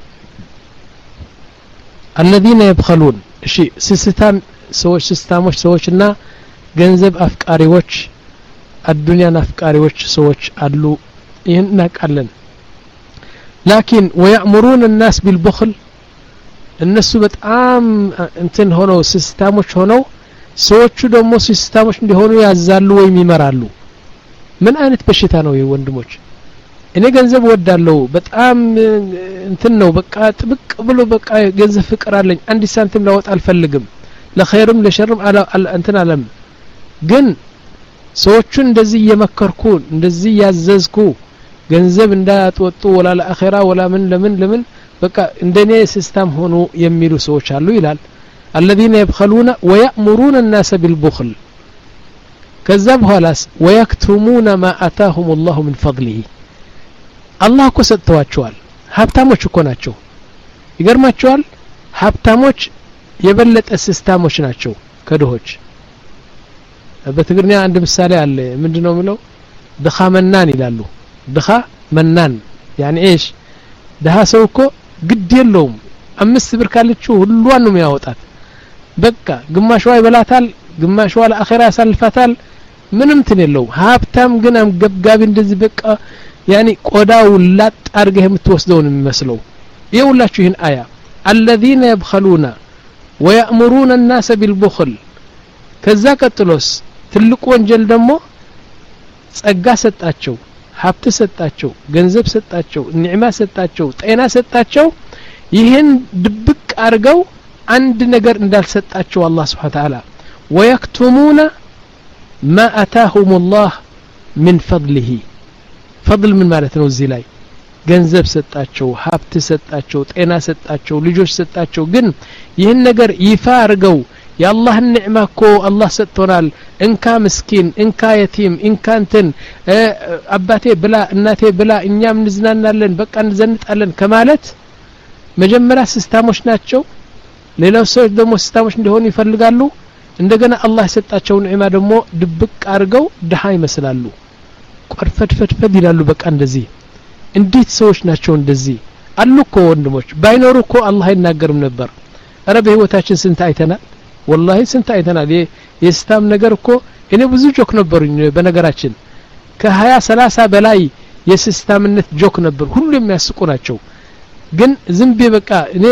الذين يبخلون እሺ ስስታም ሰዎች ስስታሞች ሰዎችና ገንዘብ አፍቃሪዎች አዱንያን አፍቃሪዎች ሰዎች አሉ ይሄን እናቃለን። لكن ويأمرون الناس بالبخل እነሱ በጣም እንትን ሆነው ስስታሞች ሆነው ሰዎቹ ደግሞ ስስታሞች እንዲሆኑ ያዛሉ ወይም ይመራሉ። ምን አይነት በሽታ ነው ይሄ ወንድሞች? እኔ ገንዘብ ወዳለው በጣም እንትን ነው በቃ ጥብቅ ብሎ በቃ ገንዘብ ፍቅር አለኝ አንድ ሳንቲም ላወጣ አልፈልግም ለኸይርም ለሸርም አላ እንትን አለም ግን ሰዎቹን እንደዚህ እየመከርኩ እንደዚህ ያዘዝኩ ገንዘብ እንዳያጥወጡ ወላ ለአኺራ ወላ ምን ለምን ለምን በቃ እንደኔ ሲስተም ሆኖ የሚሉ ሰዎች አሉ ይላል። الذين يبخلون ويأمرون الناس بالبخل ከዛ በኋላስ ويكتمون ما آتاهم الله من فضله አላህ እኮ ሰጥቷቸዋል ሀብታሞች እኮ ናቸው። ይገርማቸዋል ሀብታሞች የበለጠ ሲስተሞች ናቸው ከድሆች። በትግርኛ አንድ ምሳሌ አለ ምንድነው የሚለው ድኻ መናን ይላሉ። ድኻ መናን يعني ايش ድሃ ሰው እኮ ግድ የለውም አምስት ብር ካለችው ሁሉን ነው የሚያወጣት በቃ ግማሽዋ ይበላታል ግማሽዋ ለአኺራ ያሳልፋታል ምንም እንትን የለው። ሀብታም ግን አምገብጋቢ እንደዚህ በቃ يعني ቆዳው ላጥ አርገህ የምትወስደው ነው የሚመስለው። ይኸውላችሁ ይህን አያ الذين يبخلون ويأمرون الناس بالبخل ከዛ ቀጥሎስ ትልቁ ወንጀል ደግሞ ጸጋ ሰጣቸው ሀብት ሰጣቸው ገንዘብ ሰጣቸው ኒዕማ ሰጣቸው ጤና ሰጣቸው ይህን ድብቅ አርገው አንድ ነገር እንዳልሰጣቸው አላህ Subhanahu Wa Ta'ala ويكتمون ما آتاهم الله من فضله فضل من ማለት ነው እዚህ ላይ ገንዘብ ሰጣቸው ሀብት ሰጣቸው ጤና ሰጣቸው ልጆች ሰጣቸው ግን ይህን ነገር ይፋ አርገው የአላህ ኒዕማ እኮ አላህ ሰጥቶናል እንካ ምስኪን እንካ የቲም እንካ እንትን አባቴ ብላ እናቴ ብላ እኛም እንዝናናለን በቃ እንዘንጣለን ከማለት መጀመሪያ ሲስተሞች ናቸው። ሌላው ሰዎች ደግሞ ሲስተሞች እንዲሆኑ ይፈልጋሉ። እንደገና አላህ የሰጣቸው ኒዕማ ደግሞ ድብቅ አርገው ድሃ ይመስላሉ ቆርፈድፈድፈድ ይላሉ በቃ እንደዚህ። እንዴት ሰዎች ናቸው እንደዚህ አሉ እኮ ወንድሞች ባይኖሩ እኮ አላህ አይናገርም ነበር። አረ በህይወታችን ስንት አይተናል والله ስንት አይተናል። የስታም ነገር እኮ እኔ ብዙ ጆክ ነበርኝ በነገራችን ከ20 30 በላይ የሲስተምነት ጆክ ነበር ሁሉ የሚያስቁ ናቸው። ግን ዝምቤ በቃ እኔ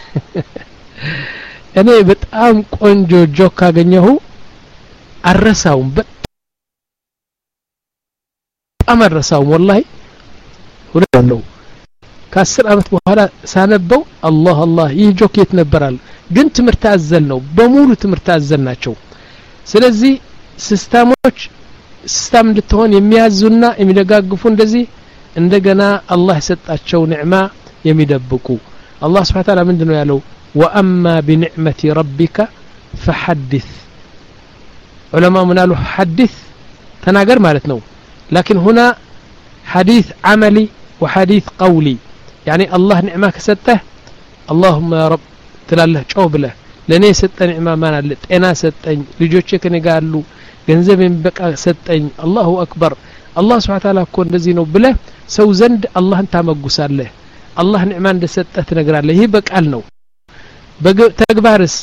እኔ በጣም ቆንጆ ጆክ ካገኘሁ አረሳውም በጣም አረሳውም والله ሁሉ ከአስር አመት በኋላ ሳነበው አላህ አላህ ይህ ጆክ የት ነበራል ግን ትምርት አዘል ነው በሙሉ ትምርት አዘል ናቸው። ስለዚህ ሲስተሞች ሲስተም እንድትሆን የሚያዙና የሚደጋግፉ እንደዚህ እንደገና አላህ የሰጣቸው ኒዕማ የሚደብቁ አላህ Subhanahu Wa Ta'ala ምንድነው ያለው وأما بنعمة ربك فحدث علماء منالو حدث تناقر مالت نو لكن هنا حديث عملي وحديث قولي يعني الله نعمة كسته اللهم يا رب تلاله شوب له لني ست نعمة ما نالت أنا ستين لجوتشك نقالوا جنزبين بقى ستين الله أكبر الله سبحانه وتعالى كون دزينو بله سو زند الله انت مقصال له الله نعمة عند ستة نقرأ له هي بقى لنو بقى تكبارس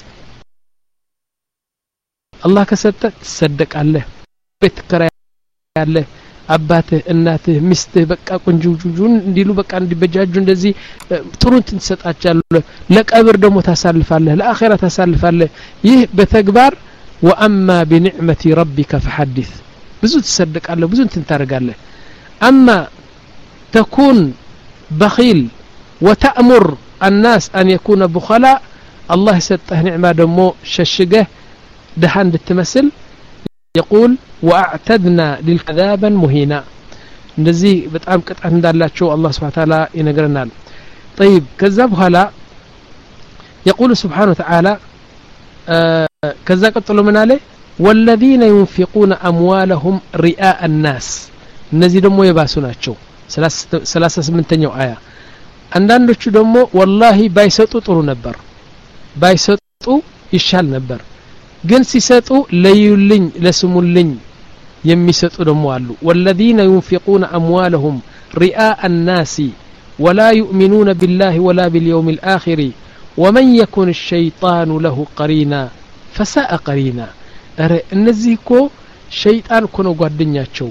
الله كستة تصدق عليه بيتكرا عليه አባትህ እናትህ ሚስትህ በቃ ቆንጆጁን እንዲሉ በቃ እንዲበጃጁ እንደዚህ ጥሩን ትሰጣቻለህ ለቀብር ደግሞ ታሳልፋለህ ለአኺራ ታሳልፋለህ ይህ በተግባር وأما بنعمة ربك فحدث ብዙ ትሰደቃለህ ብዙ እንትን ታረጋለህ أما تكون بخيل وتأمر الناس أن يكون بخلاء الله سته نعمة دمو ششقه دهان እንድትመስል يقول واعتدنا للكذابا مهينا እንደዚህ በጣም ቅጣት እንዳላቸው አላህ Subhanahu Wa Ta'ala ይነግረናል طيب ከዛ በኋላ يقول سبحانه وتعالى ከዛ ቀጥሎ ምን አለ والذين ينفقون اموالهم رئاء الناس እነዚህ ደግሞ የባሱ ናቸው ሰላሳ ስምንተኛው አያ አንዳንዶቹ ደግሞ والله ባይሰጡ ጥሩ ነበር ባይሰጡ ይሻል ነበር ግን ሲሰጡ ለዩልኝ ለስሙልኝ የሚሰጡ ደግሞ አሉ والذين ينفقون اموالهم رئاء الناس ولا يؤمنون بالله ولا باليوم الآخر ومن يكن الشيطان له قرينا فساء قرينا اره እነዚህ እኮ ሸይጣን እኮ ነው ጓደኛቸው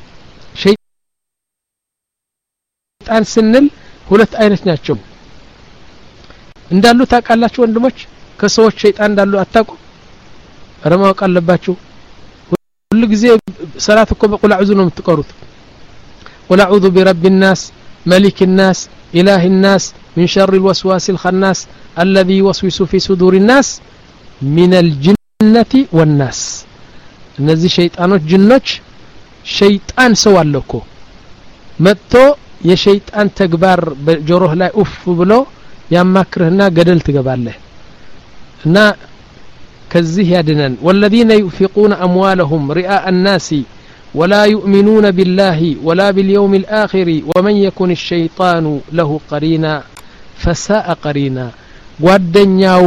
ሸይጣን ስንል ሁለት አይነት ናቸው እንዳሉ ታውቃላችሁ ወንድሞች ከሰዎች ሸይጣን እንዳሉ አታውቁ ረማው ቀለባችሁ ሁሉ ጊዜ ሰላት እኮ በቁል አዑዙ ነው የምትቀሩት ቁል አዑዙ برب الناس ملك الناس اله الناس من شر الوسواس الخناس الذي يوسوس في صدور الناس من الجنة والناس እነዚህ ሸይጣኖች ጅኖች ሸይጣን ሰው አለኮ መጥቶ የሸይጣን ተግባር በጆሮህ ላይ ኡፍ ብሎ ያማክርህና ገደል ትገባለህ እና كزيه يدنن والذين ينفقون أموالهم رئاء الناس ولا يؤمنون بالله ولا باليوم الآخر ومن يكن الشيطان له قرينا فساء قرينا ጓደኛው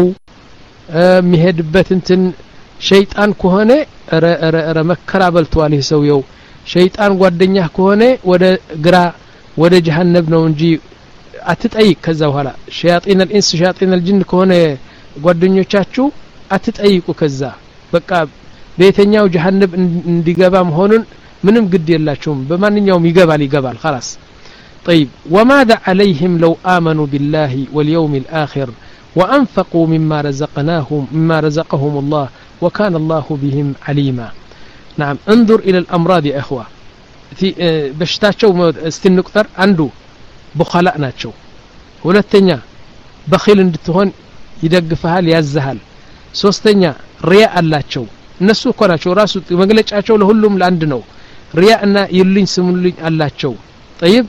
የሚሄድበት እንትን ሸይጣን ከሆነ ረ መከራ በልቷል ይሰውየው ሸይጣን ጓደኛህ ከሆነ ወደ ግራ ወደ ጀሃነም ነው እንጂ አትጠይቅ ከዛ በኋላ ሸያጢን الانس ሸያጢን الجن ከሆነ ጓደኞቻችሁ አትጠይቁ ከዛ በቃ በየተኛው ጀሃነም እንዲገባ መሆኑን ምንም ግድ የላችሁም በማንኛውም ይገባል ይገባል خلاص طيب وماذا عليهم لو آمنوا بالله واليوم الآخر وأنفقوا مما رزقناهم مما رزقهم الله وكان الله بهم عليما نعم انظر إلى الأمراض يا أخوة في بشتاچو استنقطر عنده بخلاء ناتشو ሁለተኛ በኺል እንድትሆን ይደግፋል ያዝሃል ሶስተኛ ሪያ አላቸው እነሱ እኮ ናቸው ራሱ መግለጫቸው ለሁሉም ለአንድ ነው ሪያ እና ይልኝ ስሙልኝ አላቸው طيب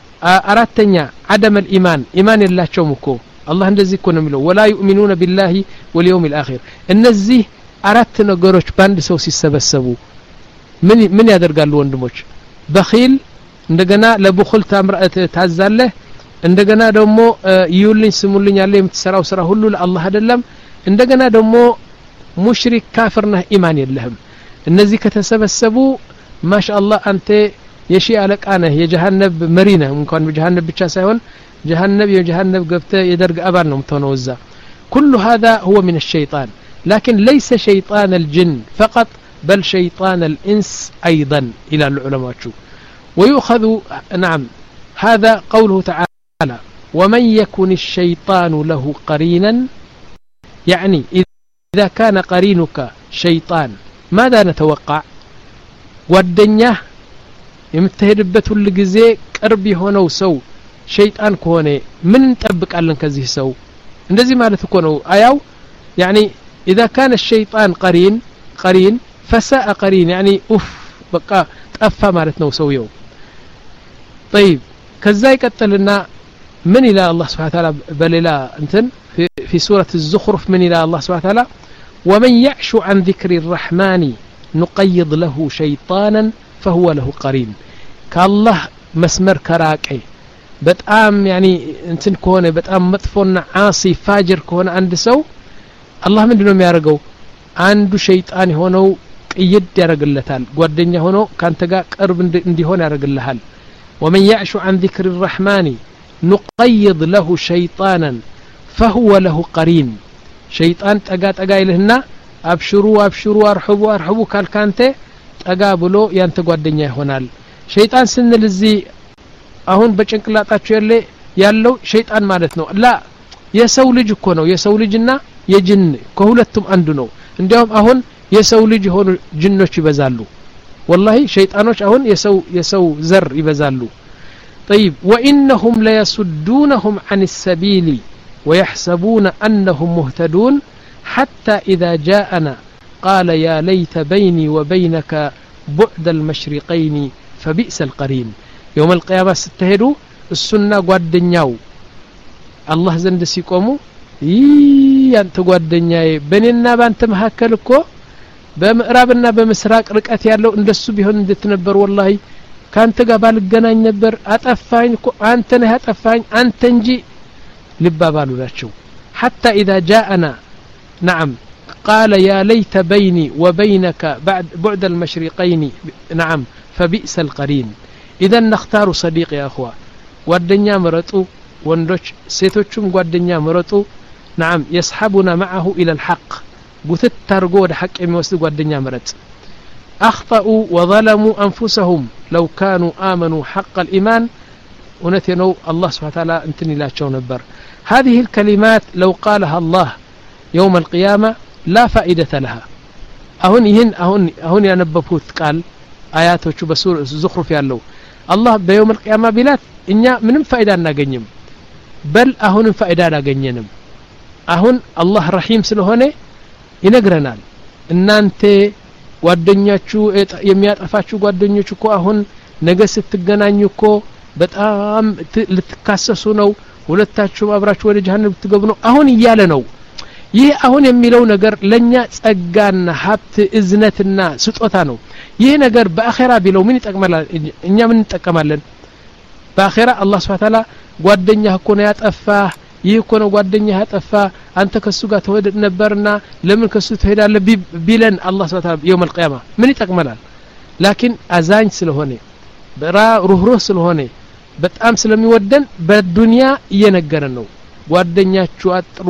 አራተኛ عدم الايمان ኢማን የላቸውም እኮ አላህ እንደዚህ እኮ ነው የሚለው ولا يؤمنون بالله واليوم الاخر እነዚህ አራት ነገሮች ባንድ ሰው ሲሰበሰቡ ምን ምን ያደርጋሉ ወንድሞች በኺል እንደገና ለቡኹል ታዛለህ እንደገና ደግሞ ይውልኝ ስሙልኝ ያለ የምትሰራው ስራ ሁሉ ለአላህ አይደለም እንደገና ደግሞ ሙሽሪክ ካፍር ነህ ኢማን የለህም እነዚህ ከተሰበሰቡ ማሻአላህ አንተ የሺ አለቃ ነህ የጀሃነም መሪ ነህ እንኳን በጀሃነም ብቻ ሳይሆን ጀሃነም የጀሃነም ገብተ የደርግ አባል ነው የምትሆነው እዛ كل هذا هو من الشيطان لكن ليس شيطان الجن فقط بل شيطان الإنس أيضا إلى العلماء ويؤخذ نعم هذا قوله تعالى ومن يكن الشيطان له قرينا يعني إذا كان قرينك شيطان ماذا نتوقع والدنيا يمتهدبت الجزء قرب هنا وسو شيطان كونه من نطبق علن كذي سو እንደዚህ ማለት እኮ ነው አያው يعني إذا كان الشيطان قرين قرين فساء قرين يعني أف بقى طفى ማለት ነው ሰውየው طيب ከዛ ይቀጥልና من إلى الله سبحانه وتعالى بللا انتن في, في سورة الزخرف من إلى الله سبحانه وتعالى ومن يعش عن ذكر الرحمن نقيض له شيطانا فهو له قرين كالله መስመር ከራቀ በጣም ያኒ እንትን ከሆነ በጣም መጥፎና ዓሲ ፋጅር ከሆነ አንድ ሰው አላህ ምንድነው የሚያደርገው አንዱ ሸይጣን የሆነው ቅይድ ያደርግለታል ጓደኛ ሆኖ ካንተ ጋር ቅርብ እንዲሆን ያደርግልሃል ومن يعش عن ذكر الرحمن نقيض له شيطانا فهو له قرين شيطان ጠጋ ጠጋ ይልህና አብሽሩ አብሽሩ አርحቡ አርحቡ ካልካንተ ጠጋ ብሎ ያንተ ጓደኛ ይሆናል ሸይጣን ስንል እዚህ አሁን በጭንቅላታችሁ ያለ ያለው ሸይጣን ማለት ነው ላ የሰው ልጅ እኮ ነው የሰው ልጅና የጅን ከሁለቱም አንዱ ነው እንዲያውም አሁን የሰው ልጅ ሆኑ ጅኖች ይበዛሉ والله ሸይጣኖች አሁን የሰው የሰው ዘር ይበዛሉ طيب وانهم لا يصدونهم عن السبيل ويحسبون انهم مهتدون حتى اذا جاءنا قال يا ليت بيني وبينك بعد المشرقين فبئس القرين يوم القيامة ستهدو السنة ጓደኛው አላህ ዘንድ ሲቆሙ ያንተ ጓደኛዬ በኔና ባንተ መሐከል እኮ በምዕራብና በምስራቅ ርቀት ያለው እንደሱ ቢሆን እንድትነበር والله ካንተ ጋር ባልገናኝ ነበር አጠፋኝ እኮ አንተ ነህ አጠፋኝ አንተ እንጂ ልባባሉ ናቸው حتى اذا جاءنا نعم قال يا ليت بيني وبينك بعد بعد المشرقين نعم فبئس القرين اذا نختار صديق يا اخوه ጓደኛ ምረጡ ወንዶች ሴቶችም ጓደኛ ምረጡ نعم يسحبنا معه الى الحق ጉትት ታርጎ ወደ ሐቅ የሚወስድ ጓደኛ ምረጥ اخطئوا وظلموا انفسهم لو كانوا امنوا حق الايمان ونتنو الله سبحانه وتعالى انتن ይላቸው ነበር هذه الكلمات لو قالها الله يوم القيامه لا فائده لها አሁን ይህን አሁን አሁን ያነበብኩት ቃል አያቶቹ በሱር ዙኽሩፍ ያለው አላህ በየውም القيامه ቢላት እኛ ምንም ፋይዳ እናገኝም በል አሁንም ፋይዳ አላገኘንም አሁን አላህ ረሂም ስለሆነ ይነግረናል እናንተ ጓደኛችሁ የሚያጠፋችሁ ጓደኞች እኮ አሁን ነገ ስትገናኙ እኮ በጣም ልትካሰሱ ነው ሁለታችሁ አብራችሁ ወደ ጀሃነም ልትገቡ ነው አሁን ይያለ ነው ይህ አሁን የሚለው ነገር ለኛ ጸጋና ሀብት እዝነትና ስጦታ ነው ይህ ነገር በአኺራ ቢለው ምን ይጠቅማል እኛ ምን እንጠቀማለን በአኺራ አላህ Subhanahu Wa Ta'ala ጓደኛ እኮ ነው ያጠፋ ይህ እኮ ነው ጓደኛ ያጠፋ አንተ ከሱ ጋር ተወደድ ነበርና ለምን ከሱ ትሄዳለህ ቢለን አላህ Subhanahu Wa Ta'ala يوم القيامه ምን ይጠቅመናል ላኪን አዛኝ ስለሆነ በራ ሩህሩህ ስለሆነ በጣም ስለሚወደን በዱንያ እየነገረን ነው ጓደኛችሁ አጥሩ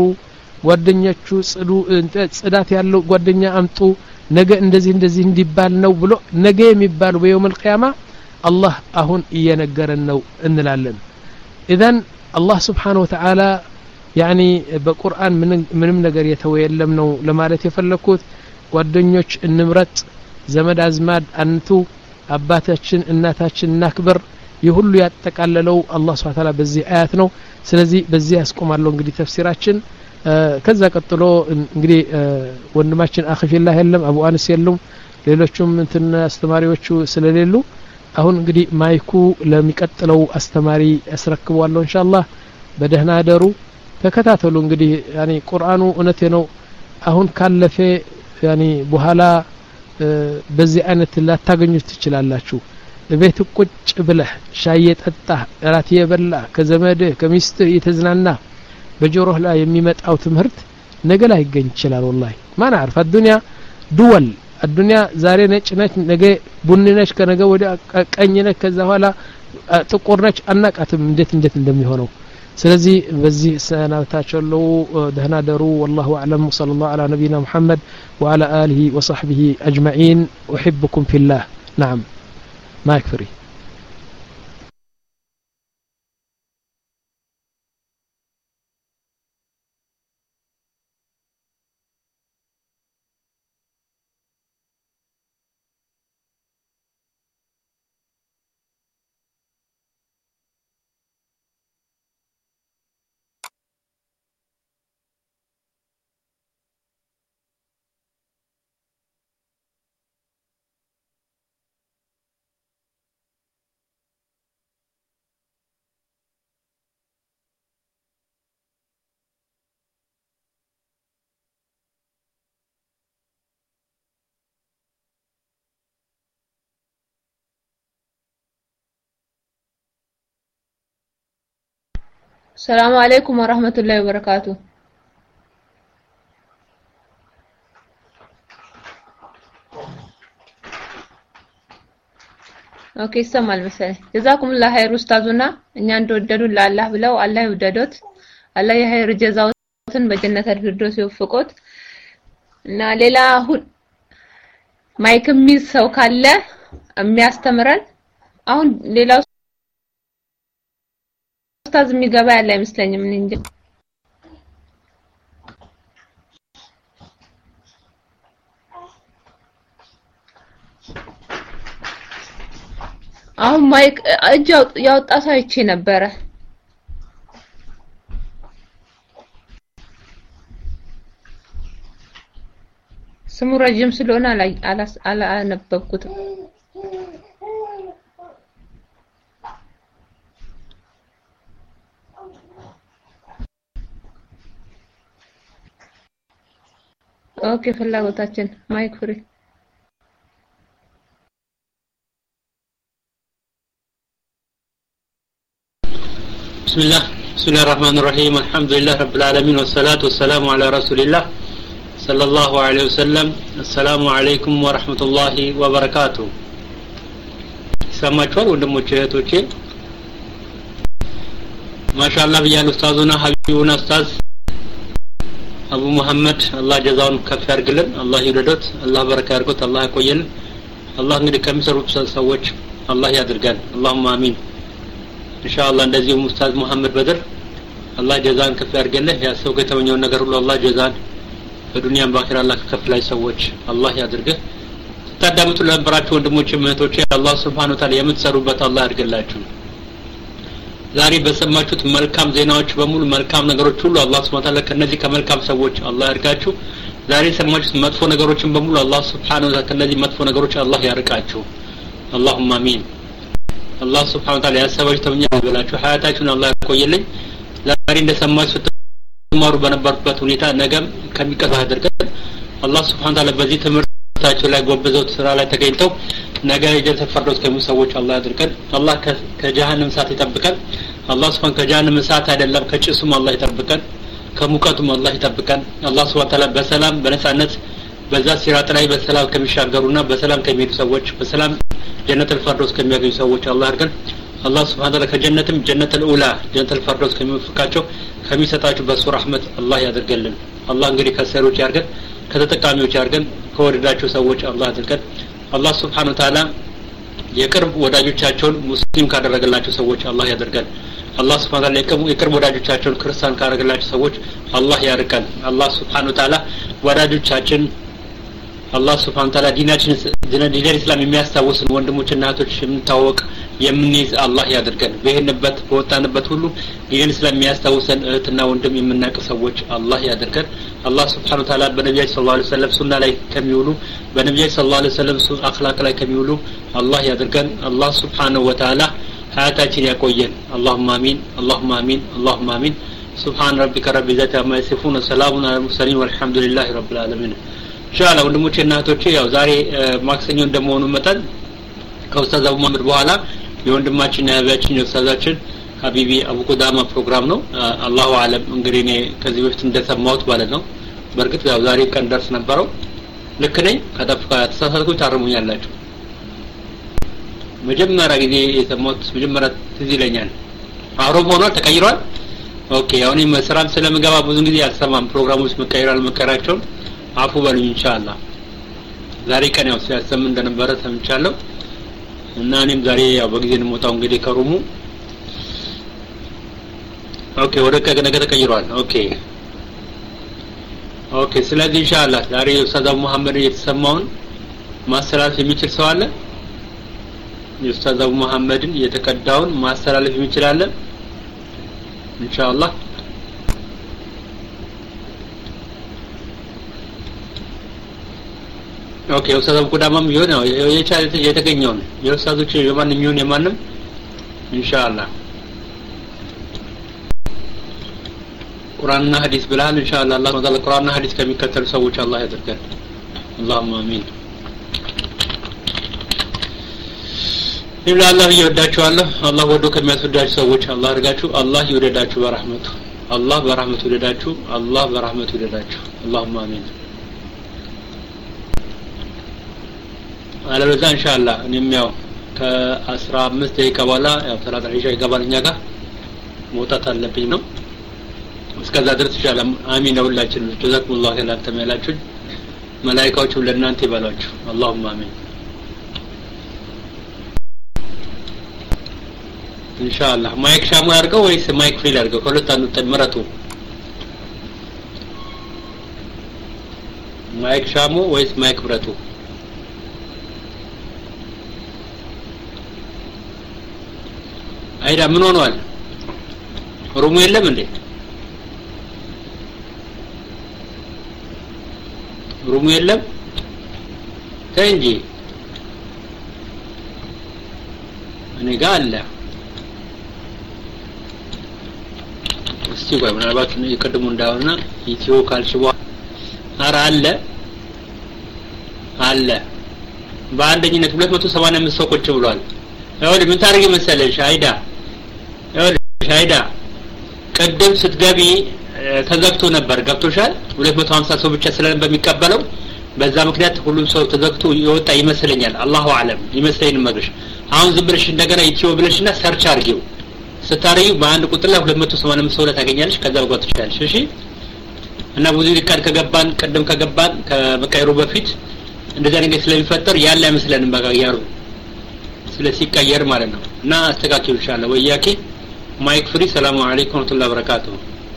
ጓደኛችሁ ጽዱ ጽዳት ያለው ጓደኛ አምጡ ነገ እንደዚህ እንደዚህ እንዲባል ነው ብሎ ነገ የሚባል በيوم القيامه አላህ አሁን እየነገረን ነው እንላለን اذن الله سبحانه وتعالى يعني በቁርአን ምንም ነገር የተወየለም ነው ለማለት የፈለኩት ጓደኞች እንምረጥ ዘመድ አዝማድ አንቱ አባታችን እናታችን እናክብር ይሁሉ ያጠቃለለው አላህ Subhanahu Wa Ta'ala በዚህ አያት ነው ስለዚህ በዚህ ያስቆማለሁ እንግዲህ ተፍሲራችን ከዛ ቀጥሎ እንግዲህ ወንድማችን አኺፊላህ የለም አቡ አንስ የለም ሌሎችም እንትን አስተማሪዎቹ ስለሌሉ አሁን እንግዲህ ማይኩ ለሚቀጥለው አስተማሪ ያስረክባለሁ ኢንሻአላህ በደህና አደሩ ተከታተሉ እንግዲህ ያኒ ቁርአኑ እውነቴ ነው አሁን ካለፈ ያኒ በኋላ በዚህ አይነት ላታገኙት ትችላላችሁ ቤት ቁጭ ብለህ ሻይ ጠጣ ራት የበላ ከዘመድህ ከሚስትህ የተዝናና በጆሮህ ላይ የሚመጣው ትምህርት ነገ ላይ ይገኝ ይችላል والله ما نعرف الدنيا دول الدنيا ዛሬ ነጭ ነች ነገ ቡኒ ነች ከነገ ወዲያ ቀኝ ነች ከዛ በኋላ ጥቁር ነች አናቃትም እንዴት እንዴት እንደሚሆነው ስለዚህ በዚህ ሰናታቸው ደህና ደሩ والله اعلم صلى الله على نبينا محمد وعلى اله وصحبه اجمعين احبكم في الله نعم ما يكفري السلام عليكم ورحمة الله وبركاته. ኦኬ ይሰማል መሰለኝ። ጀዛኩም الله خير ኡስታዙና እኛ እንደወደዱ ለአላህ ብለው አላህ ይወደዶት። አላህ የኸይር ጀዛውን በጀነት አልፊርዶስ ይወፍቆት። እና ሌላ ማይክ የሚይዝ ሰው ካለ የሚያስተምረን አሁን ሌላው ኡስታዝ የሚገባ ያለ አይመስለኝም እንጂ አሁን ማይክ እጅ ያወጣ ሰው አይቼ ነበረ። ስሙ ረጅም ስለሆነ አላነበብኩትም። ኦኬ ፍላጎታችን ማይክ ፍሪ بسم الله بسم الله الرحمن الرحيم الحمد لله رب العالمين والصلاة والسلام على رسول الله صلى الله عليه وسلم. السلام عليكم ورحمة الله وبركاته. سمعتوا ወንድሞቼ እህቶቼ ማሻአላህ ብያለሁ። ኡስታዙና ሀቢቡና ኡስታዝ አቡ መሐመድ አላህ ጀዛውን ከፍ ያርግልን፣ አላህ ይወደዶት፣ አላህ በረካ ያርጎት፣ አላህ ያቆየን። አላህ እንግዲህ ከሚሰሩት ሰዎች አላህ ያድርገን። اللهم آمين ኢንሻአላህ። እንደዚሁ ኡስታዝ መሐመድ በድር አላህ ጀዛን ከፍ ያርግልህ። ያሰው ከተመኘው ነገር ሁሉ አላህ ጀዛን በዱንያም በአኺራ አላህ ከፍላይ ሰዎች አላህ ያድርግህ። ተታዳምጡ ለነበራችሁ ወንድሞቼ እህቶቼ አላህ Subhanahu Wa Ta'ala የምትሰሩበት አላህ ያድርግላችሁ። ዛሬ በሰማችሁት መልካም ዜናዎች በሙሉ መልካም ነገሮች ሁሉ አላህ Subhanahu Wa Ta'ala ከነዚህ ከመልካም ሰዎች አላህ ያርጋችሁ። ዛሬ ሰማችሁት መጥፎ ነገሮችን በሙሉ አላህ Subhanahu Wa Ta'ala ከነዚህ መጥፎ ነገሮች አላህ ያርቃችሁ። اللهم آمين። አላህ Subhanahu Wa Ta'ala ያሰባችሁ ተመኛ ይበላችሁ፣ ሀያታችሁን አላህ ያቆየልኝ። ዛሬ እንደሰማችሁት ተማሩ በነበርበት ሁኔታ ነገም ከሚቀርብ አድርገን አላህ Subhanahu Wa Ta'ala በዚህ ትምህርታቸው ላይ ጎበዘው ስራ ላይ ተገኝተው ነገ የጀነት ፈርዶስ ከሚሉ ሰዎች አላህ ያድርገን። አላህ ከጀሃነም እሳት ይጠብቀን። አላህ Subhanahu ከጀሃነም እሳት አይደለም ከጭሱም አላህ ይጠብቀን፣ ከሙቀቱም አላህ ይጠብቀን። አላህ Subhanahu Wa Ta'ala በሰላም በነጻነት በዛ ሲራጥ ላይ በሰላም ከሚሻገሩና በሰላም ከሚሄዱ ሰዎች በሰላም ጀነት الفردوس ከሚያገኙ ሰዎች አላህ ያድርገን። አላህ Subhanahu Wa Ta'ala ከጀነትም ጀነት الأولى ጀነት الفردوس ከሚወፍቃቸው ከሚሰጣቸው በሱ ረህመት አላህ ያድርገልን። አላህ እንግዲህ ከሰሮች ያርገን፣ ከተጠቃሚዎች ያርገን፣ ከወደዳቸው ሰዎች አላህ ያድርገን። አላህ Subhanahu Wa Ta'ala የቅርብ ወዳጆቻቸውን ሙስሊም ካደረገላቸው ሰዎች አላህ ያድርገን። አላህ Subhanahu Wa Ta'ala የቅርብ ወዳጆቻቸውን ክርስቲያን ካደረገላቸው ሰዎች አላህ ያርቀን። አላህ Subhanahu Wa Ta'ala ወዳጆቻችን አላህ Subhanahu Wa Ta'ala ዲናችን ዲናችን እስላም የሚያስታውስን ወንድሞችና እህቶች የምንታወቅ የምንይዝ አላህ ያድርገን። በሄንበት በወጣንበት ሁሉ ዲናችን እስላም የሚያስታውሰን እህትና ወንድም የምናውቅ ሰዎች አላህ ያድርገን። አላህ Subhanahu Wa Ta'ala በነብያችን ሰለላሁ ዐለይሂ ወሰለም ሱና ላይ ከሚውሉ በነብያችን ሰለላሁ ዐለይሂ ወሰለም ሱና አኽላቅ ላይ ከሚውሉ አላህ ያድርገን። አላህ Subhanahu Wa Ta'ala ሀያታችን ያቆየን። اللهم آمين اللهم آمين اللهم آمين سبحان ربك رب العزة عما يصفون وسلام على المرسلين والحمد لله رب العالمين። ኢንሻአላህ ወንድሞቼ እና እህቶቼ ያው ዛሬ ማክሰኞ እንደመሆኑ መጠን ከኡስታዝ አቡ መሐመድ በኋላ የወንድማችን ያባችን የኡስታዛችን ሀቢቢ አቡ ቁዳማ ፕሮግራም ነው። አላሁ አለም እንግዲህ እኔ ከዚህ በፊት እንደሰማሁት ማለት ነው። በርግጥ ያው ዛሬ ቀን ደርስ ነበረው። ልክ ነኝ? ከተፈካ ተሳሳትኩኝ ታርሙኛላችሁ። መጀመሪያ ጊዜ የሰማሁት መጀመሪያ ትዝ ይለኛል። አሮብ ሆኗል ተቀይሯል። ኦኬ ያው እኔ መስራም ስለምገባ ብዙ ጊዜ አልሰማም ፕሮግራሞች መቀየራል መቀየራቸው አፉ በሉኝ ኢንሻአላህ። ዛሬ ቀን ያው ሲያሰም እንደነበረ ሰምቻለሁ እና እኔም ዛሬ ያው በጊዜ ነው የምወጣው እንግዲህ ከሩሙ። ኦኬ ወደ ነገ ተቀይሯል። ኦኬ ኦኬ ስለዚህ ኢንሻአላህ ዛሬ ኡስታዝ አቡ መሐመድ የተሰማውን ማስተላለፍ የሚችል ሰው አለ? የኡስታዝ አቡ መሐመድን የተቀዳውን ማስተላለፍ የሚችል አለ? ኢንሻአላህ ኦኬ ኡስታዝ አቡ ቁዳማም ይሁን ነው የቻለ የተገኘው ነው የኡስታዞች የማንም ይሁን የማንም ኢንሻአላህ ቁርአንና ሐዲስ ብለሃል ኢንሻአላህ አላህ ወተዓላ ቁርአንና ሐዲስ ከሚከተሉ ሰዎች አላህ ያድርገን። اللهم آمين ይብላ አላህ ይወዳችኋለሁ አላህ ወዶ ከሚያስወዳችሁ ሰዎች አላህ አድርጋችሁ አላህ ይወደዳችሁ በረህመቱ አላህ በረህመቱ ይወደዳችሁ አላህ በረህመቱ ይወደዳችሁ اللهم አሜን አለበዛ ኢንሻአላህ እኔም ያው ከ15 ደቂቃ በኋላ ያው ሰላት ኢሻ ይገባልኛ ጋር መውጣት አለብኝ ነው እስከዛ ድረስ ኢንሻአላህ አሚን ሁላችን ጀዛኩሙላህ ኸይራን ተመላችሁ መላእክቶቹ ለእናንተ ይባላችሁ اللهم አሜን ኢንሻአላህ ማይክ ሻሙ ያርገው ወይስ ማይክ ፍሪ ያርገው ከሁለት አንዱ ተመረጡ ማይክ ሻሙ ወይስ ማይክ ብረቱ አይዳ ምን ሆኗል ሩሙ የለም እንዴ ሩሙ የለም ተንጂ እኔ ጋር አለ እስቲ ቆይ ምናልባት ይቀድሙ እንዳውና ኢትዮ ካልሽዋ አራ አለ አለ በአንደኝነት ሁለት መቶ ሰማንያ አምስት ሰው ቁጭ ብሏል ያው ምን ታርጊ መሰለሽ አይዳ ያው አይዳ ቀደም ስትገቢ ተዘግቶ ነበር ገብቶሻል ሁለት መቶ ሃምሳ ሰው ብቻ ስለነበረ በሚቀበለው በዛ ምክንያት ሁሉም ሰው ተዘግቶ ይወጣ ይመስለኛል አላሁ አለም ይመስለኝ መግሽ አሁን ዝብርሽ እንደገና ኢትዮ ብለሽና ሰርች አርጊው ስታሪው በአንድ ቁጥር ላይ ሁለት መቶ ሰማንያ አምስት ሰው ታገኛለሽ ከዛ በጓት ትችላለሽ እሺ እና ብዙ ሊቃድ ከገባን ቀደም ከገባን ከመቀየሩ በፊት እንደዛ ነገር ስለሚፈጠር ያለ አይመስለንም ባጋያሩ ስለዚህ ቀየር ማለት ነው እና አስተካክሉ ኢንሻአላህ ወያኪ ማይክ ፍሪ ሰላም አለይኩም ወራህመቱላሂ ወበረካቱሁ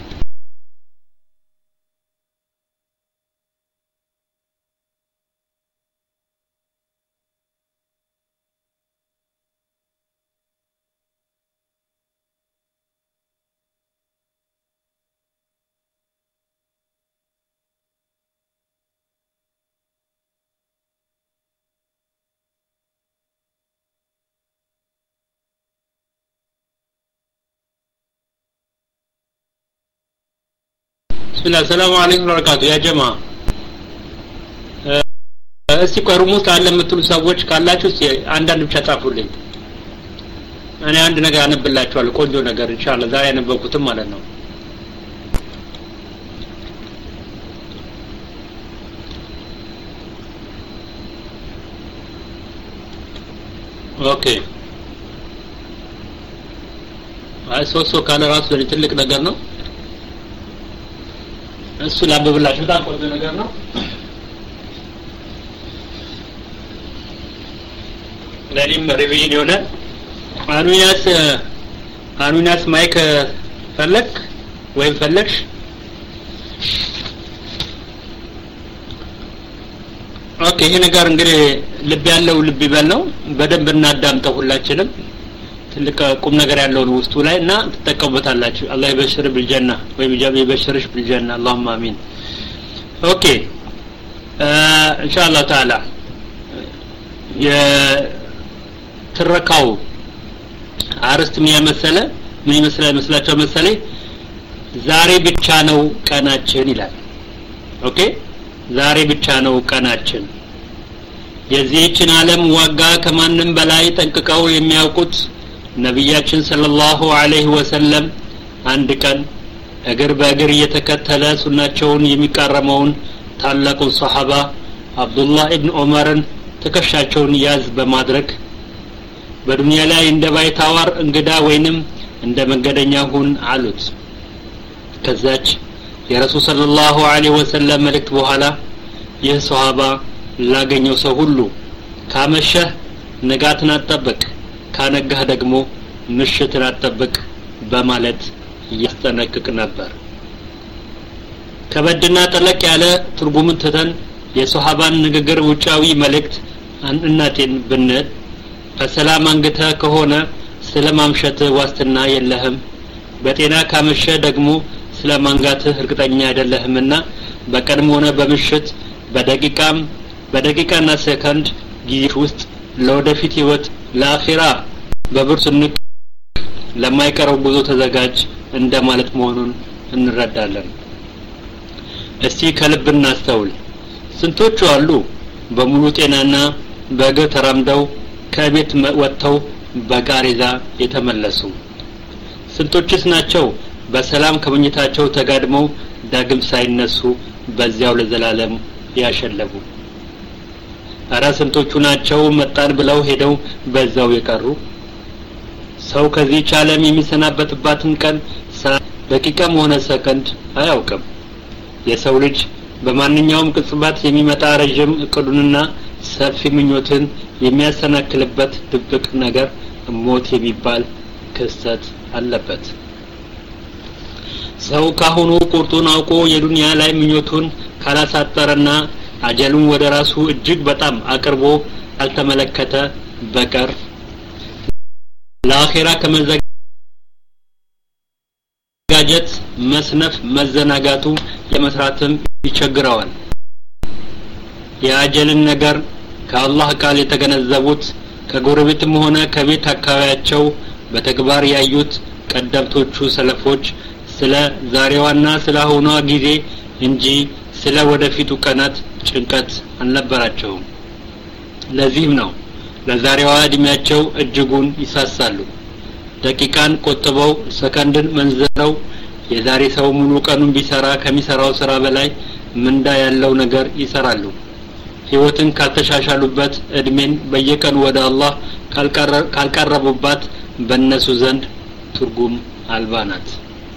بسم الله السلام عليكم ورحمة الله وبركاته يا جماعة እስቲ ቆርሙት አለ የምትሉ ሰዎች ካላችሁ እስቲ አንዳንድ ብቻ ጻፉልኝ እኔ አንድ ነገር አነብላችኋለሁ ቆንጆ ነገር ኢንሻአላህ ዛሬ ያነበብኩትም ማለት ነው ኦኬ አይ ሶሶ ካለ ራሱ ትልቅ ነገር ነው እሱ ላበብላችሁ በጣም ቆንጆ ነገር ነው ለኔም ሪቪዥን ይሆናል አኑያስ አኑያስ ማይክ ፈለክ ወይም ፈለክሽ ኦኬ ይሄ ነገር እንግዲህ ልብ ያለው ልብ ይበል ነው በደንብ እናዳምጠው ሁላችንም ትልቅ ቁም ነገር ያለው ነው ውስጡ ላይ እና ተጠቀሙበታላችሁ አላህ ይበሽር بالجنة ወይ ይበሽርሽ بالجنة اللهم አሚን ኦኬ ኢንሻአላህ ተዓላ የትረካው አርስት ምን መሰለ ምን ይመስላል መስላችሁ መሰለ ዛሬ ብቻ ነው ቀናችን ይላል ኦኬ ዛሬ ብቻ ነው ቀናችን የዚህችን ዓለም ዋጋ ከማንም በላይ ጠንቅቀው የሚያውቁት ነብያችን ሰለላሁ ዐለይሂ ወሰለም አንድ ቀን እግር በእግር እየተከተለ ሱናቸውን የሚቃረመውን ታላቁን ሱሐባ አብዱላህ ኢብኑ ዑመርን ተከሻቸውን ያዝ በማድረግ በዱንያ ላይ እንደ ባይታዋር እንግዳ ወይንም እንደ መንገደኛ ሁን አሉት ከዛች የረሱል ሰለላሁ ዐለይሂ ወሰለም መልእክት በኋላ ይህ ሱሐባ ላገኘው ሰው ሁሉ ካመሸህ ንጋትን አጠብቅ ካነጋህ ደግሞ ምሽትን አጠብቅ በማለት ያስጠነቅቅ ነበር ከበድና ጠለቅ ያለ ትርጉምን ተተን የሱሐባን ንግግር ውጫዊ መልእክት እናቴን ብንል በሰላም አንግተ ከሆነ ስለማምሸት ዋስትና የለህም በጤና ካመሸ ደግሞ ስለማንጋትህ እርግጠኛ አይደለህምና በቀድሞ ሆነ በምሽት በደቂቃም በደቂቃና ሰከንድ ጊዜ ውስጥ ለወደፊት ህይወት ለአኺራ በብርቱንክ ለማይቀረው ጉዞ ተዘጋጅ እንደማለት መሆኑን እንረዳለን እስቲ ከልብ እናስተውል ስንቶቹ አሉ በሙሉ ጤናና በእግር ተራምደው ከቤት ወጥተው በቃሬዛ የተመለሱ ስንቶችስ ናቸው በሰላም ከመኝታቸው ተጋድመው ዳግም ሳይነሱ በዚያው ለዘላለም ያሸለቡ አራ ስንቶቹ ናቸው መጣን ብለው ሄደው በዛው የቀሩ ሰው ከዚህ ዓለም የሚሰናበትባትን ቀን ደቂቃም ሆነ ሰከንድ አያውቅም የሰው ልጅ በማንኛውም ቅጽበት የሚመጣ ረጅም እቅዱንና ሰፊ ምኞትን የሚያሰናክልበት ድብቅ ነገር ሞት የሚባል ክስተት አለበት ሰው ካሁኑ ቁርጡን አውቆ የዱንያ ላይ ምኞቱን ካላሳጠረና አጀሉን ወደ ራሱ እጅግ በጣም አቅርቦ አልተመለከተ በቀር ለአኺራ ከመዘጋጀት መስነፍ መዘናጋቱ የመስራትም ይቸግራዋል የአጀልን ነገር ከአላህ ቃል የተገነዘቡት ከጎረቤትም ሆነ ከቤት አካባቢያቸው በተግባር ያዩት ቀደምቶቹ ሰለፎች ስለ ዛሬዋና ስለ ሆኗ ጊዜ እንጂ ስለ ወደፊቱ ቀናት ጭንቀት አልነበራቸውም ለዚህም ነው ለዛሬዋ እድሜያቸው እጅጉን ይሳሳሉ ደቂቃን ቆጥበው ሰከንድን መንዝረው የዛሬ ሰው ሙሉ ቀኑን ቢሰራ ከሚሰራው ስራ በላይ ምንዳ ያለው ነገር ይሰራሉ ህይወትን ካልተሻሻሉበት እድሜን በየቀኑ ወደ አላህ ካልቀረቡባት በእነሱ ዘንድ ትርጉም አልባ ናት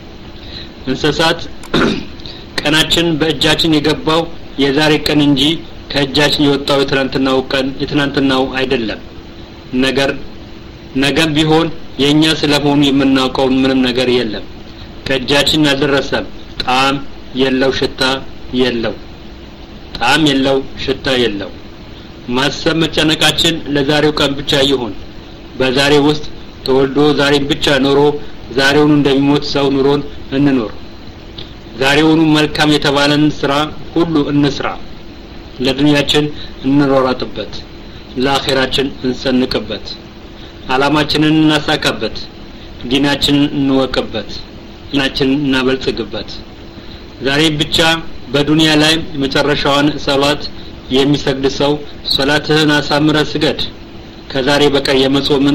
እንስሳት ቀናችን በእጃችን የገባው የዛሬ ቀን እንጂ ከእጃችን የወጣው የትናንትናው ቀን የትናንትናው አይደለም ነገር ነገም ቢሆን የኛ ስለሆኑ የምናውቀው ምንም ነገር የለም ከእጃችን ያልደረሰም ጣም የለው ሽታ የለው ጣም የለው ሽታ የለው ማሰብ መጨነቃችን ለዛሬው ቀን ብቻ ይሁን በዛሬ ውስጥ ተወልዶ ዛሬ ብቻ ኖሮ ዛሬውን እንደሚሞት ሰው ኑሮን እንኖር ዛሬውኑ መልካም የተባለን ስራ ሁሉ እንስራ ለዱንያችን እንሮራጥበት ለአኺራችን እንሰንቅበት አላማችንን እናሳካበት ዲናችንን እንወቅበት እናችንን እናበልጽግበት ዛሬ ብቻ በዱንያ ላይ መጨረሻውን ሰላት የሚሰግድ ሰው ሶላትህን አሳምረ ስገድ ከዛሬ በቀር የመጾምን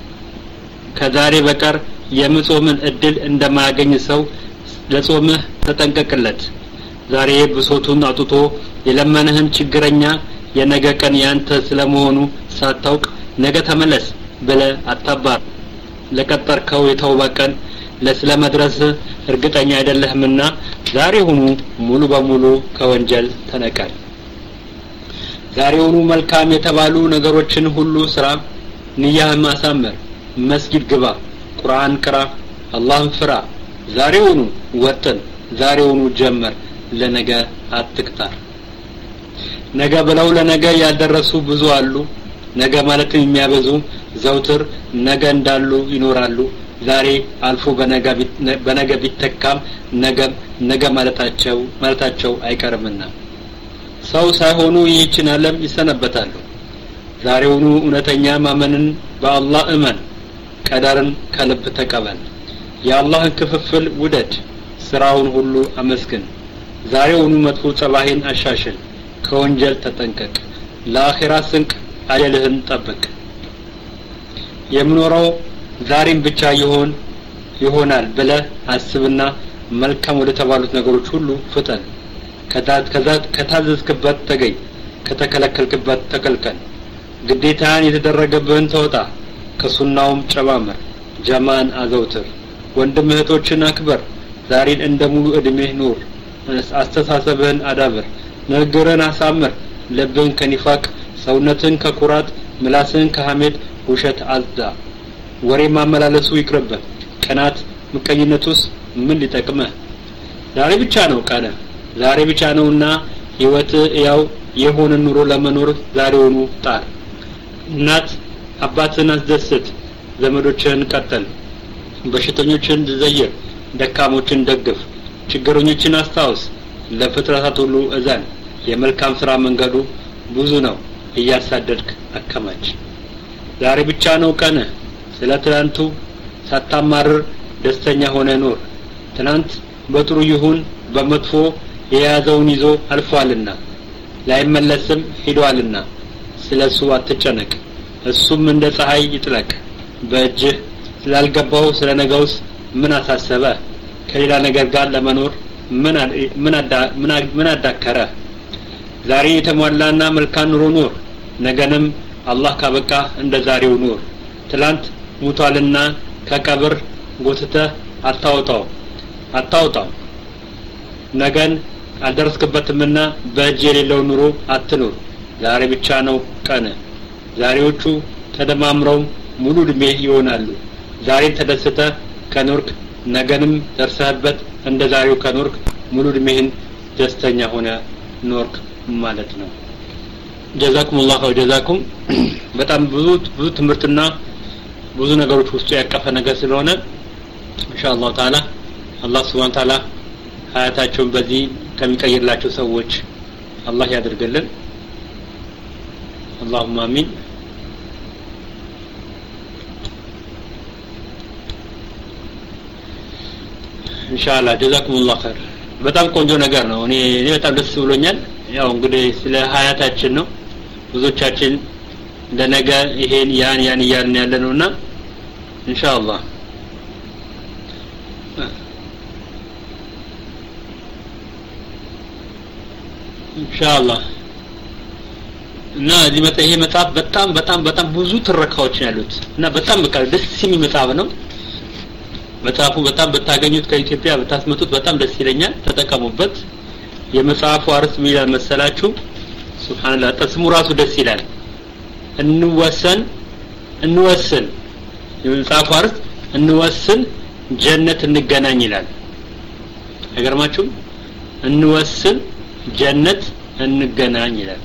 ከዛሬ በቀር የመጾምን እድል እንደማያገኝ ሰው ለጾምህ ተጠንቀቅለት ዛሬ ብሶቱን አጥቶ የለመነህን ችግረኛ የነገ ቀን ያንተ ስለመሆኑ ሳታውቅ ነገ ተመለስ ብለ አታባር ለቀጠርከው የተውባ ቀን ለስለመድረስ እርግጠኛ አይደለህምና ዛሬውኑ ሙሉ በሙሉ ከወንጀል ተነቀል ዛሬውኑ መልካም የተባሉ ነገሮችን ሁሉ ስራ ንያህን ማሳመር መስጊድ ግባ ቁርአን ቅራ አላህን ፍራ ዛሬውኑ ወጥን ዛሬውኑ ጀመር ለነገ አትክታር ነገ ብለው ለነገ ያደረሱ ብዙ አሉ ነገ ማለት የሚያበዙ ዘውትር ነገ እንዳሉ ይኖራሉ ዛሬ አልፎ በነገ በነገ ቢተካም ነገ ነገ ማለታቸው ማለታቸው አይቀርምና ሰው ሳይሆኑ ይህችን ዓለም ይሰነበታሉ ዛሬውኑ እውነተኛ ማመንን በአላህ እመን ቀዳርን ከልብ ተቀበል የአላህን ክፍፍል ውደድ ስራውን ሁሉ አመስግን ዛሬውኑ መጥፎ ጸባይን አሻሽል ከወንጀል ተጠንቀቅ ለአኺራ ስንቅ አጀልህን ጠብቅ የምኖረው ዛሬም ብቻ ይሆን ይሆናል ብለ አስብና መልካም ወደ ተባሉት ነገሮች ሁሉ ፍጠን ከዛት ከታዘዝክበት ተገኝ ከተከለከልክበት ተከልከል ግዴታን የተደረገብህን ተወጣ ከሱናውም ጨማመር ጀማን አዘውትር ወንድም እህቶችን አክበር ዛሬን እንደ ሙሉ እድሜህ ኑር አስተሳሰብህን አዳብር ንግግርህን አሳምር ልብህን ከኒፋቅ ሰውነትን ከኩራት ምላስህን ከሐሜት ውሸት አዝዳ ወሬ ማመላለሱ ይቅርብህ ቀናት ምቀኝነቱስ ምን ሊጠቅምህ ዛሬ ብቻ ነው ቀን ዛሬ ብቻ ነውና ህይወት ያው የሆነ ኑሮ ለመኖር ዛሬውኑ ጣር እናት አባትን አስደስት ዘመዶችን ቀጥል በሽተኞችን ዘይር ደካሞችን ደግፍ ችግረኞችን አስታውስ ለፍጥረታት ሁሉ እዘን የመልካም ስራ መንገዱ ብዙ ነው እያሳደድክ አከማች ዛሬ ብቻ ነው ቀን ስለ ትናንቱ ሳታማርር ደስተኛ ሆነ ኖር ትናንት በጥሩ ይሁን በመጥፎ የያዘውን ይዞ አልፏልና ላይመለስም ሄዷልና ስለሱ አትጨነቅ እሱም እንደ ፀሐይ ይጥለቅ በእጅህ ስላልገባው ስለነገውስ ምን አሳሰበ ከሌላ ነገር ጋር ለመኖር ምን ምን ምን አዳከረ ዛሬ የተሟላና መልካም ኑሮ ኑር ነገንም አላህ ካበቃ እንደ ዛሬው ኑር ትላንት ሙቷልና ከቀብር ጎትተህ አታውጣው አታውጣው ነገን አልደረስክበትምና በእጅ የሌለው ኑሮ አትኑር ዛሬ ብቻ ነው ቀን ዛሬዎቹ ተደማምረው ሙሉ እድሜ ይሆናሉ ዛሬን ተደስተህ ከኖርክ ነገንም ደርሰህበት እንደ ዛሬው ከኖርክ ሙሉ እድሜህን ደስተኛ ሆነ ኖርክ ማለት ነው ጀዛኩም الله ወጀዛኩም በጣም ብዙ ብዙ ትምህርትና ብዙ ነገሮች ውስጥ ያቀፈ ነገር ስለሆነ ኢንሻአላህ ተዓላ አላህ Subhanahu Ta'ala ሀያታቸውን በዚህ ከሚቀይርላቸው ሰዎች አላህ ያድርግልን اللهم آمين ኢንሻአላህ ጀዛኩም الله خير በጣም ቆንጆ ነገር ነው እኔ እኔ በጣም ደስ ብሎኛል ያው እንግዲህ ስለ ሀያታችን ነው ብዙዎቻችን ለነገ ይሄን ያን ያን ያን ያለነውና ኢንሻአላህ ኢንሻአላህ እና እዚህ መጣ ይሄ መጽሐፍ በጣም በጣም በጣም ብዙ ትረካዎች ያሉት እና በጣም በቃ ደስ የሚል መጽሐፍ ነው መጽሐፉ በጣም በታገኙት ከኢትዮጵያ በታስመጡት በጣም ደስ ይለኛል ተጠቀሙበት የመጽሐፉ አርዕስት ምን ይላል መሰላችሁ ሱብሃንአላህ ተስሙ ራሱ ደስ ይላል እንወሰን እንወስን የመጽሐፉ አርዕስት እንወስን ጀነት እንገናኝ ይላል አይገርማችሁም እንወስን ጀነት እንገናኝ ይላል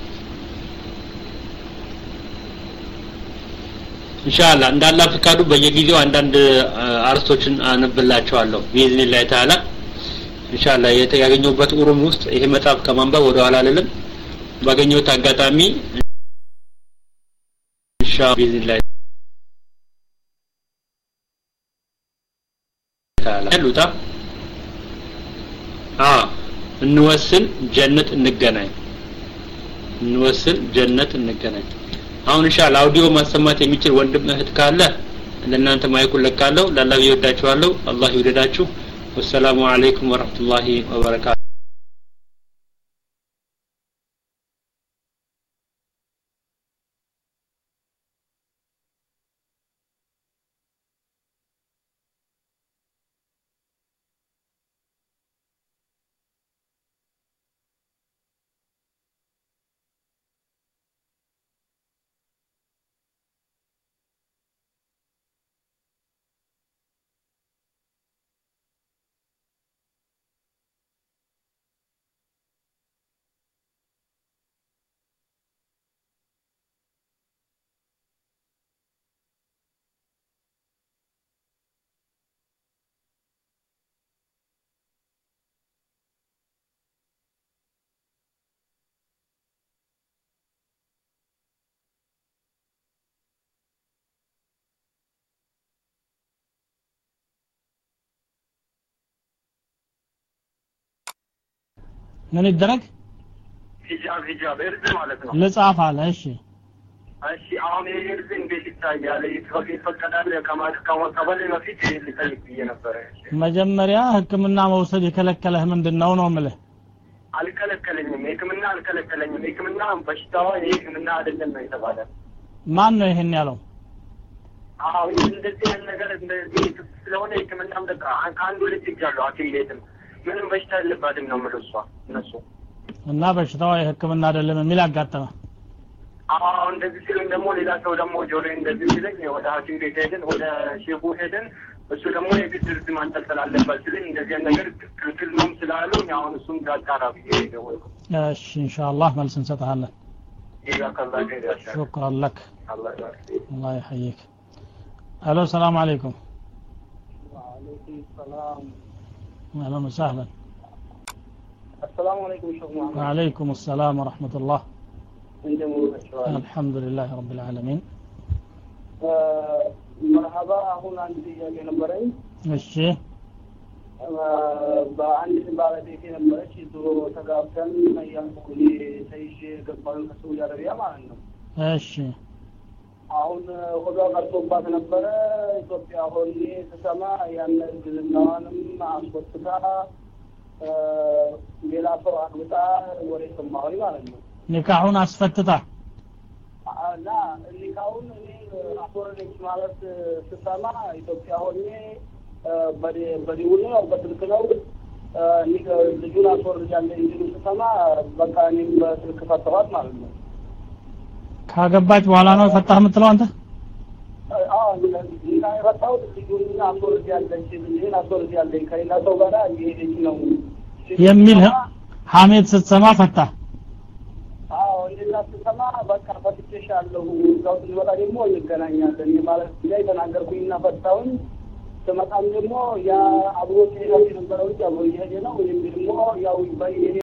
ኢንሻአላህ እንዳላ ፍቃዱ በየጊዜው አንዳንድ አርስቶችን አነብላችኋለሁ ቢኢዝኒላህ ተዓላ ኢንሻአላህ የተያገኘውበት ኡሩም ውስጥ ይሄ መጽሐፍ ከማንበብ ወደ ኋላ አይደለም ባገኘሁት አጋጣሚ ኢንሻአላህ ቢኢዝኒላህ ተዓላ ያሉታ አ እንወስን ጀነት እንገናኝ እንወስን ጀነት እንገናኝ አሁን ኢንሻአላህ አውዲዮ ማሰማት የሚችል ወንድም እህት ካለ ለእናንተ ማይኩን ለካለው ለአላህ ይወዳችኋለሁ አላህ ይወደዳችሁ ወሰላሙ አለይኩም ወራህመቱላሂ ወበረካቱ ምን ይደረግ ሂጃብ ሂጃብ እርዝ ማለት ነው ለጻፍ አለ እሺ እሺ አሁን የእርዝ እንዴት ይታያል ይፈቀዳል ከማለት ከወጣበለ በፊት ሊጠይቅ ነበር መጀመሪያ ህክምና መውሰድ የከለከለህ ምንድነው ነው ማለት አልከለከለኝም ህክምና አልከለከለኝም ህክምና በሽታው ህክምና አይደለም ነው የተባለ ማን ነው ይሄን ያለው አዎ እንደዚህ ነገር እንደዚህ ስለሆነ ህክምናም ደጋ አንዱ ልጅ ይጃለው አትሌትም ምንም በሽታ የለባትም ነው ማለት ነው እነሱ እና በሽታው የህክምና አይደለም የሚል አጋጠመ አዎ እንደዚህ ሲሉን ደግሞ ሌላ ሰው ደግሞ ጆሮ እንደዚህ ሲለኝ ወደ ሐኪም ቤት ሄደን ወደ ሼሁ ሄደን እሱ ደግሞ የግድ እርድ ማንጠልጠል አለበት ሲለኝ እንደዚህ ነገር ክልክል ነው ስላሉኝ አሁን እሱም ጋጣራ ብዬ ነው እሺ ኢንሻአላህ መልስ እንሰጣለን ይዛከላህ ከይዳ شكرا لك الله يبارك الله يحييك الو السلام عليكم وعليكم السلام اهلا وسهلا السلام عليكم شيخ محمد وعليكم السلام ورحمه الله الحمد لله رب العالمين مرحبا هون عندي ጥያቄ ነበረኝ እሺ በአንድ ባለቤቴ ነበረች ድሮ ተጋብተን ያንኩ ተይዤ ገባሁ ከሳውዲ አረቢያ ማለት ነው እሺ አሁን ሆዷ ቀርቶባት ነበረ ኢትዮጵያ ሆኜ ተሰማ ያን ግልናዋንም አስወጥታ ሌላ ሰው አግብታ ወሬ ሰማሁኝ ማለት ነው ኒካሁን አስፈትታ እና ኒካሁን እኔ አፎረደች ማለት ተሰማ ኢትዮጵያ ሆኜ በዲ በዲውል ነው በስልክ ነው ኒካ ልጁን አስወርጃለሁ እንጂ ተሰማ በቃ እኔም በስልክ ፈታኋት ማለት ነው ካገባች በኋላ ነው ፈታህ የምትለው አንተ አዎ ኒካ የፈታሁት ልጁን አስወርጃለሁ ልጁን አስወርጃለሁ ከሌላ ሰው ጋር እየሄደች ነው የሚል ሐሜት ስትሰማ ፈታ አዎ እንደዛ ስትሰማ በቃ ፈትቼሻለሁ እዛው ልወጣ ደግሞ እንገናኛለን ማለት ላይ ተናገርኩኝና ፈታሁኝ ተመጣም ደግሞ ያ አብሮት የነበረው ጃቦ ይሄ ነው ወይም ደግሞ ያው